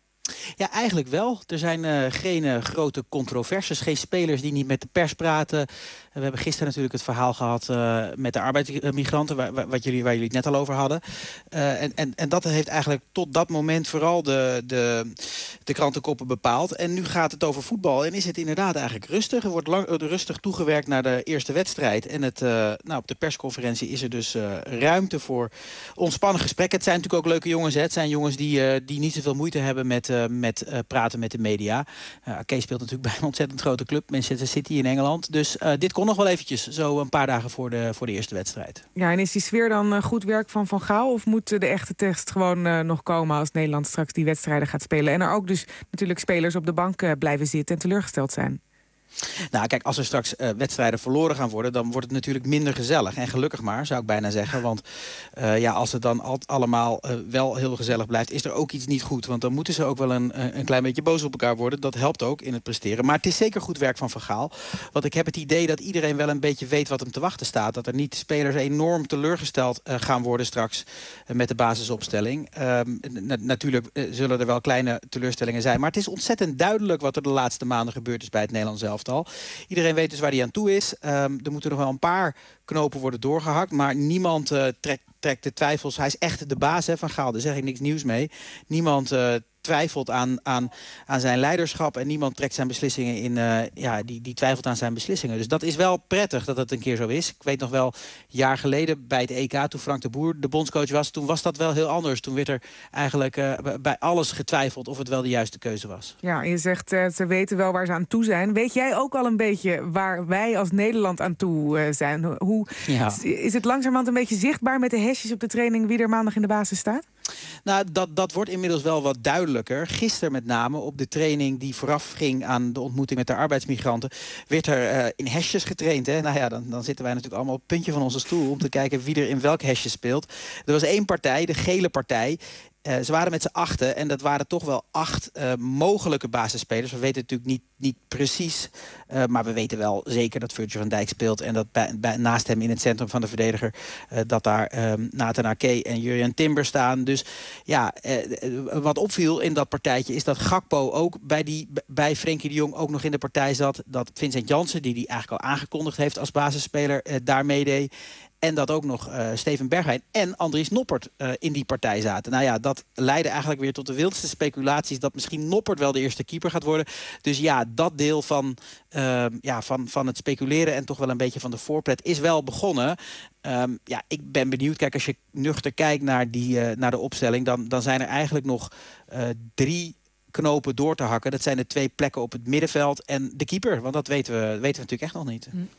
Ja, eigenlijk wel. Er zijn uh, geen uh, grote controversies, geen spelers die niet met de pers praten. Uh, we hebben gisteren natuurlijk het verhaal gehad uh, met de arbeidsmigranten, waar, waar, wat jullie, waar jullie het net al over hadden. Uh, en, en, en dat heeft eigenlijk tot dat moment vooral de, de, de krantenkoppen bepaald. En nu gaat het over voetbal en is het inderdaad eigenlijk rustig. Er wordt lang, uh, rustig toegewerkt naar de eerste wedstrijd. En het, uh, nou, op de persconferentie is er dus uh, ruimte voor ontspannen gesprekken. Het zijn natuurlijk ook leuke jongens. Hè? Het zijn jongens die, uh, die niet zoveel moeite hebben met... Uh, met uh, praten met de media. Uh, Ake speelt natuurlijk bij een ontzettend grote club, Manchester City in Engeland. Dus uh, dit kon nog wel eventjes, zo een paar dagen voor de, voor de eerste wedstrijd. Ja, en is die sfeer dan uh, goed werk van Van Gaal? Of moet uh, de echte test gewoon uh, nog komen als Nederland straks die wedstrijden gaat spelen? En er ook dus natuurlijk spelers op de bank uh, blijven zitten en teleurgesteld zijn? Nou, kijk, als er straks uh, wedstrijden verloren gaan worden... dan wordt het natuurlijk minder gezellig. En gelukkig maar, zou ik bijna zeggen. Want uh, ja, als het dan al allemaal uh, wel heel gezellig blijft... is er ook iets niet goed. Want dan moeten ze ook wel een, een klein beetje boos op elkaar worden. Dat helpt ook in het presteren. Maar het is zeker goed werk van Van Gaal. Want ik heb het idee dat iedereen wel een beetje weet wat hem te wachten staat. Dat er niet spelers enorm teleurgesteld uh, gaan worden straks... Uh, met de basisopstelling. Uh, na natuurlijk uh, zullen er wel kleine teleurstellingen zijn. Maar het is ontzettend duidelijk wat er de laatste maanden gebeurd is... bij het Nederlands elftal. Iedereen weet dus waar hij aan toe is. Um, er moeten nog wel een paar knopen worden doorgehakt. Maar niemand uh, trekt, trekt de twijfels. Hij is echt de baas, hè, van Gaal. Daar zeg ik niks nieuws mee. Niemand uh, twijfelt aan, aan, aan zijn leiderschap. En niemand trekt zijn beslissingen in. Uh, ja, die, die twijfelt aan zijn beslissingen. Dus dat is wel prettig dat het een keer zo is. Ik weet nog wel, een jaar geleden bij het E K, toen Frank de Boer de bondscoach was, toen was dat wel heel anders. Toen werd er eigenlijk uh, bij alles getwijfeld of het wel de juiste keuze was. Ja, je zegt uh, ze weten wel waar ze aan toe zijn. Weet jij ook al een beetje waar wij als Nederland aan toe uh, zijn? Hoe, ja. Is het langzamerhand een beetje zichtbaar met de hesjes op de training wie er maandag in de basis staat? Nou, dat, dat wordt inmiddels wel wat duidelijker. Gisteren met name op de training die vooraf ging aan de ontmoeting met de arbeidsmigranten... werd er uh, in hesjes getraind. Hè? Nou ja, dan, dan zitten wij natuurlijk allemaal op het puntje van onze stoel... om te kijken wie er in welk hesje speelt. Er was één partij, de gele partij... Uh, ze waren met z'n achten en dat waren toch wel acht uh, mogelijke basisspelers. We weten natuurlijk niet, niet precies, uh, maar we weten wel zeker dat Virgil van Dijk speelt... en dat bij, bij, naast hem in het centrum van de verdediger... Uh, dat daar um, Nathan Ake en Jurriën Timber staan. Dus ja, uh, wat opviel in dat partijtje is dat Gakpo ook bij, die, bij Frenkie de Jong ook nog in de partij zat. Dat Vincent Janssen, die die eigenlijk al aangekondigd heeft als basisspeler, uh, daar meedeed. En dat ook nog uh, Steven Bergwijn en Andries Noppert uh, in die partij zaten. Nou ja, dat leidde eigenlijk weer tot de wildste speculaties... dat misschien Noppert wel de eerste keeper gaat worden. Dus ja, dat deel van, uh, ja, van, van het speculeren... en toch wel een beetje van de voorpret is wel begonnen. Um, ja, ik ben benieuwd. Kijk, als je nuchter kijkt naar, die, uh, naar de opstelling... Dan, dan zijn er eigenlijk nog uh, drie... knopen door te hakken. Dat zijn de twee plekken op het middenveld en de keeper. Want dat weten we, weten we natuurlijk echt nog niet. Hm.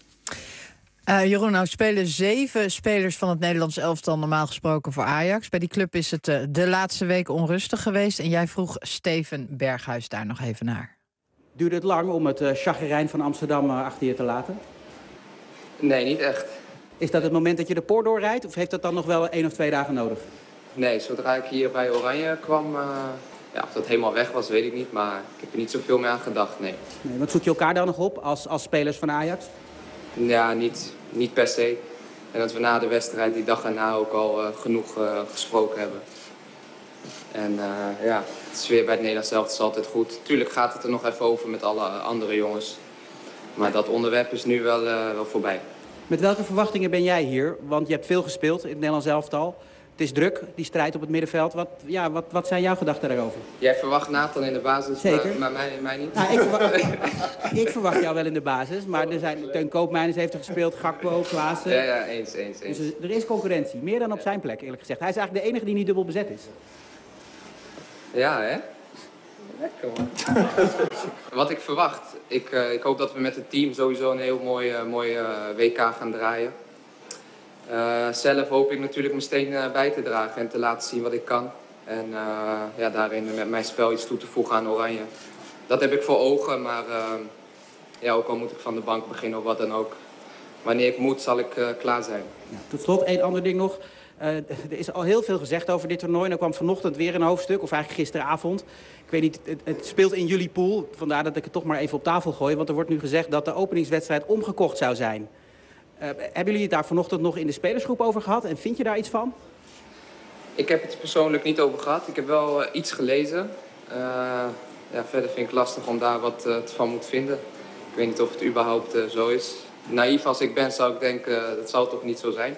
Uh, Jeroen, nou spelen zeven spelers van het Nederlands elftal normaal gesproken voor Ajax. Bij die club is het uh, de laatste week onrustig geweest. En jij vroeg Steven Berghuis daar nog even naar. Duurde het lang om het uh, chagrijn van Amsterdam uh, achter je te laten? Nee, niet echt. Is dat het moment dat je de poort doorrijdt? Of heeft dat dan nog wel één of twee dagen nodig? Nee, zodra ik hier bij Oranje kwam... Uh, ja, of dat helemaal weg was, weet ik niet. Maar ik heb er niet zoveel meer aan gedacht, nee. nee wat zoek je elkaar dan nog op als, als spelers van Ajax? Ja, niet, niet per se. En dat we na de wedstrijd die dag erna ook al uh, genoeg uh, gesproken hebben. En uh, ja, de sfeer bij het Nederlands elftal is altijd goed. Tuurlijk gaat het er nog even over met alle andere jongens. Maar dat onderwerp is nu wel, uh, wel voorbij. Met welke verwachtingen ben jij hier? Want je hebt veel gespeeld in het Nederlands elftal. Het is druk, die strijd op het middenveld. Wat, ja, wat, wat zijn jouw gedachten daarover? Jij verwacht Nathan in de basis, Zeker. maar, maar mij, mij niet. Nou, ik, verwacht, ik verwacht jou wel in de basis. Maar er zijn, Teun Koopmeiners heeft er gespeeld, Gakpo, Klaassen. Ja, ja, eens, eens, eens. Dus er is concurrentie. Meer dan op zijn plek, eerlijk gezegd. Hij is eigenlijk de enige die niet dubbel bezet is. Ja, hè? Lekker, man. Wat ik verwacht. Ik, uh, ik hoop dat we met het team sowieso een heel mooi, uh, mooi uh, W K gaan draaien. Uh, zelf hoop ik natuurlijk mijn steen uh, bij te dragen en te laten zien wat ik kan. En uh, ja, daarin met mijn spel iets toe te voegen aan Oranje. Dat heb ik voor ogen, maar uh, ja, ook al moet ik van de bank beginnen of wat dan ook. Wanneer ik moet, zal ik uh, klaar zijn. Ja, tot slot, één ander ding nog. Uh, er is al heel veel gezegd over dit toernooi. En er kwam vanochtend weer een hoofdstuk, of eigenlijk gisteravond. Ik weet niet, het, het speelt in jullie pool. Vandaar dat ik het toch maar even op tafel gooi. Want er wordt nu gezegd dat de openingswedstrijd omgekocht zou zijn. Uh, hebben jullie het daar vanochtend nog in de spelersgroep over gehad? En vind je daar iets van? Ik heb het er persoonlijk niet over gehad. Ik heb wel uh, iets gelezen. Uh, ja, verder vind ik het lastig om daar wat uh, van moet vinden. Ik weet niet of het überhaupt uh, zo is. Naïef als ik ben, zou ik denken, uh, dat zal toch niet zo zijn.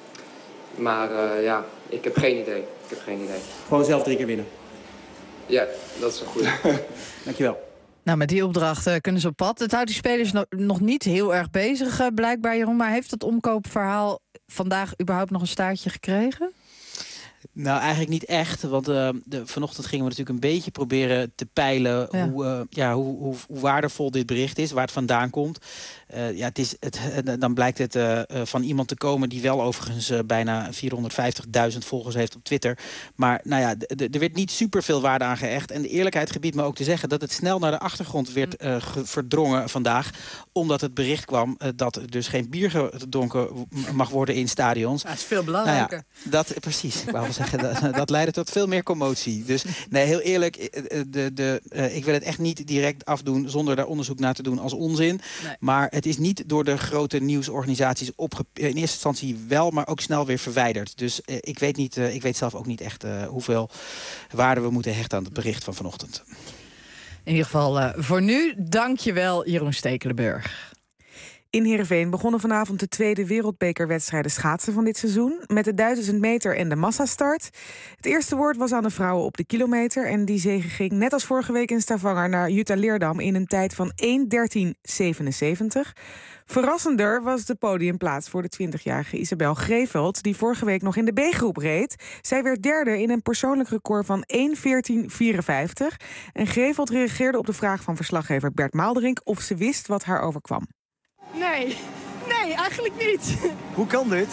Maar uh, ja, ik heb geen idee. Ik heb geen idee. Gewoon zelf drie keer winnen? Ja, dat is een goede. Dankjewel. Nou, met die opdracht uh, kunnen ze op pad. Het houdt die spelers no- nog niet heel erg bezig, uh, blijkbaar, Jeroen. Maar heeft het omkoopverhaal vandaag überhaupt nog een staartje gekregen? Nou, eigenlijk niet echt. Want uh, de, vanochtend gingen we natuurlijk een beetje proberen te peilen ja. Hoe, uh, ja, hoe, hoe, hoe waardevol dit bericht is, waar het vandaan komt. Uh, ja, het is, het, uh, dan blijkt het uh, uh, van iemand te komen die wel overigens uh, bijna vierhonderdvijftigduizend volgers heeft op Twitter. Maar nou ja, d- d- er werd niet superveel waarde aan gehecht. En de eerlijkheid gebiedt me ook te zeggen dat het snel naar de achtergrond werd uh, ge- verdrongen vandaag. Omdat het bericht kwam uh, dat er dus geen bier gedronken mag worden in stadions. Dat is veel belangrijker. Nou ja, dat, precies, ik wou wel zeggen, dat, dat leidde tot veel meer commotie. Dus nee, heel eerlijk, de, de, uh, ik wil het echt niet direct afdoen zonder daar onderzoek naar te doen als onzin. Nee. Maar het is niet door de grote nieuwsorganisaties opge... in eerste instantie wel, maar ook snel weer verwijderd. Dus uh, ik weet niet, uh, ik weet zelf ook niet echt uh, hoeveel waarde we moeten hechten aan het bericht van vanochtend. In ieder geval uh, voor nu, dank je wel, Jeroen Stekelenburg. In Heerenveen begonnen vanavond de tweede wereldbekerwedstrijden schaatsen van dit seizoen. Met de duizend meter en de massastart. Het eerste woord was aan de vrouwen op de kilometer. En die zege ging net als vorige week in Stavanger naar Jutta Leerdam in een tijd van één dertien zevenenzeventig. Verrassender was de podiumplaats voor de twintigjarige Isabel Greveld, die vorige week nog in de B-groep reed. Zij werd derde in een persoonlijk record van één veertien vierenvijftig. En Greveld reageerde op de vraag van verslaggever Bert Maalderink of ze wist wat haar overkwam. Nee, nee, eigenlijk niet. Hoe kan dit?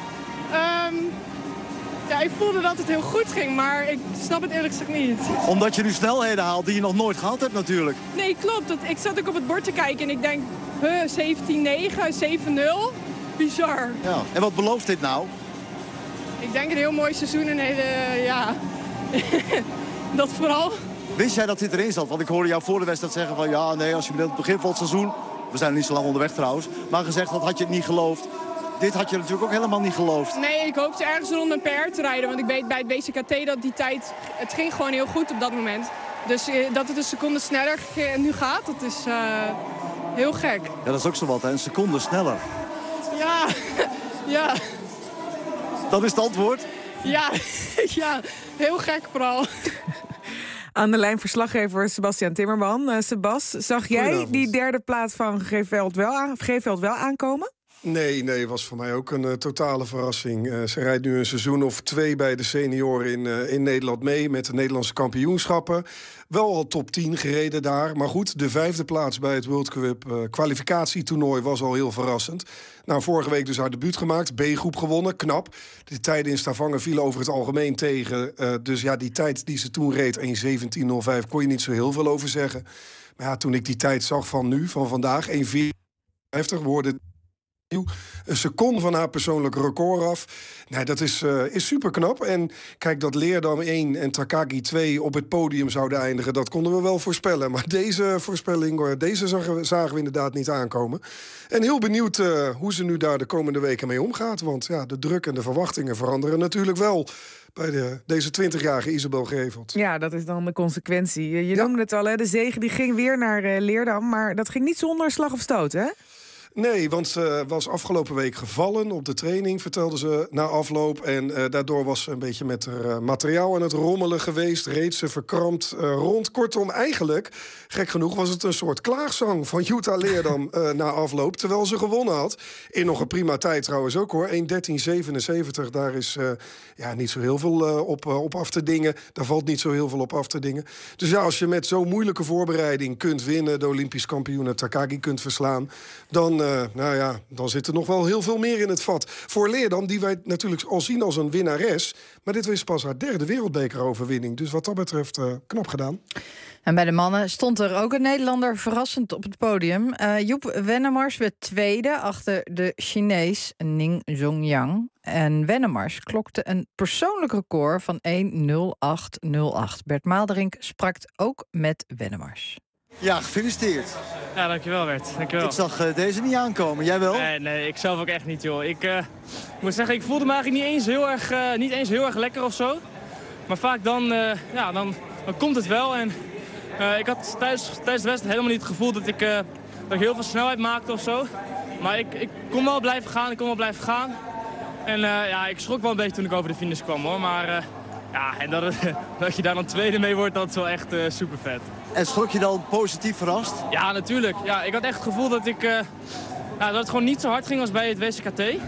Um, ja, ik voelde dat het heel goed ging, maar ik snap het eerlijk gezegd niet. Omdat je nu snelheden haalt die je nog nooit gehad hebt natuurlijk. Nee, klopt. Dat, ik zat ook op het bord te kijken en ik denk, huh, zeventien negen, zeven nul. Bizar. Ja. En wat belooft dit nou? Ik denk een heel mooi seizoen en hele, ja, dat vooral. Wist jij dat dit erin zat? Want ik hoorde jou voor de wedstrijd zeggen van ja, nee, als je met het begin van het seizoen... We zijn niet zo lang onderweg trouwens. Maar gezegd, dat had je het niet geloofd. Dit had je natuurlijk ook helemaal niet geloofd. Nee, ik hoopte ergens rond een P R te rijden. Want ik weet bij het B C K T dat die tijd... Het ging gewoon heel goed op dat moment. Dus uh, dat het een seconde sneller nu gaat, dat is uh, heel gek. Ja, dat is ook zo wat, hè? Een seconde sneller. Ja, ja. Dat is het antwoord? Ja, ja. Heel gek vooral. Aan de lijn verslaggever Sebastian Timmerman. Uh, Sebas, zag jij die derde plaats van Greveld wel, aan, Greveld wel aankomen? Nee, nee, was voor mij ook een uh, totale verrassing. Uh, ze rijdt nu een seizoen of twee bij de senioren in, uh, in Nederland mee... met de Nederlandse kampioenschappen. Wel al top tien gereden daar. Maar goed, de vijfde plaats bij het World Cup uh, kwalificatietoernooi was al heel verrassend. Nou, vorige week dus haar debuut gemaakt. B-groep gewonnen, knap. De tijden in Stavanger vielen over het algemeen tegen. Uh, dus ja, die tijd die ze toen reed, één zeventien nul vijf... kon je niet zo heel veel over zeggen. Maar ja, toen ik die tijd zag van nu, van vandaag, één vierenvijftig... worden een seconde van haar persoonlijk record af. Nee, dat is, uh, is super knap. En kijk, dat Leerdam één en Takagi twee op het podium zouden eindigen... dat konden we wel voorspellen. Maar deze voorspelling, deze zagen we, zagen we inderdaad niet aankomen. En heel benieuwd uh, hoe ze nu daar de komende weken mee omgaat. Want ja, de druk en de verwachtingen veranderen natuurlijk wel... bij de, deze twintigjarige Isabel Greveld. Ja, dat is dan de consequentie. Je, je ja. noemde het al, hè? De zege die ging weer naar uh, Leerdam... maar dat ging niet zonder slag of stoot, hè? Nee, want ze was afgelopen week gevallen op de training, vertelde ze na afloop. En uh, daardoor was ze een beetje met haar uh, materiaal aan het rommelen geweest. Reed ze verkrampt uh, rond. Kortom, eigenlijk, gek genoeg, was het een soort klaagzang van Jutta Leerdam uh, na afloop. Terwijl ze gewonnen had. In nog een prima tijd trouwens ook hoor. één dertien zevenenzeventig, daar is uh, ja, niet zo heel veel uh, op, uh, op af te dingen. Daar valt niet zo heel veel op af te dingen. Dus ja, als je met zo'n moeilijke voorbereiding kunt winnen... de Olympisch kampioen Takagi kunt verslaan... dan uh, nou ja, dan zit er nog wel heel veel meer in het vat. Voor Leerdam, die wij natuurlijk al zien als een winnares. Maar dit was pas haar derde wereldbekeroverwinning. Dus wat dat betreft uh, knap gedaan. En bij de mannen stond er ook een Nederlander verrassend op het podium. Uh, Joep Wennemars werd tweede achter de Chinees Ning Zongyang. En Wennemars klokte een persoonlijk record van één nul acht nul acht. Bert Maalderink sprak ook met Wennemars. Ja, gefeliciteerd. Ja, dankjewel Bert. Dankjewel. Ik zag uh, deze niet aankomen. Jij wel? Nee, nee, ik zelf ook echt niet, joh. Ik uh, moet zeggen, ik voelde me eigenlijk niet eens heel erg, uh, niet eens heel erg lekker of zo. Maar vaak dan, uh, ja, dan, dan komt het wel. En uh, ik had tijdens, tijdens de wedstrijd helemaal niet het gevoel dat ik, uh, dat ik heel veel snelheid maakte of zo. Maar ik, ik kon wel blijven gaan, ik kon wel blijven gaan. En uh, ja, ik schrok wel een beetje toen ik over de finish kwam, hoor. Maar uh, ja, en dat, dat je daar dan tweede mee wordt, dat is wel echt uh, super vet. En schrok je dan positief verrast? Ja, natuurlijk. Ja, ik had echt het gevoel dat, ik, uh, ja, dat het gewoon niet zo hard ging als bij het W C K T. Uh,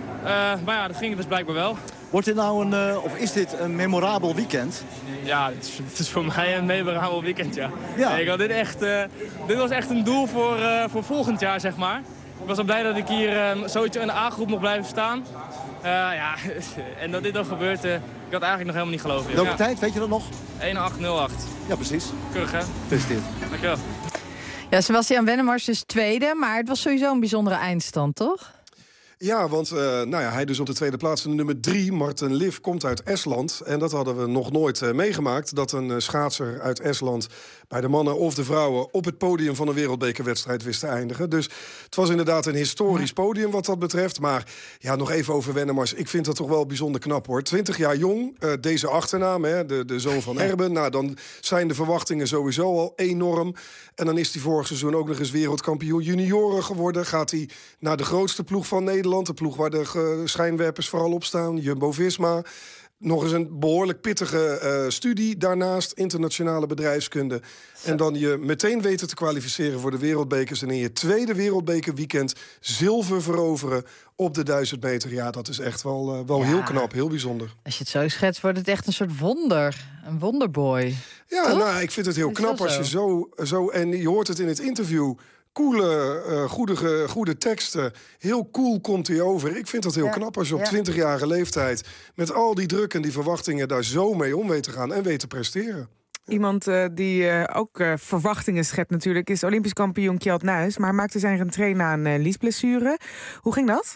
maar ja, dat ging het dus blijkbaar wel. Wordt dit nou een, uh, of is dit een memorabel weekend? Ja, het is, het is voor mij een memorabel weekend, ja. ja. Nee, ik had dit, echt, uh, dit was echt een doel voor, uh, voor volgend jaar, zeg maar. Ik was al blij dat ik hier uh, zoiets in de A-groep mocht blijven staan. Uh, ja, en dat dit dan gebeurt, uh, ik had eigenlijk nog helemaal niet geloofd. Welke ja. tijd, weet je dat nog? één acht nul acht. Ja, precies. Keurig, hè? Gefeliciteerd. Dankjewel. Ja, Sebastian Wennemars is tweede, maar het was sowieso een bijzondere eindstand, toch? Ja, want uh, nou ja, hij dus op de tweede plaats. En nummer drie, Martin Liv, komt uit Estland. En dat hadden we nog nooit uh, meegemaakt. Dat een uh, schaatser uit Estland bij de mannen of de vrouwen op het podium van een wereldbekerwedstrijd wist te eindigen. Dus het was inderdaad een historisch podium wat dat betreft. Maar ja, nog even over Wennemars. Ik vind dat toch wel bijzonder knap, hoor. twintig jaar jong, uh, deze achternaam, hè, de, de zoon van Erben. Nou, dan zijn de verwachtingen sowieso al enorm. En dan is hij vorig seizoen ook nog eens wereldkampioen junioren geworden. Gaat hij naar de grootste ploeg van Nederland. De ploeg waar de schijnwerpers vooral op staan. Jumbo-Visma. Nog eens een behoorlijk pittige uh, studie daarnaast. Internationale bedrijfskunde. En dan je meteen weten te kwalificeren voor de wereldbekers. En in je tweede wereldbekerweekend zilver veroveren op de duizend meter. Ja, dat is echt wel, uh, wel ja. heel knap, heel bijzonder. Als je het zo schetst, wordt het echt een soort wonder. Een wonderboy. Ja, Toch? nou, ik vind het heel is knap als zo? je zo, zo... En je hoort het in het interview... Coole, uh, goede, goede teksten. Heel cool komt hij over. Ik vind dat heel ja, knap als je op ja. twintigjarige leeftijd... met al die druk en die verwachtingen daar zo mee om weet te gaan... en weet te presteren. Iemand uh, die uh, ook uh, verwachtingen schept natuurlijk... is Olympisch kampioen Kjeld Nuis. Maar hij maakte zijn rentree na een uh, liesblessure. Hoe ging dat?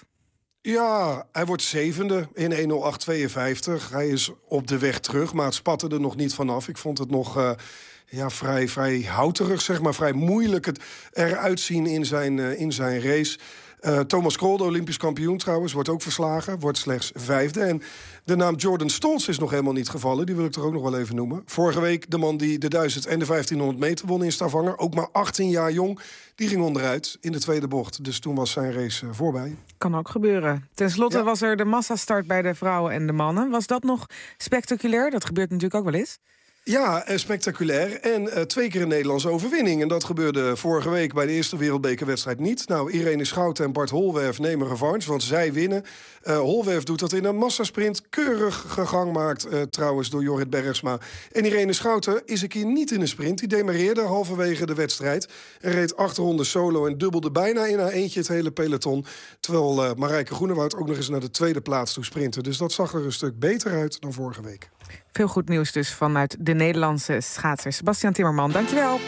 Ja, hij wordt zevende in één nul acht tweeënvijftig. Hij is op de weg terug, maar het spatte er nog niet vanaf. Ik vond het nog... Uh, Ja, vrij, vrij houterig, zeg maar. Vrij moeilijk het eruit zien in zijn, uh, in zijn race. Uh, Thomas Krol, de Olympisch kampioen trouwens, wordt ook verslagen. Wordt slechts vijfde. En de naam Jordan Stolz is nog helemaal niet gevallen. Die wil ik er ook nog wel even noemen. Vorige week de man die de duizend en de vijftienhonderd meter won in Stavanger. Ook maar achttien jaar jong. Die ging onderuit in de tweede bocht. Dus toen was zijn race uh, voorbij. Kan ook gebeuren. Ten slotte ja. was er de massastart bij de vrouwen en de mannen. Was dat nog spectaculair? Dat gebeurt natuurlijk ook wel eens. Ja, spectaculair. En uh, twee keer een Nederlandse overwinning. En dat gebeurde vorige week bij de eerste wereldbekerwedstrijd niet. Nou, Irene Schouten en Bart Holwerf nemen revanche, want zij winnen. Uh, Holwerf doet dat in een massasprint. Keurig gegangmaakt, uh, trouwens, door Jorrit Bergsma. En Irene Schouten is een keer niet in een sprint. Die demareerde halverwege de wedstrijd. En reed acht ronden solo en dubbelde bijna in haar eentje het hele peloton. Terwijl uh, Marijke Groenewoud ook nog eens naar de tweede plaats toe sprintte. Dus dat zag er een stuk beter uit dan vorige week. Veel goed nieuws dus vanuit de Nederlandse schaatser. Sebastian Timmerman, dankjewel.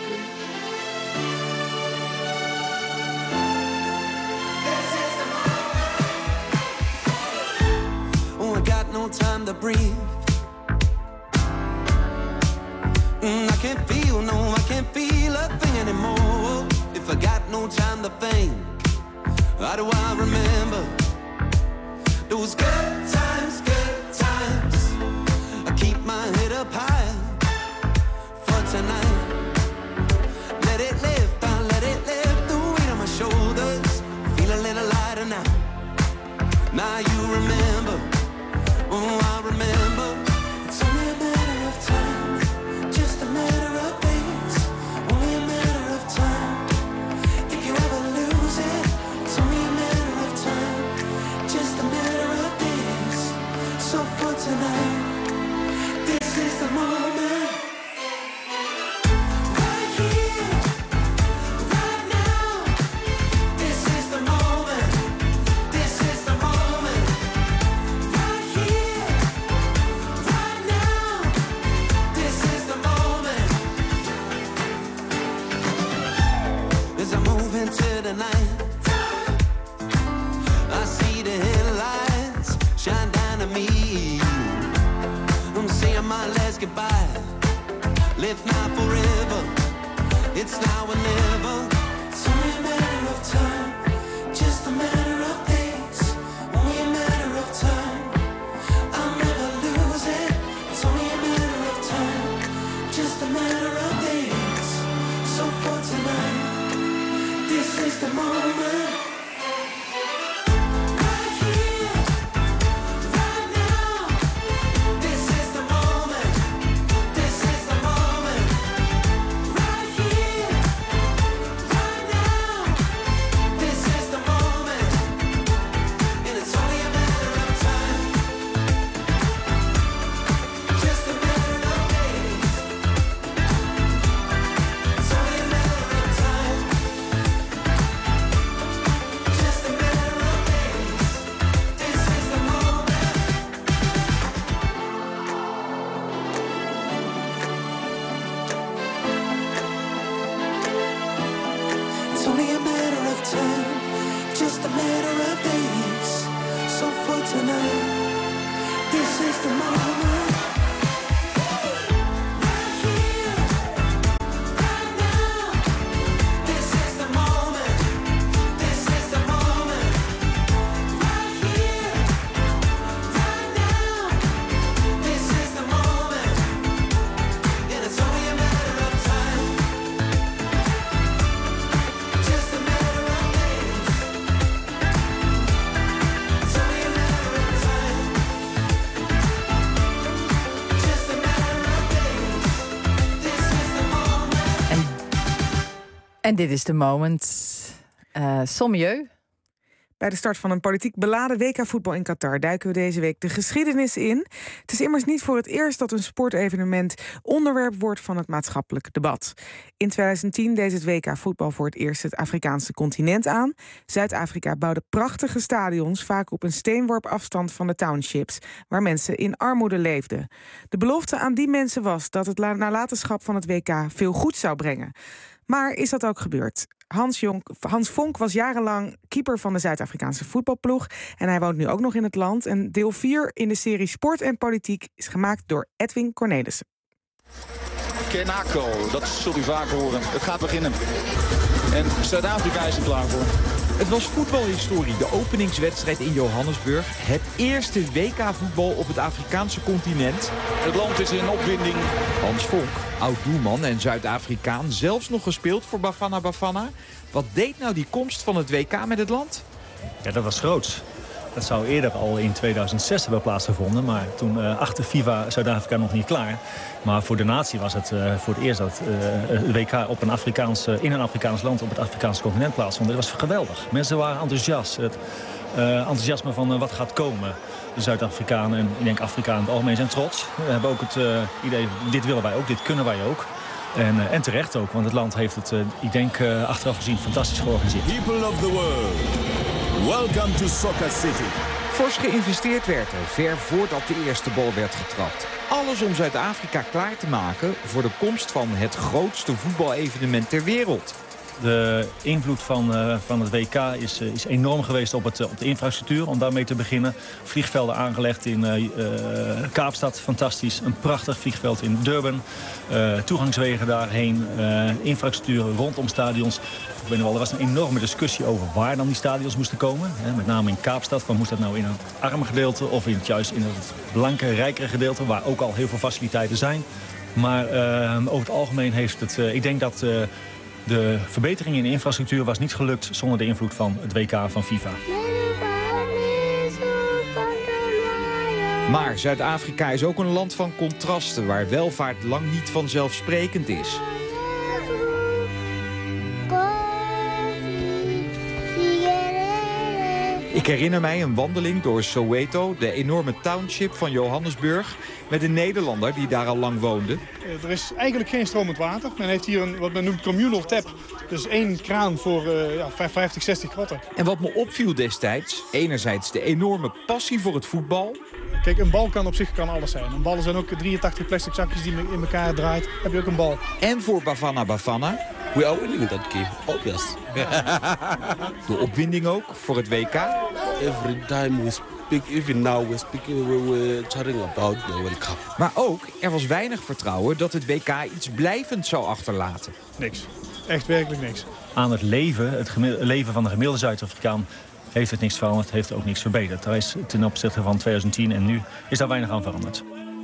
Oh, I got no time to breathe. Mm, I can't feel, no, I can't feel a thing anymore. If I got no time to think, how do I remember those good times, good times? Keep my head up high for tonight. Let it lift, I'll let it lift. The weight on my shoulders, feel a little lighter now. Now you remember, oh I remember. It's only a matter of time, just a matter of days. Only a matter of time. If you ever lose it, it's only a matter of time, just a matter of days. So for tonight, this is the moment. Right here, right now. This night. I see the headlights shine down on me. I'm saying my last goodbye. Live now forever. It's now or never. It's only a matter of time. Just a matter of days. Only a matter of time. I'll never lose it. It's only a matter of time. Just a matter of days. So for tonight, this is the moment. En dit is de moment. Uh, Sommieu. Bij de start van een politiek beladen W K-voetbal in Qatar duiken we deze week de geschiedenis in. Het is immers niet voor het eerst dat een sportevenement onderwerp wordt van het maatschappelijk debat. In twintig tien deed het W K-voetbal voor het eerst het Afrikaanse continent aan. Zuid-Afrika bouwde prachtige stadions, vaak op een steenworp afstand van de townships, waar mensen in armoede leefden. De belofte aan die mensen was dat het nalatenschap van het W K veel goed zou brengen. Maar is dat ook gebeurd? Hans, Jonk, Hans Vonk was jarenlang keeper van de Zuid-Afrikaanse voetbalploeg. En hij woont nu ook nog in het land. En deel vier in de serie Sport en Politiek is gemaakt door Edwin Cornelissen. Kenako, dat zult u vaak horen. Het gaat beginnen. En Zuid-Afrika is er klaar voor. Het was voetbalhistorie, de openingswedstrijd in Johannesburg. Het eerste W K-voetbal op het Afrikaanse continent. Het land is in opwinding. Hans Vonk, oud-doelman en Zuid-Afrikaan, zelfs nog gespeeld voor Bafana Bafana. Wat deed nou die komst van het W K met het land? Ja, dat was groots. Dat zou eerder al in tweeduizend zes hebben plaatsgevonden. Maar toen uh, achter FIFA Zuid-Afrika nog niet klaar. Maar voor de natie was het uh, voor het eerst dat uh, het W K op een Afrikaans, uh, in een Afrikaans land op het Afrikaanse continent plaatsvond. Dat was geweldig. Mensen waren enthousiast. Het uh, enthousiasme van uh, wat gaat komen. De Zuid-Afrikanen en ik denk Afrikanen in het algemeen zijn trots. We hebben ook het uh, idee, dit willen wij ook, dit kunnen wij ook. En, uh, en terecht ook, want het land heeft het, uh, ik denk, uh, achteraf gezien fantastisch georganiseerd. People of the world, welcome to Soccer City. Fors geïnvesteerd werd er, ver voordat de eerste bal werd getrapt. Alles om Zuid-Afrika klaar te maken voor de komst van het grootste voetbalevenement ter wereld. De invloed van, uh, van het W K is, uh, is enorm geweest op, het, uh, op de infrastructuur, om daarmee te beginnen. Vliegvelden aangelegd in uh, uh, Kaapstad, fantastisch. Een prachtig vliegveld in Durban. Uh, toegangswegen daarheen, uh, infrastructuur rondom stadions. Ik weet nog wel, er was een enorme discussie over waar dan die stadions moesten komen. Hè, met name in Kaapstad, van moest dat nou in het arme gedeelte of in het, juist in het blanke, rijkere gedeelte, waar ook al heel veel faciliteiten zijn. Maar uh, over het algemeen heeft het, uh, ik denk dat uh, de verbetering in de infrastructuur was niet gelukt zonder de invloed van het W K van FIFA. Maar Zuid-Afrika is ook een land van contrasten, waar welvaart lang niet vanzelfsprekend is. Ik herinner mij een wandeling door Soweto, de enorme township van Johannesburg, met een Nederlander die daar al lang woonde. Er is eigenlijk geen stromend water. Men heeft hier een, wat men noemt communal tap. Dus één kraan voor uh, ja, vijftig, zestig kratten. En wat me opviel destijds, enerzijds de enorme passie voor het voetbal. Kijk, een bal kan op zich kan alles zijn. Een ballen zijn ook drieëntachtig plastic zakjes die in elkaar draait. Heb je ook een bal. En voor Bafana Bafana. we are winning that game, obvious. De opwinding ook voor het W K? Every time we speak, even now we're speaking, we're chatting about the World Cup. Maar ook, er was weinig vertrouwen dat het W K iets blijvends zou achterlaten. Niks. Echt werkelijk niks. Aan het leven, het leven van de gemiddelde Zuid-Afrikaan heeft het niks veranderd, heeft ook niks verbeterd. Er is ten opzichte van twintig tien en nu is daar weinig aan veranderd.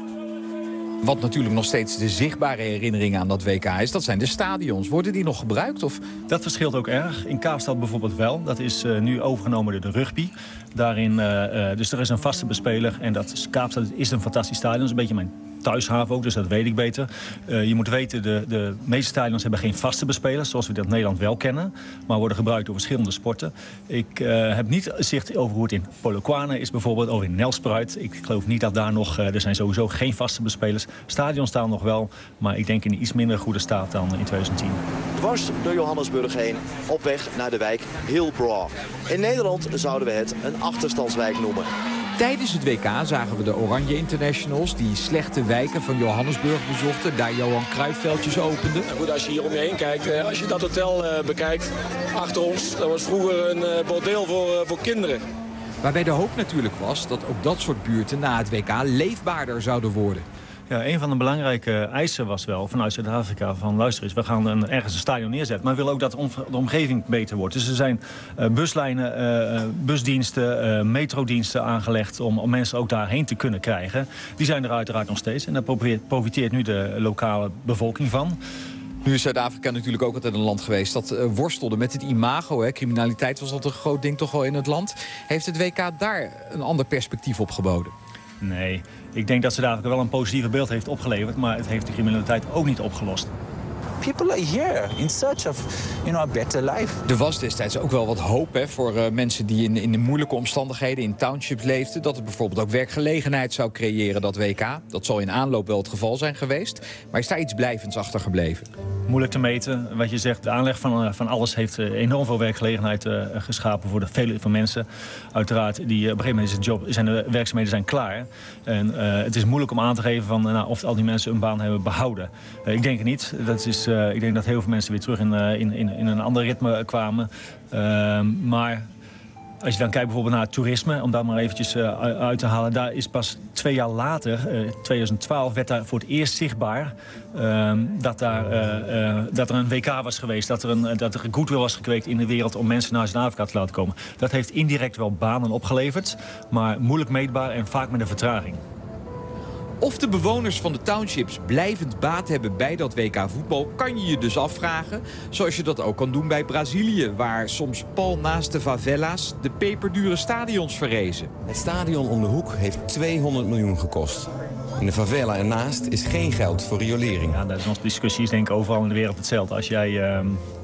Wat natuurlijk nog steeds de zichtbare herinnering aan dat W K is, dat zijn de stadions. Worden die nog gebruikt? Of? Dat verschilt ook erg. In Kaapstad bijvoorbeeld wel. Dat is uh, nu overgenomen door de rugby. Daarin, uh, uh, dus er is een vaste bespeler en dat is, Kaapstad is een fantastisch stadion. Dat is een beetje mijn thuishaven ook, dus dat weet ik beter. Uh, je moet weten, de, de meeste stadions hebben geen vaste bespelers, zoals we dat in Nederland wel kennen, maar worden gebruikt door verschillende sporten. Ik uh, heb niet zicht over hoe het in Polokwane is bijvoorbeeld, of in Nelspruit. Ik geloof niet dat daar nog, uh, er zijn sowieso geen vaste bespelers. Stadions staan nog wel, maar ik denk in een iets minder goede staat dan in twintig tien. Dwars door Johannesburg heen, op weg naar de wijk Hillbrow. In Nederland zouden we het een achterstandswijk noemen. Tijdens het W K zagen we de Oranje Internationals die slechte wijken van Johannesburg bezochten. Daar Johan Cruijffveldjes openden. Ja, goed, als je hier om je heen kijkt, als je dat hotel uh, bekijkt, achter ons, dat was vroeger een uh, bordeel voor, uh, voor kinderen. Waarbij de hoop natuurlijk was dat ook dat soort buurten na het W K leefbaarder zouden worden. Ja, een van de belangrijke eisen was wel vanuit Zuid-Afrika van luister eens, we gaan een, ergens een stadion neerzetten, maar we willen ook dat de omgeving beter wordt. Dus er zijn uh, buslijnen, uh, busdiensten, uh, metrodiensten aangelegd om, om mensen ook daarheen te kunnen krijgen. Die zijn er uiteraard nog steeds en daar profiteert, profiteert nu de lokale bevolking van. Nu is Zuid-Afrika natuurlijk ook altijd een land geweest dat uh, worstelde met het imago. Hè. Criminaliteit was altijd een groot ding toch wel in het land. Heeft het W K daar een ander perspectief op geboden? Nee, ik denk dat Zuid-Afrika wel een positief beeld heeft opgeleverd, maar het heeft de criminaliteit ook niet opgelost. People are here in search of, you know, a better life. Er was destijds ook wel wat hoop hè, voor uh, mensen die in, in de moeilijke omstandigheden in townships leefden. Dat het bijvoorbeeld ook werkgelegenheid zou creëren, dat W K. Dat zal in aanloop wel het geval zijn geweest. Maar is daar iets blijvends achter gebleven? Moeilijk te meten. Wat je zegt, de aanleg van, uh, van alles heeft uh, enorm veel werkgelegenheid uh, geschapen voor de vele van mensen. Uiteraard, die, uh, op een gegeven moment is het job, zijn de werkzaamheden zijn klaar. En uh, het is moeilijk om aan te geven van, uh, nou, of al die mensen een baan hebben behouden. Uh, ik denk het niet. Dat is, uh, ik denk dat heel veel mensen weer terug in, uh, in, in, in een ander ritme kwamen. Uh, maar als je dan kijkt bijvoorbeeld naar het toerisme, om dat maar eventjes uh, uit te halen. Daar is pas twee jaar later, uh, twintig twaalf, werd daar voor het eerst zichtbaar uh, dat, daar, uh, uh, dat er een W K was geweest. Dat er een, dat er een goodwill was gekweekt in de wereld om mensen naar Zuid-Afrika te laten komen. Dat heeft indirect wel banen opgeleverd, maar moeilijk meetbaar en vaak met een vertraging. Of de bewoners van de townships blijvend baat hebben bij dat W K voetbal, kan je je dus afvragen. Zoals je dat ook kan doen bij Brazilië, waar soms pal naast de favela's de peperdure stadions verrezen. Het stadion om de hoek heeft tweehonderd miljoen gekost. In de favela ernaast is geen geld voor riolering. Ja, dat is onze discussie, is denk ik overal in de wereld hetzelfde. Als jij Uh...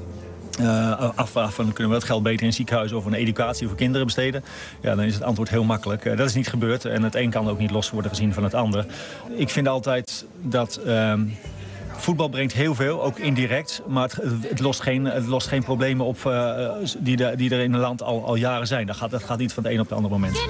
Uh, afvragen van kunnen we dat geld beter in een ziekenhuis of een educatie voor kinderen besteden, ja, dan is het antwoord heel makkelijk. Uh, dat is niet gebeurd en het een kan ook niet los worden gezien van het ander. Ik vind altijd dat uh, voetbal brengt heel veel, ook indirect, maar het, het, lost, geen, het lost geen problemen op uh, die, de, die er in het land al, al jaren zijn. Dat gaat, dat gaat niet van het een op het andere moment.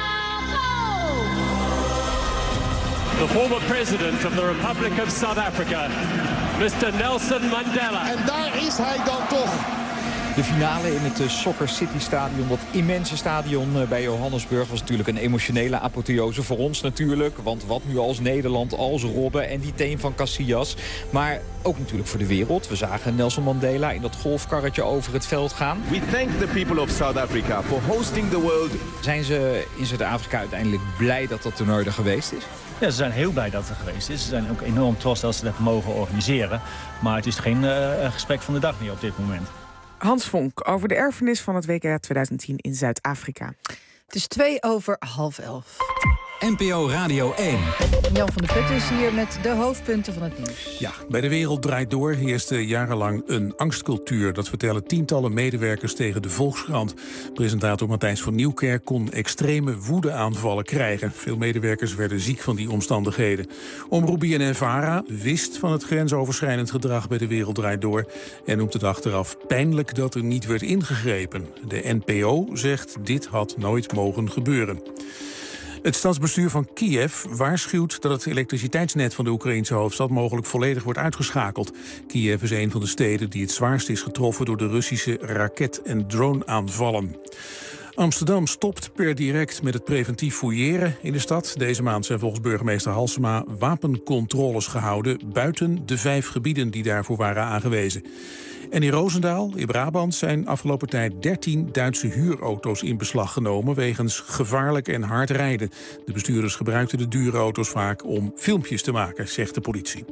The former president of the Republic of South Africa, mister Nelson Mandela. En daar is hij dan toch. De finale in het uh, Soccer City Stadion, dat immense stadion uh, bij Johannesburg, was natuurlijk een emotionele apotheose voor ons natuurlijk. Want wat nu als Nederland, als Robben en die teen van Casillas. Maar ook natuurlijk voor de wereld. We zagen Nelson Mandela in dat golfkarretje over het veld gaan. We thank the people of South Africa for hosting the world. Zijn ze in Zuid-Afrika uiteindelijk blij dat dat toernooi er geweest is? Ja, ze zijn heel blij dat het geweest is. Ze zijn ook enorm trots dat ze dat mogen organiseren. Maar het is geen uh, gesprek van de dag meer op dit moment. Hans Vonk over de erfenis van het W K twintig tien in Zuid-Afrika. Het is twee over half elf. N P O Radio één. Jan van der Putten is hier met de hoofdpunten van het nieuws. Ja, bij De Wereld Draait Door heerste jarenlang een angstcultuur. Dat vertellen tientallen medewerkers tegen de Volkskrant. Presentator Matthijs van Nieuwkerk kon extreme woedeaanvallen krijgen. Veel medewerkers werden ziek van die omstandigheden. Omroep B N N VARA wist van het grensoverschrijdend gedrag bij De Wereld Draait Door en noemt het achteraf pijnlijk dat er niet werd ingegrepen. De N P O zegt dit had nooit mogen gebeuren. Het stadsbestuur van Kiev waarschuwt dat het elektriciteitsnet van de Oekraïnse hoofdstad mogelijk volledig wordt uitgeschakeld. Kiev is een van de steden die het zwaarst is getroffen door de Russische raket- en drone-aanvallen. Amsterdam stopt per direct met het preventief fouilleren in de stad. Deze maand zijn volgens burgemeester Halsema wapencontroles gehouden buiten de vijf gebieden die daarvoor waren aangewezen. En in Roosendaal, in Brabant, zijn afgelopen tijd dertien Duitse huurauto's in beslag genomen wegens gevaarlijk en hard rijden. De bestuurders gebruikten de dure auto's vaak om filmpjes te maken, zegt de politie.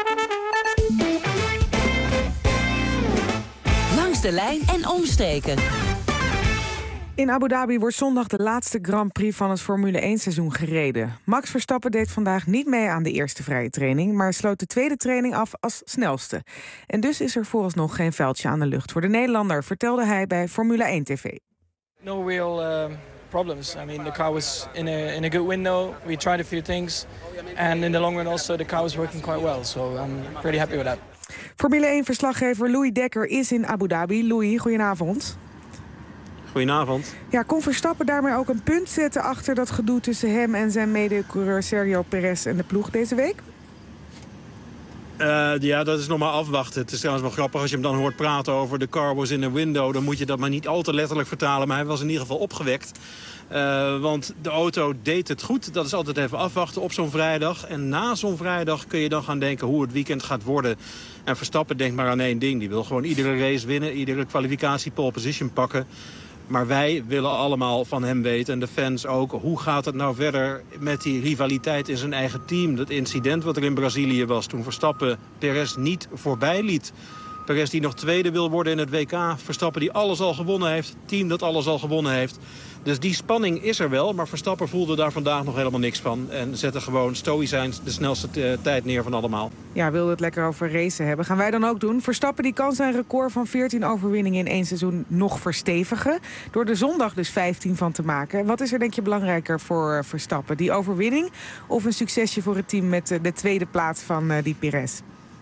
Langs de lijn en omstreken. In Abu Dhabi wordt zondag de laatste Grand Prix van het Formule één-seizoen gereden. Max Verstappen deed vandaag niet mee aan de eerste vrije training, maar sloot de tweede training af als snelste. En dus is er vooralsnog geen vuiltje aan de lucht voor de Nederlander, vertelde hij bij Formule één T V. No real uh, problems. I mean, the car was in a in a good window. We tried a few things, and in the long run also the car was working quite well. So I'm pretty happy with that. Formule één-verslaggever Louis Dekker is in Abu Dhabi. Louis, goedenavond. Goedenavond. Ja, kon Verstappen daarmee ook een punt zetten achter dat gedoe tussen hem en zijn mede-coureur Sergio Perez en de ploeg deze week? Uh, ja, dat is nog maar afwachten. Het is trouwens wel grappig als je hem dan hoort praten over de car was in a window. Dan moet je dat maar niet al te letterlijk vertalen, maar hij was in ieder geval opgewekt. Uh, want de auto deed het goed. Dat is altijd even afwachten op zo'n vrijdag. En na zo'n vrijdag kun je dan gaan denken hoe het weekend gaat worden. En Verstappen denkt maar aan één ding. Die wil gewoon iedere race winnen, iedere kwalificatie pole position pakken. Maar wij willen allemaal van hem weten, en de fans ook, hoe gaat het nou verder met die rivaliteit in zijn eigen team? Dat incident wat er in Brazilië was toen Verstappen Perez niet voorbij liet. Perez die nog tweede wil worden in het W K. Verstappen die alles al gewonnen heeft. Team dat alles al gewonnen heeft. Dus die spanning is er wel. Maar Verstappen voelde daar vandaag nog helemaal niks van. En zette gewoon stoïcijns de snelste tijd neer van allemaal. Ja, wilde het lekker over racen hebben. Gaan wij dan ook doen. Verstappen die kan zijn record van veertien overwinningen in één seizoen nog verstevigen. Door de zondag dus vijftien van te maken. Wat is er denk je belangrijker voor Verstappen? Die overwinning of een succesje voor het team met de tweede plaats van die Perez?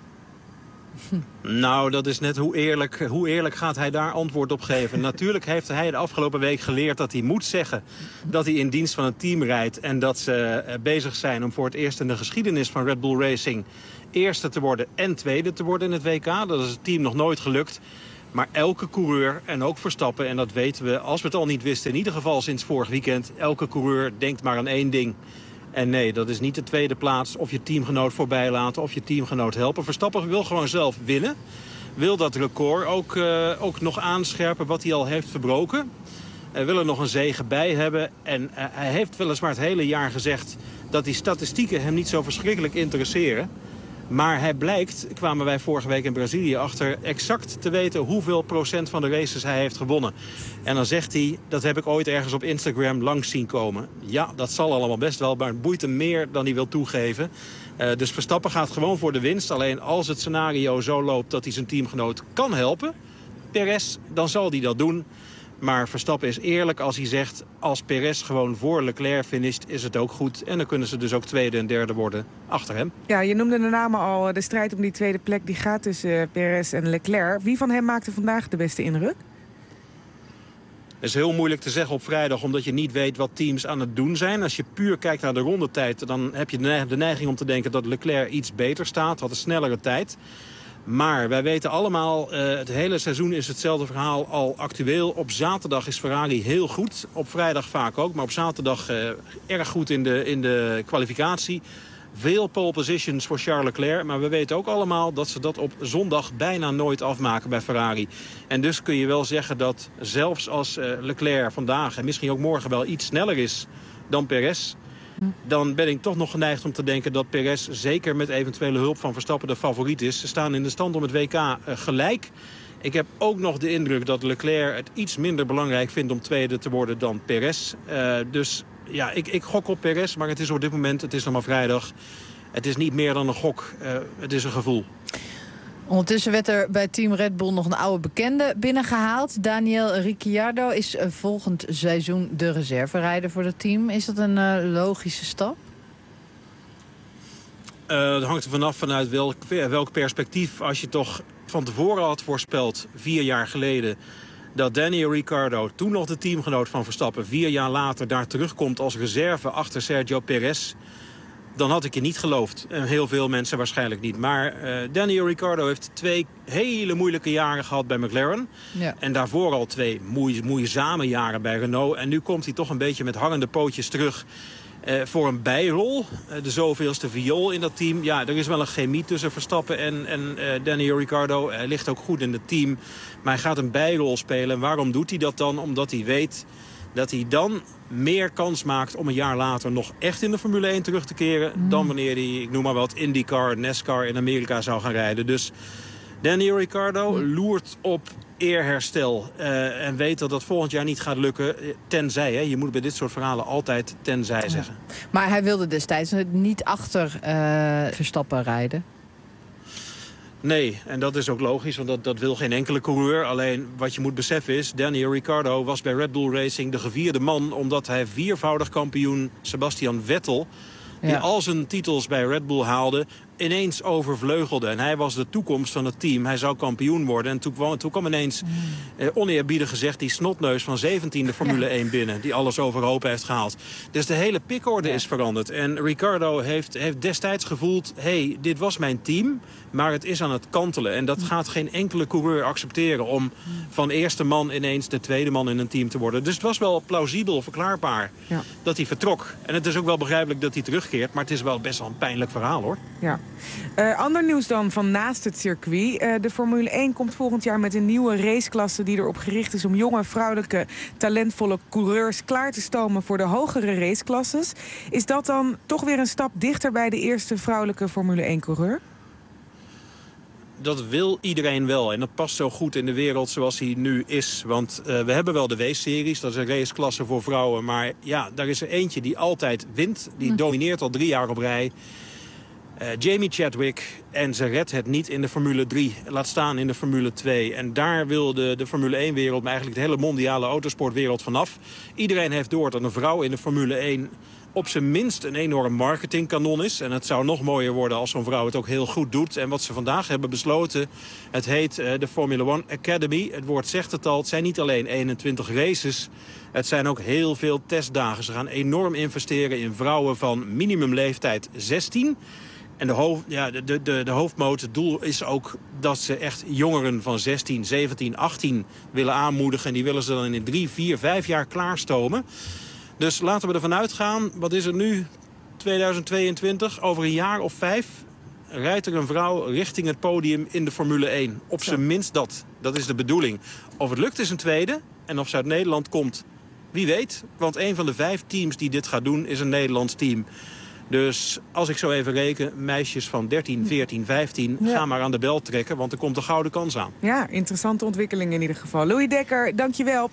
Nou, dat is net hoe eerlijk, hoe eerlijk gaat hij daar antwoord op geven. Natuurlijk heeft hij de afgelopen week geleerd dat hij moet zeggen dat hij in dienst van een team rijdt. En dat ze bezig zijn om voor het eerst in de geschiedenis van Red Bull Racing eerste te worden en tweede te worden in het W K. Dat is het team nog nooit gelukt. Maar elke coureur, en ook Verstappen, en dat weten we als we het al niet wisten, in ieder geval sinds vorig weekend, elke coureur denkt maar aan één ding. En nee, dat is niet de tweede plaats of je teamgenoot voorbij laten of je teamgenoot helpen. Verstappen wil gewoon zelf winnen. Wil dat record ook, uh, ook nog aanscherpen wat hij al heeft verbroken. Hij wil er nog een zege bij hebben. En uh, hij heeft weliswaar het hele jaar gezegd dat die statistieken hem niet zo verschrikkelijk interesseren. Maar hij blijkt, kwamen wij vorige week in Brazilië achter, exact te weten hoeveel procent van de races hij heeft gewonnen. En dan zegt hij, dat heb ik ooit ergens op Instagram langs zien komen. Ja, dat zal allemaal best wel, maar het boeit hem meer dan hij wil toegeven. Uh, dus Verstappen gaat gewoon voor de winst. Alleen als het scenario zo loopt dat hij zijn teamgenoot kan helpen, Perez, dan zal hij dat doen. Maar Verstappen is eerlijk als hij zegt, als Perez gewoon voor Leclerc finisht, is het ook goed. En dan kunnen ze dus ook tweede en derde worden achter hem. Ja, je noemde de namen al. De strijd om die tweede plek die gaat tussen Perez en Leclerc. Wie van hen maakte vandaag de beste indruk? Het is heel moeilijk te zeggen op vrijdag, omdat je niet weet wat teams aan het doen zijn. Als je puur kijkt naar de rondetijd, dan heb je de neiging om te denken dat Leclerc iets beter staat, had een snellere tijd. Maar wij weten allemaal, uh, het hele seizoen is hetzelfde verhaal al actueel. Op zaterdag is Ferrari heel goed, op vrijdag vaak ook. Maar op zaterdag uh, erg goed in de, in de kwalificatie. Veel pole positions voor Charles Leclerc. Maar we weten ook allemaal dat ze dat op zondag bijna nooit afmaken bij Ferrari. En dus kun je wel zeggen dat zelfs als uh, Leclerc vandaag en misschien ook morgen wel iets sneller is dan Perez, dan ben ik toch nog geneigd om te denken dat Perez zeker met eventuele hulp van Verstappen de favoriet is. Ze staan in de stand om het W K uh, gelijk. Ik heb ook nog de indruk dat Leclerc het iets minder belangrijk vindt om tweede te worden dan Perez. Uh, dus ja, ik, ik gok op Perez, maar het is op dit moment, het is nog maar vrijdag. Het is niet meer dan een gok, uh, het is een gevoel. Ondertussen werd er bij Team Red Bull nog een oude bekende binnengehaald. Daniel Ricciardo is volgend seizoen de reserverijder voor het team. Is dat een uh, logische stap? Uh, dat hangt er vanaf vanuit welk, welk perspectief. Als je toch van tevoren had voorspeld, vier jaar geleden, dat Daniel Ricciardo, toen nog de teamgenoot van Verstappen, vier jaar later daar terugkomt als reserve achter Sergio Perez, dan had ik je niet geloofd. En heel veel mensen waarschijnlijk niet. Maar uh, Daniel Ricciardo heeft twee hele moeilijke jaren gehad bij McLaren. Ja. En daarvoor al twee moe- moeizame jaren bij Renault. En nu komt hij toch een beetje met hangende pootjes terug uh, voor een bijrol. Uh, de zoveelste viool in dat team. Ja, er is wel een chemie tussen Verstappen en, en uh, Daniel Ricciardo. Hij ligt ook goed in het team. Maar hij gaat een bijrol spelen. En waarom doet hij dat dan? Omdat hij weet dat hij dan meer kans maakt om een jaar later nog echt in de Formule één terug te keren, mm. dan wanneer hij, ik noem maar wat, IndyCar, NASCAR in Amerika zou gaan rijden. Dus Daniel Ricciardo mm. loert op eerherstel uh, en weet dat dat volgend jaar niet gaat lukken. Tenzij, hè, je moet bij dit soort verhalen altijd tenzij ja. zeggen. Maar hij wilde destijds niet achter uh, Verstappen rijden. Nee, en dat is ook logisch, want dat, dat wil geen enkele coureur. Alleen wat je moet beseffen is, Daniel Ricciardo was bij Red Bull Racing de gevierde man, omdat hij viervoudig kampioen Sebastian Vettel, die ja. al zijn titels bij Red Bull haalde, ineens overvleugelde. En hij was de toekomst van het team. Hij zou kampioen worden. En toen kwam, toen kwam ineens, eh, oneerbiedig gezegd, die snotneus van zeventien de Formule ja. één binnen. Die alles overhoop heeft gehaald. Dus de hele pickorde ja. is veranderd. En Ricciardo heeft, heeft destijds gevoeld, hey, dit was mijn team, maar het is aan het kantelen. En dat gaat geen enkele coureur accepteren om van eerste man ineens de tweede man in een team te worden. Dus het was wel plausibel, verklaarbaar ja. dat hij vertrok. En het is ook wel begrijpelijk dat hij terugkeert, maar het is wel best wel een pijnlijk verhaal, hoor. Ja. Uh, ander nieuws dan van naast het circuit. Uh, de Formule één komt volgend jaar met een nieuwe raceklasse die erop gericht is om jonge, vrouwelijke, talentvolle coureurs klaar te stomen voor de hogere raceklasses. Is dat dan toch weer een stap dichter bij de eerste vrouwelijke Formule één coureur? Dat wil iedereen wel. En dat past zo goed in de wereld zoals hij nu is. Want uh, we hebben wel de W-series, dat is een raceklasse voor vrouwen. Maar ja, daar is er eentje die altijd wint. Die hm. domineert al drie jaar op rij. Uh, Jamie Chadwick. En ze redt het niet in de Formule drie. Laat staan in de Formule twee. En daar wil de, de Formule één-wereld, maar eigenlijk de hele mondiale autosportwereld vanaf. Iedereen heeft door dat een vrouw in de Formule één op zijn minst een enorm marketingkanon is. En het zou nog mooier worden als zo'n vrouw het ook heel goed doet. En wat ze vandaag hebben besloten, het heet uh, de Formula One Academy. Het woord zegt het al, het zijn niet alleen eenentwintig races. Het zijn ook heel veel testdagen. Ze gaan enorm investeren in vrouwen van minimumleeftijd zestien. En de, hoofd, ja, de, de, de hoofdmoot, het doel is ook dat ze echt jongeren van zestien, zeventien, achttien willen aanmoedigen. En die willen ze dan in drie, vier, vijf jaar klaarstomen. Dus laten we ervan uitgaan, wat is het nu, tweeduizend tweeëntwintig, over een jaar of vijf rijdt er een vrouw richting het podium in de Formule één. Op zijn minst dat. Dat is de bedoeling. Of het lukt is een tweede en of ze uit Nederland komt, wie weet. Want een van de vijf teams die dit gaat doen is een Nederlands team. Dus als ik zo even reken, meisjes van dertien, veertien, vijftien... Ja. ga maar aan de bel trekken, want er komt een gouden kans aan. Ja, interessante ontwikkeling in ieder geval. Louis Dekker, dank je wel.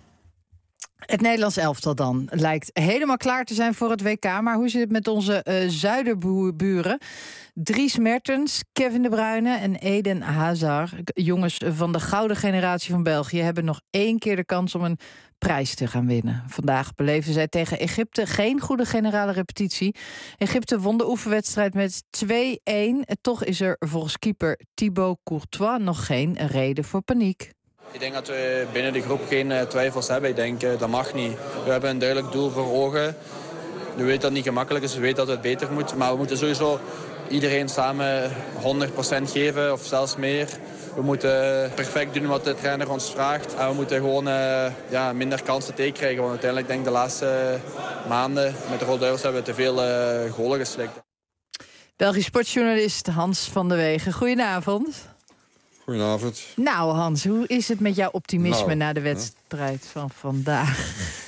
Het Nederlands elftal dan lijkt helemaal klaar te zijn voor het W K. Maar hoe zit het met onze uh, zuiderburen? Dries Mertens, Kevin De Bruyne en Eden Hazard, jongens van de gouden generatie van België, hebben nog één keer de kans om een prijs te gaan winnen. Vandaag beleefden zij tegen Egypte geen goede generale repetitie. Egypte won de oefenwedstrijd met twee-een. Toch is er volgens keeper Thibaut Courtois nog geen reden voor paniek. Ik denk dat we binnen de groep geen uh, twijfels hebben. Ik denk, uh, dat mag niet. We hebben een duidelijk doel voor ogen. We weten dat het niet gemakkelijk is, we weten dat het beter moet. Maar we moeten sowieso iedereen samen honderd procent geven, of zelfs meer. We moeten perfect doen wat de trainer ons vraagt. En we moeten gewoon uh, ja, minder kansen tegenkrijgen. Want uiteindelijk denk ik de laatste maanden met de Rode Duivels hebben we te veel uh, golen geslikt. Belgisch sportjournalist Hans van der Wegen. Goedenavond. Goedenavond. Nou Hans, hoe is het met jouw optimisme nou, na de wedstrijd hè? van vandaag?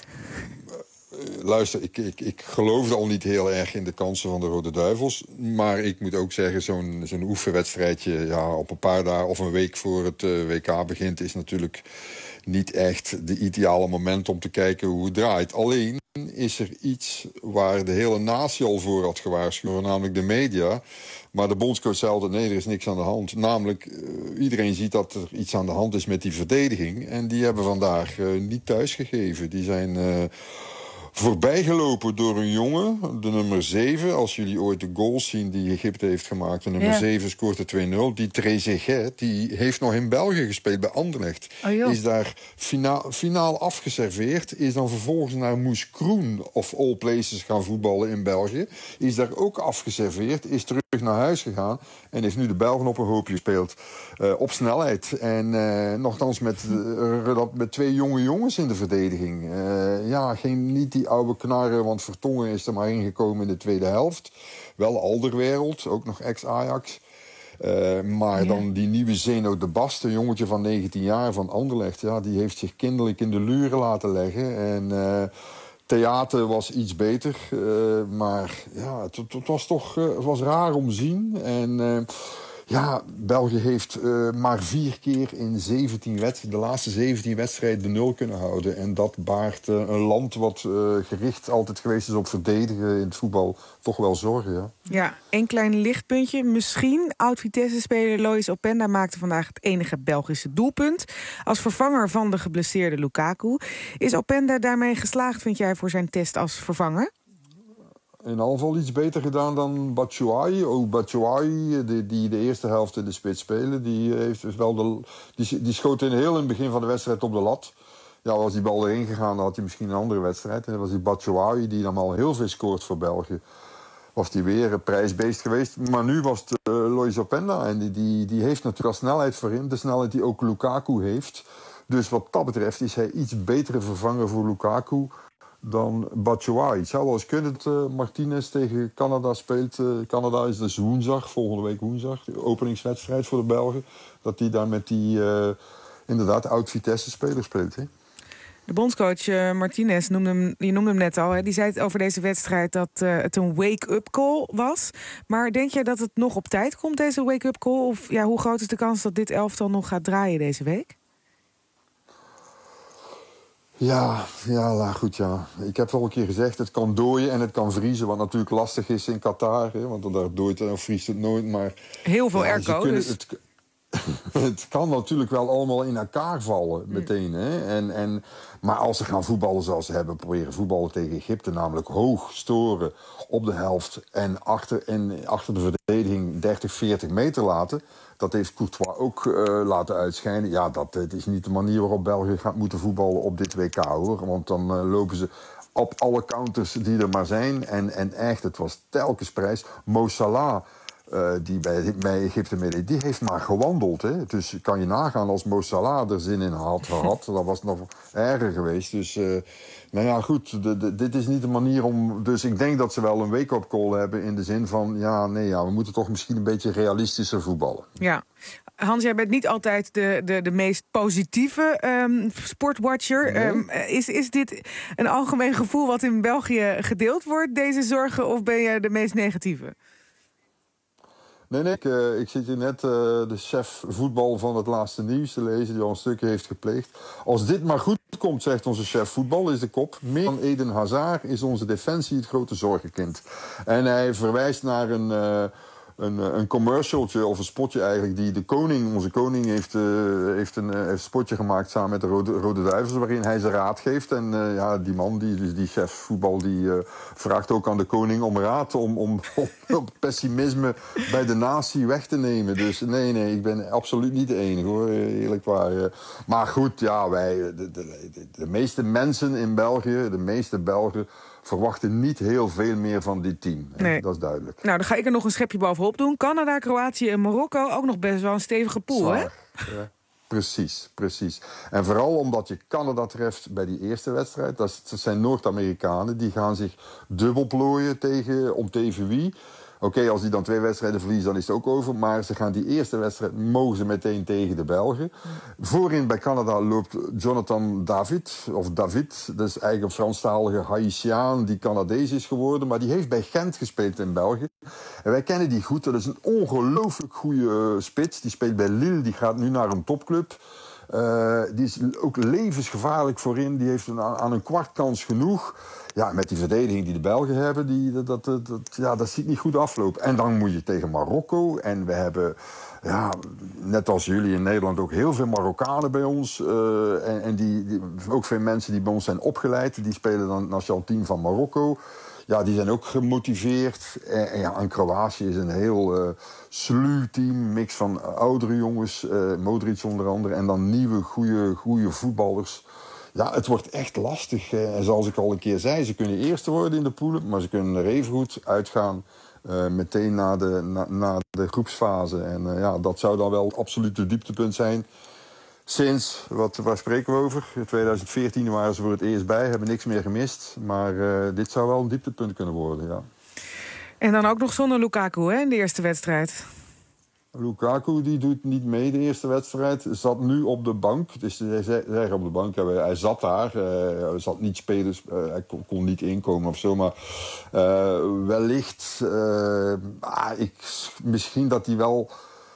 Luister, ik, ik, ik geloofde al niet heel erg in de kansen van de Rode Duivels. Maar ik moet ook zeggen, zo'n zo'n oefenwedstrijdje ja, op een paar dagen of een week voor het uh, W K begint, is natuurlijk niet echt de ideale moment om te kijken hoe het draait. Alleen is er iets waar de hele natie al voor had gewaarschuwd, namelijk de media. Maar de bondscoach zei altijd, nee, er is niks aan de hand. Namelijk, uh, iedereen ziet dat er iets aan de hand is met die verdediging. En die hebben vandaag uh, niet thuisgegeven. Die zijn uh, voorbijgelopen door een jongen, de nummer zeven. Als jullie ooit de goals zien die Egypte heeft gemaakt. De nummer ja. zeven scoort de twee nul. Die Trezeguet, die heeft nog in België gespeeld bij Anderlecht. Oh, is daar fina- finaal afgeserveerd. Is dan vervolgens naar Moeskroen of all places gaan voetballen in België. Is daar ook afgeserveerd. Is terug naar huis gegaan. En heeft nu de Belgen op een hoopje gespeeld. Uh, op snelheid. En uh, nogthans met, uh, met twee jonge jongens in de verdediging. Uh, ja, geen, niet die oude knarren, want Vertongen is er maar ingekomen in de tweede helft. Wel Alderweireld, ook nog ex-Ajax. Uh, maar ja. dan die nieuwe Zeno de Bast, een jongetje van negentien jaar van Anderlecht. Ja, die heeft zich kinderlijk in de luren laten leggen. En uh, theater was iets beter. Uh, maar ja, het, het was toch uh, het was raar om te zien. En uh, ja, België heeft uh, maar vier keer in zeventien wedstrijden, de laatste zeventien wedstrijden de nul kunnen houden. En dat baart uh, een land wat uh, gericht altijd geweest is op verdedigen in het voetbal toch wel zorgen. Ja, ja één klein lichtpuntje. Misschien oud-Vitesse-speler Loïs Openda maakte vandaag het enige Belgische doelpunt. Als vervanger van de geblesseerde Lukaku. Is Openda daarmee geslaagd, vind jij, voor zijn test als vervanger? In aanval iets beter gedaan dan Batshuayi. Oh, Batshuayi, die, die de eerste helft in de spits spelen, die, heeft wel de, die, die schoot in heel in het begin van de wedstrijd op de lat. Ja, was die bal erin gegaan, dan had hij misschien een andere wedstrijd. En dan was die Batshuayi, die dan al heel veel scoort voor België. Was die weer een prijsbeest geweest. Maar nu was het uh, Loïs Openda. En die, die, die heeft natuurlijk al snelheid voor hem. De snelheid die ook Lukaku heeft. Dus wat dat betreft is hij iets betere vervanger voor Lukaku dan Batshuayi. Het zou wel eens kunnen dat uh, Martinez tegen Canada speelt. Uh, Canada is dus woensdag, volgende week woensdag. De openingswedstrijd voor de Belgen. Dat die daar met die uh, inderdaad oud-Vitesse-speler speelt. Hè? De bondscoach uh, Martinez, noemde hem, je noemde hem net al. Hè, die zei het over deze wedstrijd dat uh, het een wake-up call was. Maar denk jij dat het nog op tijd komt, deze wake-up call? Of ja, hoe groot is de kans dat dit elftal nog gaat draaien deze week? Ja, ja, nou goed, ja. Ik heb het al een keer gezegd, het kan dooien en het kan vriezen. Wat natuurlijk lastig is in Qatar, hè, want daar dooit en vriest het nooit. Maar heel veel ja, airco, dus... Het, het kan natuurlijk wel allemaal in elkaar vallen meteen. Hè? En, en, maar als ze gaan voetballen zoals ze hebben proberen voetballen tegen Egypte, namelijk hoog storen op de helft en achter, en achter de verdediging dertig, veertig meter laten. Dat heeft Courtois ook uh, laten uitschijnen. Ja, dat, dat is niet de manier waarop België gaat moeten voetballen op dit W K, hoor. Want dan uh, lopen ze op alle counters die er maar zijn. En, en echt, het was telkens prijs. Mo Salah, Uh, die bij, bij Egypte meedeed, die heeft maar gewandeld. Hè? Dus kan je nagaan als Mo Salah er zin in had gehad, dan was het nog erger geweest. Dus uh, nou ja, goed, de, de, dit is niet de manier om... Dus ik denk dat ze wel een wake-up call hebben in de zin van... ja, nee, ja, we moeten toch misschien een beetje realistischer voetballen. Ja. Hans, jij bent niet altijd de, de, de meest positieve um, sportwatcher. Nee. Um, is, is dit een algemeen gevoel wat in België gedeeld wordt, deze zorgen, of ben jij de meest negatieve? Nee, nee, ik, uh, ik zit hier net uh, de chef voetbal van het laatste nieuws te lezen... die al een stukje heeft gepleegd. Als dit maar goed komt, zegt onze chef voetbal, is de kop... meer dan Eden Hazard is onze defensie het grote zorgenkind. En hij verwijst naar een... Uh, Een, een commercialtje of een spotje eigenlijk die de koning, onze koning heeft, uh, heeft, een, uh, heeft een spotje gemaakt samen met de Rode, Rode Duivels waarin hij zijn raad geeft. En uh, ja, die man, die, die, die chef voetbal, die uh, vraagt ook aan de koning om raad om, om, om pessimisme bij de natie weg te nemen. Dus nee, nee, ik ben absoluut niet de enige, hoor, eerlijk waar. Uh, maar goed, ja, wij, de, de, de, de meeste mensen in België, de meeste Belgen, verwachten niet heel veel meer van dit team. Nee. Dat is duidelijk. Nou, dan ga ik er nog een schepje bovenop doen. Canada, Kroatië en Marokko, ook nog best wel een stevige pool, hè? Ja. Precies, precies. En vooral omdat je Canada treft bij die eerste wedstrijd. Dat zijn Noord-Amerikanen, die gaan zich dubbel plooien tegen, om tegen wie. Oké, okay, als die dan twee wedstrijden verliezen, dan is het ook over. Maar ze gaan die eerste wedstrijd, mogen ze meteen tegen de Belgen. Voorin bij Canada loopt Jonathan David, of David. Dat is eigenlijk een Franstalige Haïtiaan die Canadees is geworden. Maar die heeft bij Gent gespeeld in België. En wij kennen die goed. Dat is een ongelooflijk goede uh, spits. Die speelt bij Lille, die gaat nu naar een topclub. Uh, die is ook levensgevaarlijk voorin. Die heeft een, aan een kwart kans genoeg. Ja, met die verdediging die de Belgen hebben, die, dat, dat, dat, dat, ja, dat ziet niet goed aflopen. En dan moet je tegen Marokko. En we hebben, ja, net als jullie in Nederland, ook heel veel Marokkanen bij ons. Uh, en en die, die, ook veel mensen die bij ons zijn opgeleid. Die spelen dan het nationaal team van Marokko. Ja, die zijn ook gemotiveerd. En, en, ja, en Kroatië is een heel uh, sluw team. Mix van oudere jongens, uh, Modric onder andere. En dan nieuwe, goede, goede voetballers. Ja, het wordt echt lastig. En zoals ik al een keer zei, ze kunnen eerste worden in de poelen. Maar ze kunnen er even goed uitgaan. Uh, meteen na de, na, na de groepsfase. En uh, ja, dat zou dan wel het absolute dieptepunt zijn. Sinds, wat, waar spreken we over? In twintig veertien waren ze voor het eerst bij, hebben niks meer gemist. Maar uh, dit zou wel een dieptepunt kunnen worden, ja. En dan ook nog zonder Lukaku, hè, in de eerste wedstrijd. Lukaku die doet niet mee de eerste wedstrijd. Zat nu op de bank. Dus hij zei op de bank. Hij zat daar. Uh, hij zat niet spelen. Uh, hij kon, kon niet inkomen of zo. Maar uh, wellicht. Uh, ah, ik, misschien dat hij wel.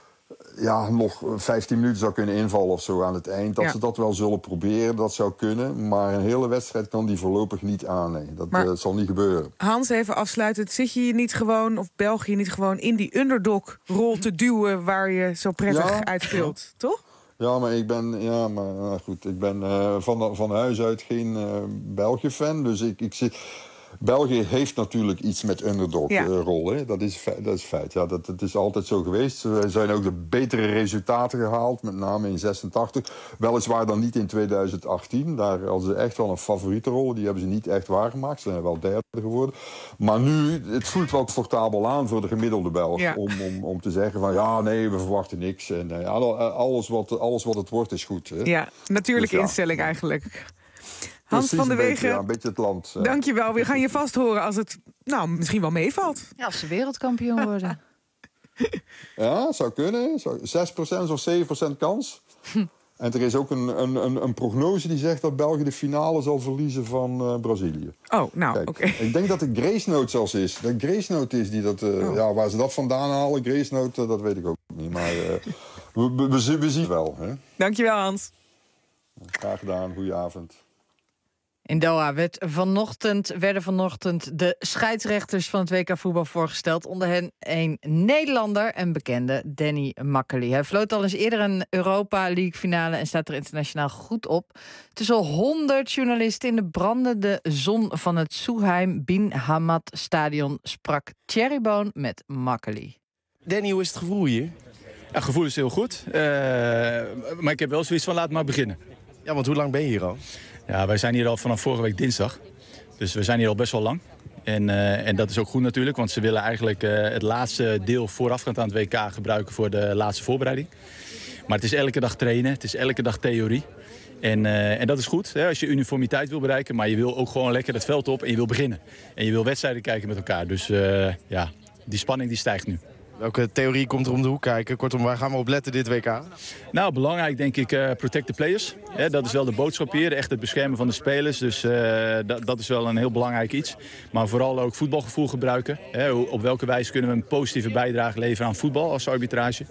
Ja, nog vijftien minuten zou kunnen invallen of zo aan het eind. Dat ja. ze dat wel zullen proberen, dat zou kunnen. Maar een hele wedstrijd kan die voorlopig niet aan. Nee. Dat maar, uh, zal niet gebeuren. Hans, even afsluitend. Zit je hier niet gewoon, of België niet gewoon in die underdog-rol te duwen waar je zo prettig ja. uitspeelt, ja. toch? Ja, maar ik ben, ja, maar nou goed, ik ben uh, van, van huis uit geen uh, België-fan. Dus ik, ik zit... België heeft natuurlijk iets met underdog-rol. Ja. Dat is dat is feit. Ja, dat, dat is altijd zo geweest. Er zijn ook de betere resultaten gehaald, met name in zesentachtig. Weliswaar dan niet in twintig achttien. Daar hadden ze echt wel een favoriete rol. Die hebben ze niet echt waargemaakt. Ze zijn wel derde geworden. Maar nu, het voelt wel comfortabel aan voor de gemiddelde Belg. Ja. Om, om, om te zeggen van, ja, nee, we verwachten niks. En ja, alles, wat, alles wat het wordt is goed. Hè. Ja, natuurlijke dus, ja. instelling eigenlijk. Hans Precies, van der Wegen, Wegen, ja, een beetje het land. Uh. Dank je wel. We gaan je vast horen als het nou, misschien wel meevalt. Ja, als ze wereldkampioen worden. Ja, zou kunnen. zes procent of zeven procent kans. En er is ook een, een, een, een prognose die zegt dat België de finale zal verliezen van uh, Brazilië. Oh, nou, oké. Okay. Ik denk dat het Grace Note zelfs is. Dat Grace Note is die dat... Uh, oh. Ja, waar ze dat vandaan halen, Grace Note, uh, dat weet ik ook niet. Maar uh, we, we, we, we zien wel. Hè? Dank je wel, Hans. Graag gedaan. Goedenavond. In Doha werd vanochtend, werden vanochtend de scheidsrechters van het W K voetbal voorgesteld. Onder hen een Nederlander en bekende Danny Makkely. Hij floot al eens eerder een Europa League finale en staat er internationaal goed op. Tussen honderd journalisten in de brandende zon van het Suhaim bin Hamad stadion sprak Thierry Boon met Makkely. Danny, hoe is het gevoel hier? Ja, het gevoel is heel goed. Uh, maar ik heb wel zoiets van, laat maar beginnen. Ja, want hoe lang ben je hier al? Ja, wij zijn hier al vanaf vorige week dinsdag. Dus we zijn hier al best wel lang. En, uh, en dat is ook goed natuurlijk, want ze willen eigenlijk uh, het laatste deel voorafgaand aan het W K gebruiken voor de laatste voorbereiding. Maar het is elke dag trainen, het is elke dag theorie. En, uh, en dat is goed, hè, als je uniformiteit wil bereiken. Maar je wil ook gewoon lekker het veld op en je wil beginnen. En je wil wedstrijden kijken met elkaar. Dus uh, ja, die spanning die stijgt nu. Welke theorie komt er om de hoek kijken? Kortom, waar gaan we op letten dit W K? Nou, belangrijk denk ik uh, protect the players. He, dat is wel de boodschap hier, echt het beschermen van de spelers. Dus uh, dat, dat is wel een heel belangrijk iets. Maar vooral ook voetbalgevoel gebruiken. He, op welke wijze kunnen we een positieve bijdrage leveren aan voetbal als arbitrage.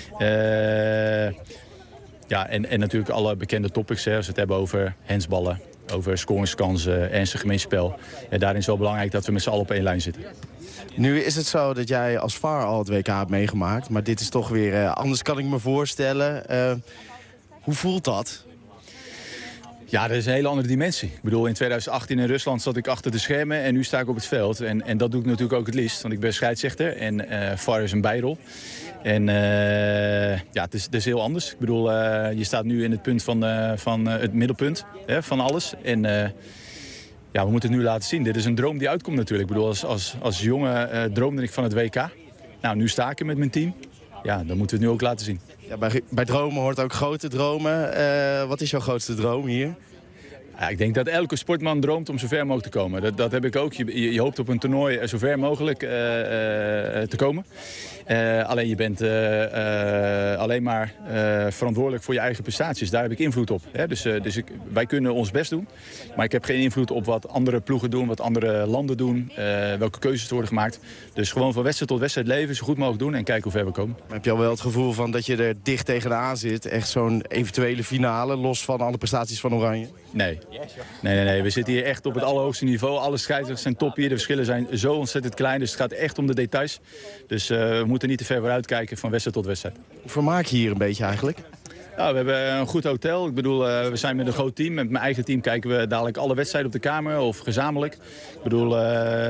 Uh, ja, en, en natuurlijk alle bekende topics. Hè, als we het hebben over handsballen, over scoringskansen, ernstig gemeen spel. Ja, daarin is wel belangrijk dat we met z'n allen op één lijn zitten. Nu is het zo dat jij als V A R al het W K hebt meegemaakt. Maar dit is toch weer uh, anders, kan ik me voorstellen. Uh, hoe voelt dat? Ja, dat is een hele andere dimensie. Ik bedoel, in twintig achttien in Rusland zat ik achter de schermen en nu sta ik op het veld. En, en dat doe ik natuurlijk ook het liefst, want ik ben scheidsrechter en uh, V A R is een bijrol. En uh, ja, het is, het is heel anders. Ik bedoel, uh, je staat nu in het punt van, uh, van uh, het middelpunt hè, van alles. En uh, ja, we moeten het nu laten zien. Dit is een droom die uitkomt natuurlijk. Ik bedoel, als, als, als jongen uh, droomde ik van het W K. Nou, nu sta ik er met mijn team. Ja, dan moeten we het nu ook laten zien. Ja, bij, bij dromen hoort ook grote dromen. Uh, wat is jouw grootste droom hier? Ja, ik denk dat elke sportman droomt om zo ver mogelijk te komen. Dat, dat heb ik ook. Je, je hoopt op een toernooi zo ver mogelijk uh, uh, te komen. Uh, alleen je bent uh, uh, alleen maar uh, verantwoordelijk voor je eigen prestaties. Daar heb ik invloed op. Hè? Dus, uh, dus ik, wij kunnen ons best doen. Maar ik heb geen invloed op wat andere ploegen doen, wat andere landen doen. Uh, welke keuzes er worden gemaakt. Dus gewoon van wedstrijd tot wedstrijd leven, zo goed mogelijk doen en kijken hoe ver we komen. Maar heb je al wel het gevoel van dat je er dicht tegenaan zit? Echt zo'n eventuele finale, los van alle prestaties van Oranje? Nee. Nee, nee, nee. We zitten hier echt op het allerhoogste niveau. Alle scheidsrechters zijn top hier. De verschillen zijn zo ontzettend klein. Dus het gaat echt om de details. Dus uh, we moeten niet te ver vooruit kijken van wedstrijd tot wedstrijd. Hoe vermaak je hier een beetje eigenlijk? Nou, we hebben een goed hotel. Ik bedoel, uh, we zijn met een groot team. Met mijn eigen team kijken we dadelijk alle wedstrijden op de kamer of gezamenlijk. Ik bedoel, uh,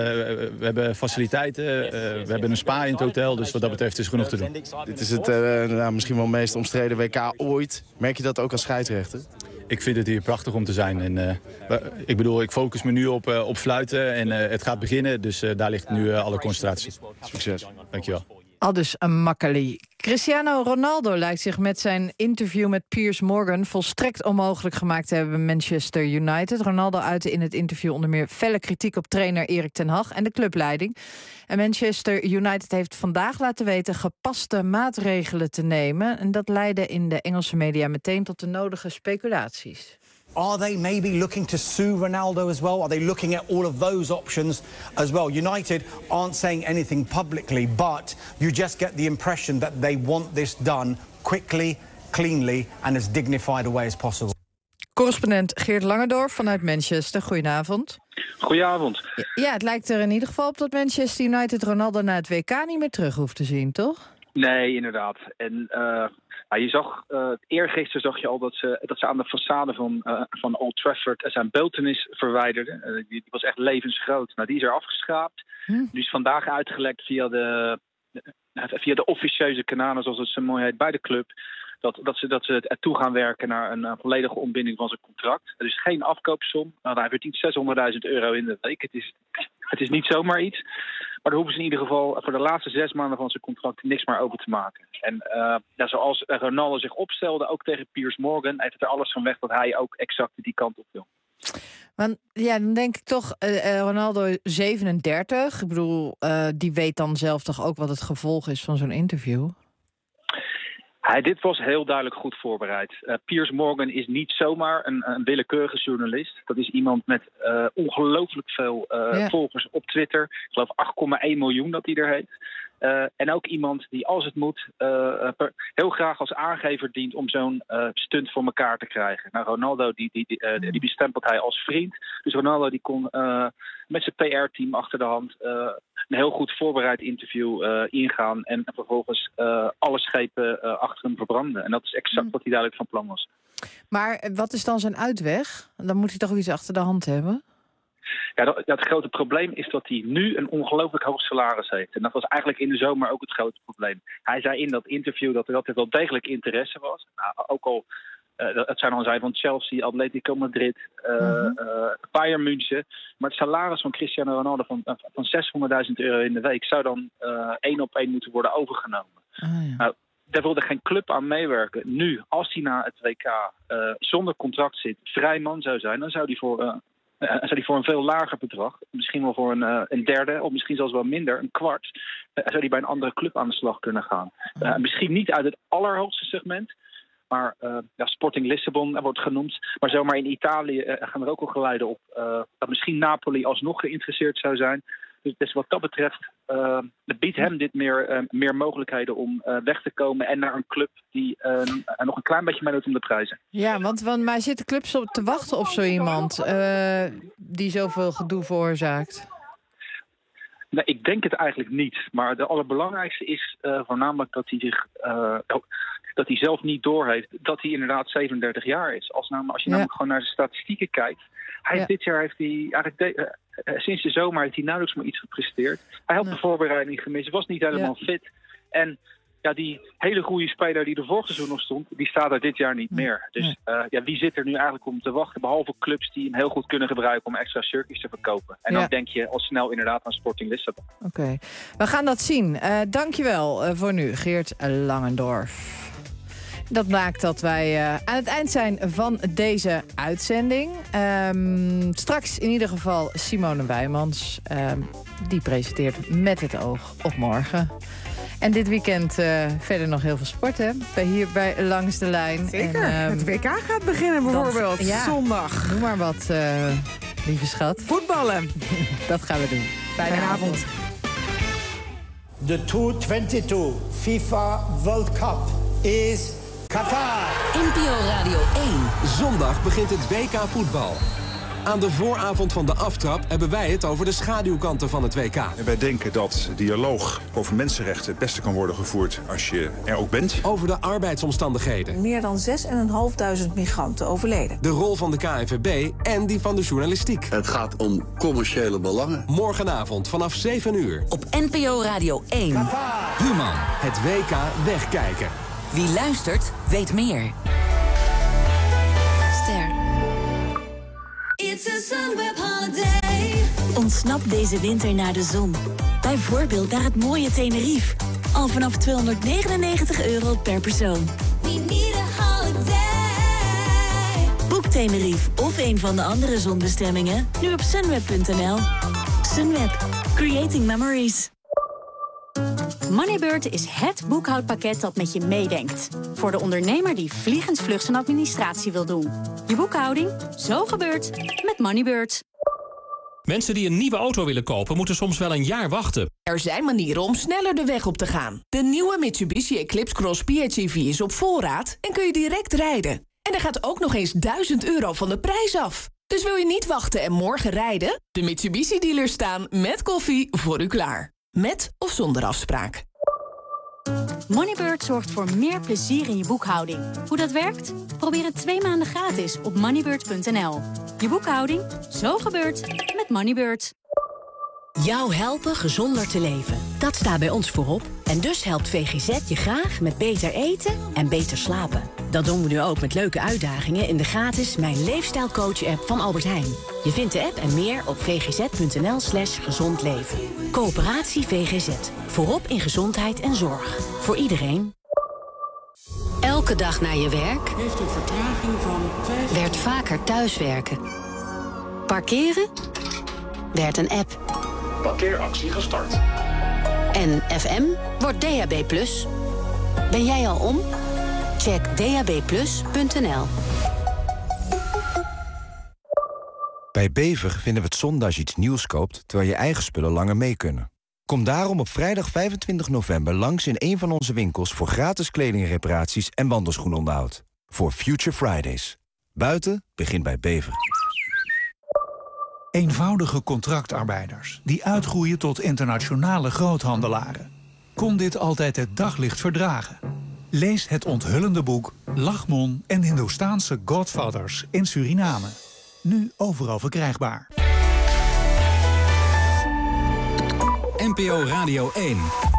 we hebben faciliteiten. Uh, we hebben een spa in het hotel. Dus wat dat betreft is genoeg te doen. Dit is het uh, nou, misschien wel meest omstreden W K ooit. Merk je dat ook als scheidsrechter? Ik vind het hier prachtig om te zijn. En, uh, ik bedoel, ik focus me nu op, uh, op fluiten en uh, het gaat beginnen. Dus uh, daar ligt nu uh, alle concentratie. Succes. Dankjewel. Aldus Makkely. Cristiano Ronaldo lijkt zich met zijn interview met Piers Morgan volstrekt onmogelijk gemaakt te hebben bij Manchester United. Ronaldo uitte in het interview onder meer felle kritiek op trainer Erik ten Hag en de clubleiding. En Manchester United heeft vandaag laten weten gepaste maatregelen te nemen. En dat leidde in de Engelse media meteen tot de nodige speculaties. Are they maybe looking to sue Ronaldo as well? Are they looking at all of those options as well? United aren't saying anything publicly, but you just get the impression that they want this done quickly, cleanly and as dignified a way as possible. Correspondent Geert Langendorf vanuit Manchester. Goedenavond. Goedenavond. Ja, het lijkt er in ieder geval op dat Manchester United Ronaldo na het W K niet meer terug hoeft te zien, toch? Nee, inderdaad. En uh, nou, je zag, uh, eergisteren zag je al dat ze, dat ze aan de façade van, uh, van Old Trafford zijn beeltenis verwijderden. Uh, die, die was echt levensgroot. Nou, die is er afgeschraapt. Hm. Die is vandaag uitgelekt via de, via de officieuze kanalen, zoals het zo mooi heet, bij de club. Dat, dat, ze, dat ze ertoe gaan werken naar een uh, volledige ontbinding van zijn contract. Er is geen afkoopsom. Nou, hij verdient zeshonderdduizend euro in de week. Het is, het is niet zomaar iets. Maar daar hoeven ze in ieder geval voor de laatste zes maanden van zijn contract niks meer over te maken. En uh, ja, zoals Ronaldo zich opstelde, ook tegen Piers Morgan, heeft het er alles van weg dat hij ook exact die kant op wil. Want ja, dan denk ik toch, uh, Ronaldo zevenendertig. Ik bedoel, uh, die weet dan zelf toch ook wat het gevolg is van zo'n interview? Hij, dit was heel duidelijk goed voorbereid. Uh, Piers Morgan is niet zomaar een, een willekeurige journalist. Dat is iemand met uh, ongelooflijk veel uh, ja. volgers op Twitter. Ik geloof acht komma één miljoen dat hij er heeft. Uh, en ook iemand die, als het moet, uh, per, heel graag als aangever dient om zo'n uh, stunt voor elkaar te krijgen. Nou, Ronaldo die, die, die, uh, die bestempelt hij als vriend. Dus Ronaldo die kon uh, met zijn P R-team achter de hand uh, een heel goed voorbereid interview uh, ingaan. En vervolgens uh, alle schepen uh, achter hem verbranden. En dat is exact mm. wat hij duidelijk van plan was. Maar wat is dan zijn uitweg? Dan moet hij toch iets achter de hand hebben? Ja, dat, dat het grote probleem is dat hij nu een ongelooflijk hoog salaris heeft. En dat was eigenlijk in de zomer ook het grote probleem. Hij zei in dat interview dat er altijd wel degelijk interesse was. Nou, ook al, uh, het zijn al zij van Chelsea, Atletico Madrid, uh, uh-huh. uh, Bayern München. Maar het salaris van Cristiano Ronaldo van, uh, van zeshonderdduizend euro in de week zou dan uh, één op één moeten worden overgenomen. Uh, ja. Nou, daar wilde geen club aan meewerken. Nu, als hij na het W K uh, zonder contract zit, vrij man zou zijn, dan zou hij voor... Uh, Uh, zou die voor een veel lager bedrag, misschien wel voor een, uh, een derde, of misschien zelfs wel minder, een kwart, uh, zou die bij een andere club aan de slag kunnen gaan. Uh, misschien niet uit het allerhoogste segment, maar uh, ja, Sporting Lissabon wordt genoemd. Maar zomaar in Italië uh, gaan er ook al geluiden op uh, dat misschien Napoli alsnog geïnteresseerd zou zijn. Dus, dus wat dat betreft uh, biedt hem dit meer, uh, meer mogelijkheden om uh, weg te komen en naar een club die uh, nog een klein beetje meedoet om de prijzen. Ja, want, want maar zitten clubs op te wachten op zo iemand uh, die zoveel gedoe veroorzaakt? Nee, ik denk het eigenlijk niet. Maar de allerbelangrijkste is uh, voornamelijk dat hij zich uh, dat hij zelf niet doorheeft dat hij inderdaad zevenendertig jaar is. Als, nou, als je ja. namelijk gewoon naar de statistieken kijkt. Hij heeft ja. Dit jaar heeft hij eigenlijk de, uh, sinds de zomer heeft hij nauwelijks maar iets gepresteerd. Hij had nee. de voorbereiding gemist, was niet helemaal ja. fit. En ja, die hele goede speler die er vorig seizoen nog stond, die staat er dit jaar niet nee. meer. Dus uh, ja, wie zit er nu eigenlijk om te wachten? Behalve clubs die hem heel goed kunnen gebruiken om extra shirtjes te verkopen. En ja. dan denk je al snel inderdaad aan Sporting Lissabon. Oké, okay. We gaan dat zien. Uh, dankjewel uh, voor nu, Geert Langendorf. Dat maakt dat wij uh, aan het eind zijn van deze uitzending. Um, straks in ieder geval Simone Wijmans. Um, die presenteert Met het oog op morgen. En dit weekend uh, verder nog heel veel sport, hè? Bij hier bij Langs de Lijn. Zeker. En, um, het W K gaat beginnen bijvoorbeeld. Dat, ja, zondag. Noem maar wat, uh, lieve schat. Voetballen. Dat gaan we doen. Fijne, Fijne avond. avond. De tweehonderdtwintigtwee FIFA World Cup is Qatar. N P O Radio één. Zondag begint het W K voetbal. Aan de vooravond van de aftrap hebben wij het over de schaduwkanten van het W K. En wij denken dat dialoog over mensenrechten het beste kan worden gevoerd als je er ook bent. Over de arbeidsomstandigheden. Meer dan zes en een half duizend migranten overleden. De rol van de K N V B en die van de journalistiek. Het gaat om commerciële belangen. Morgenavond vanaf zeven uur. Op N P O Radio één. Human, het W K wegkijken. Wie luistert, weet meer. Ster. It's a Sunweb holiday. Ontsnap deze winter naar de zon. Bijvoorbeeld naar het mooie Tenerife. Al vanaf tweehonderdnegenennegentig euro per persoon. We need a holiday. Boek Tenerife of een van de andere zonbestemmingen nu op sunweb punt n l. Sunweb. Creating memories. Moneybird is het boekhoudpakket dat met je meedenkt. Voor de ondernemer die vliegensvlug zijn administratie wil doen. Je boekhouding, zo gebeurt, met Moneybird. Mensen die een nieuwe auto willen kopen, moeten soms wel een jaar wachten. Er zijn manieren om sneller de weg op te gaan. De nieuwe Mitsubishi Eclipse Cross P H E V is op voorraad en kun je direct rijden. En er gaat ook nog eens duizend euro van de prijs af. Dus wil je niet wachten en morgen rijden? De Mitsubishi-dealers staan met koffie voor u klaar. Met of zonder afspraak. Moneybird zorgt voor meer plezier in je boekhouding. Hoe dat werkt? Probeer het twee maanden gratis op moneybird punt n l. Je boekhouding, zo gebeurt, met Moneybird. Jou helpen gezonder te leven. Dat staat bij ons voorop. En dus helpt V G Z je graag met beter eten en beter slapen. Dat doen we nu ook met leuke uitdagingen in de gratis Mijn Leefstijlcoach-app van Albert Heijn. Je vindt de app en meer op v g z punt n l slash gezond leven. Coöperatie V G Z. Voorop in gezondheid en zorg. Voor iedereen. Elke dag naar je werk heeft een vertraging van vijf... werd vaker thuiswerken. Parkeren werd een app. Parkeeractie gestart. En F M wordt D A B plus. Ben jij al om? Check d a b plus punt n l. Bij Bever vinden we het zonde als je iets nieuws koopt, terwijl je eigen spullen langer mee kunnen. Kom daarom op vrijdag vijfentwintig november langs in een van onze winkels voor gratis kledingreparaties en wandelschoenonderhoud. Voor Future Fridays. Buiten begint bij Bever. Eenvoudige contractarbeiders die uitgroeien tot internationale groothandelaren. Kon dit altijd het daglicht verdragen? Lees het onthullende boek Lachmon en Hindoestaanse Godfathers in Suriname. Nu overal verkrijgbaar. N P O Radio één.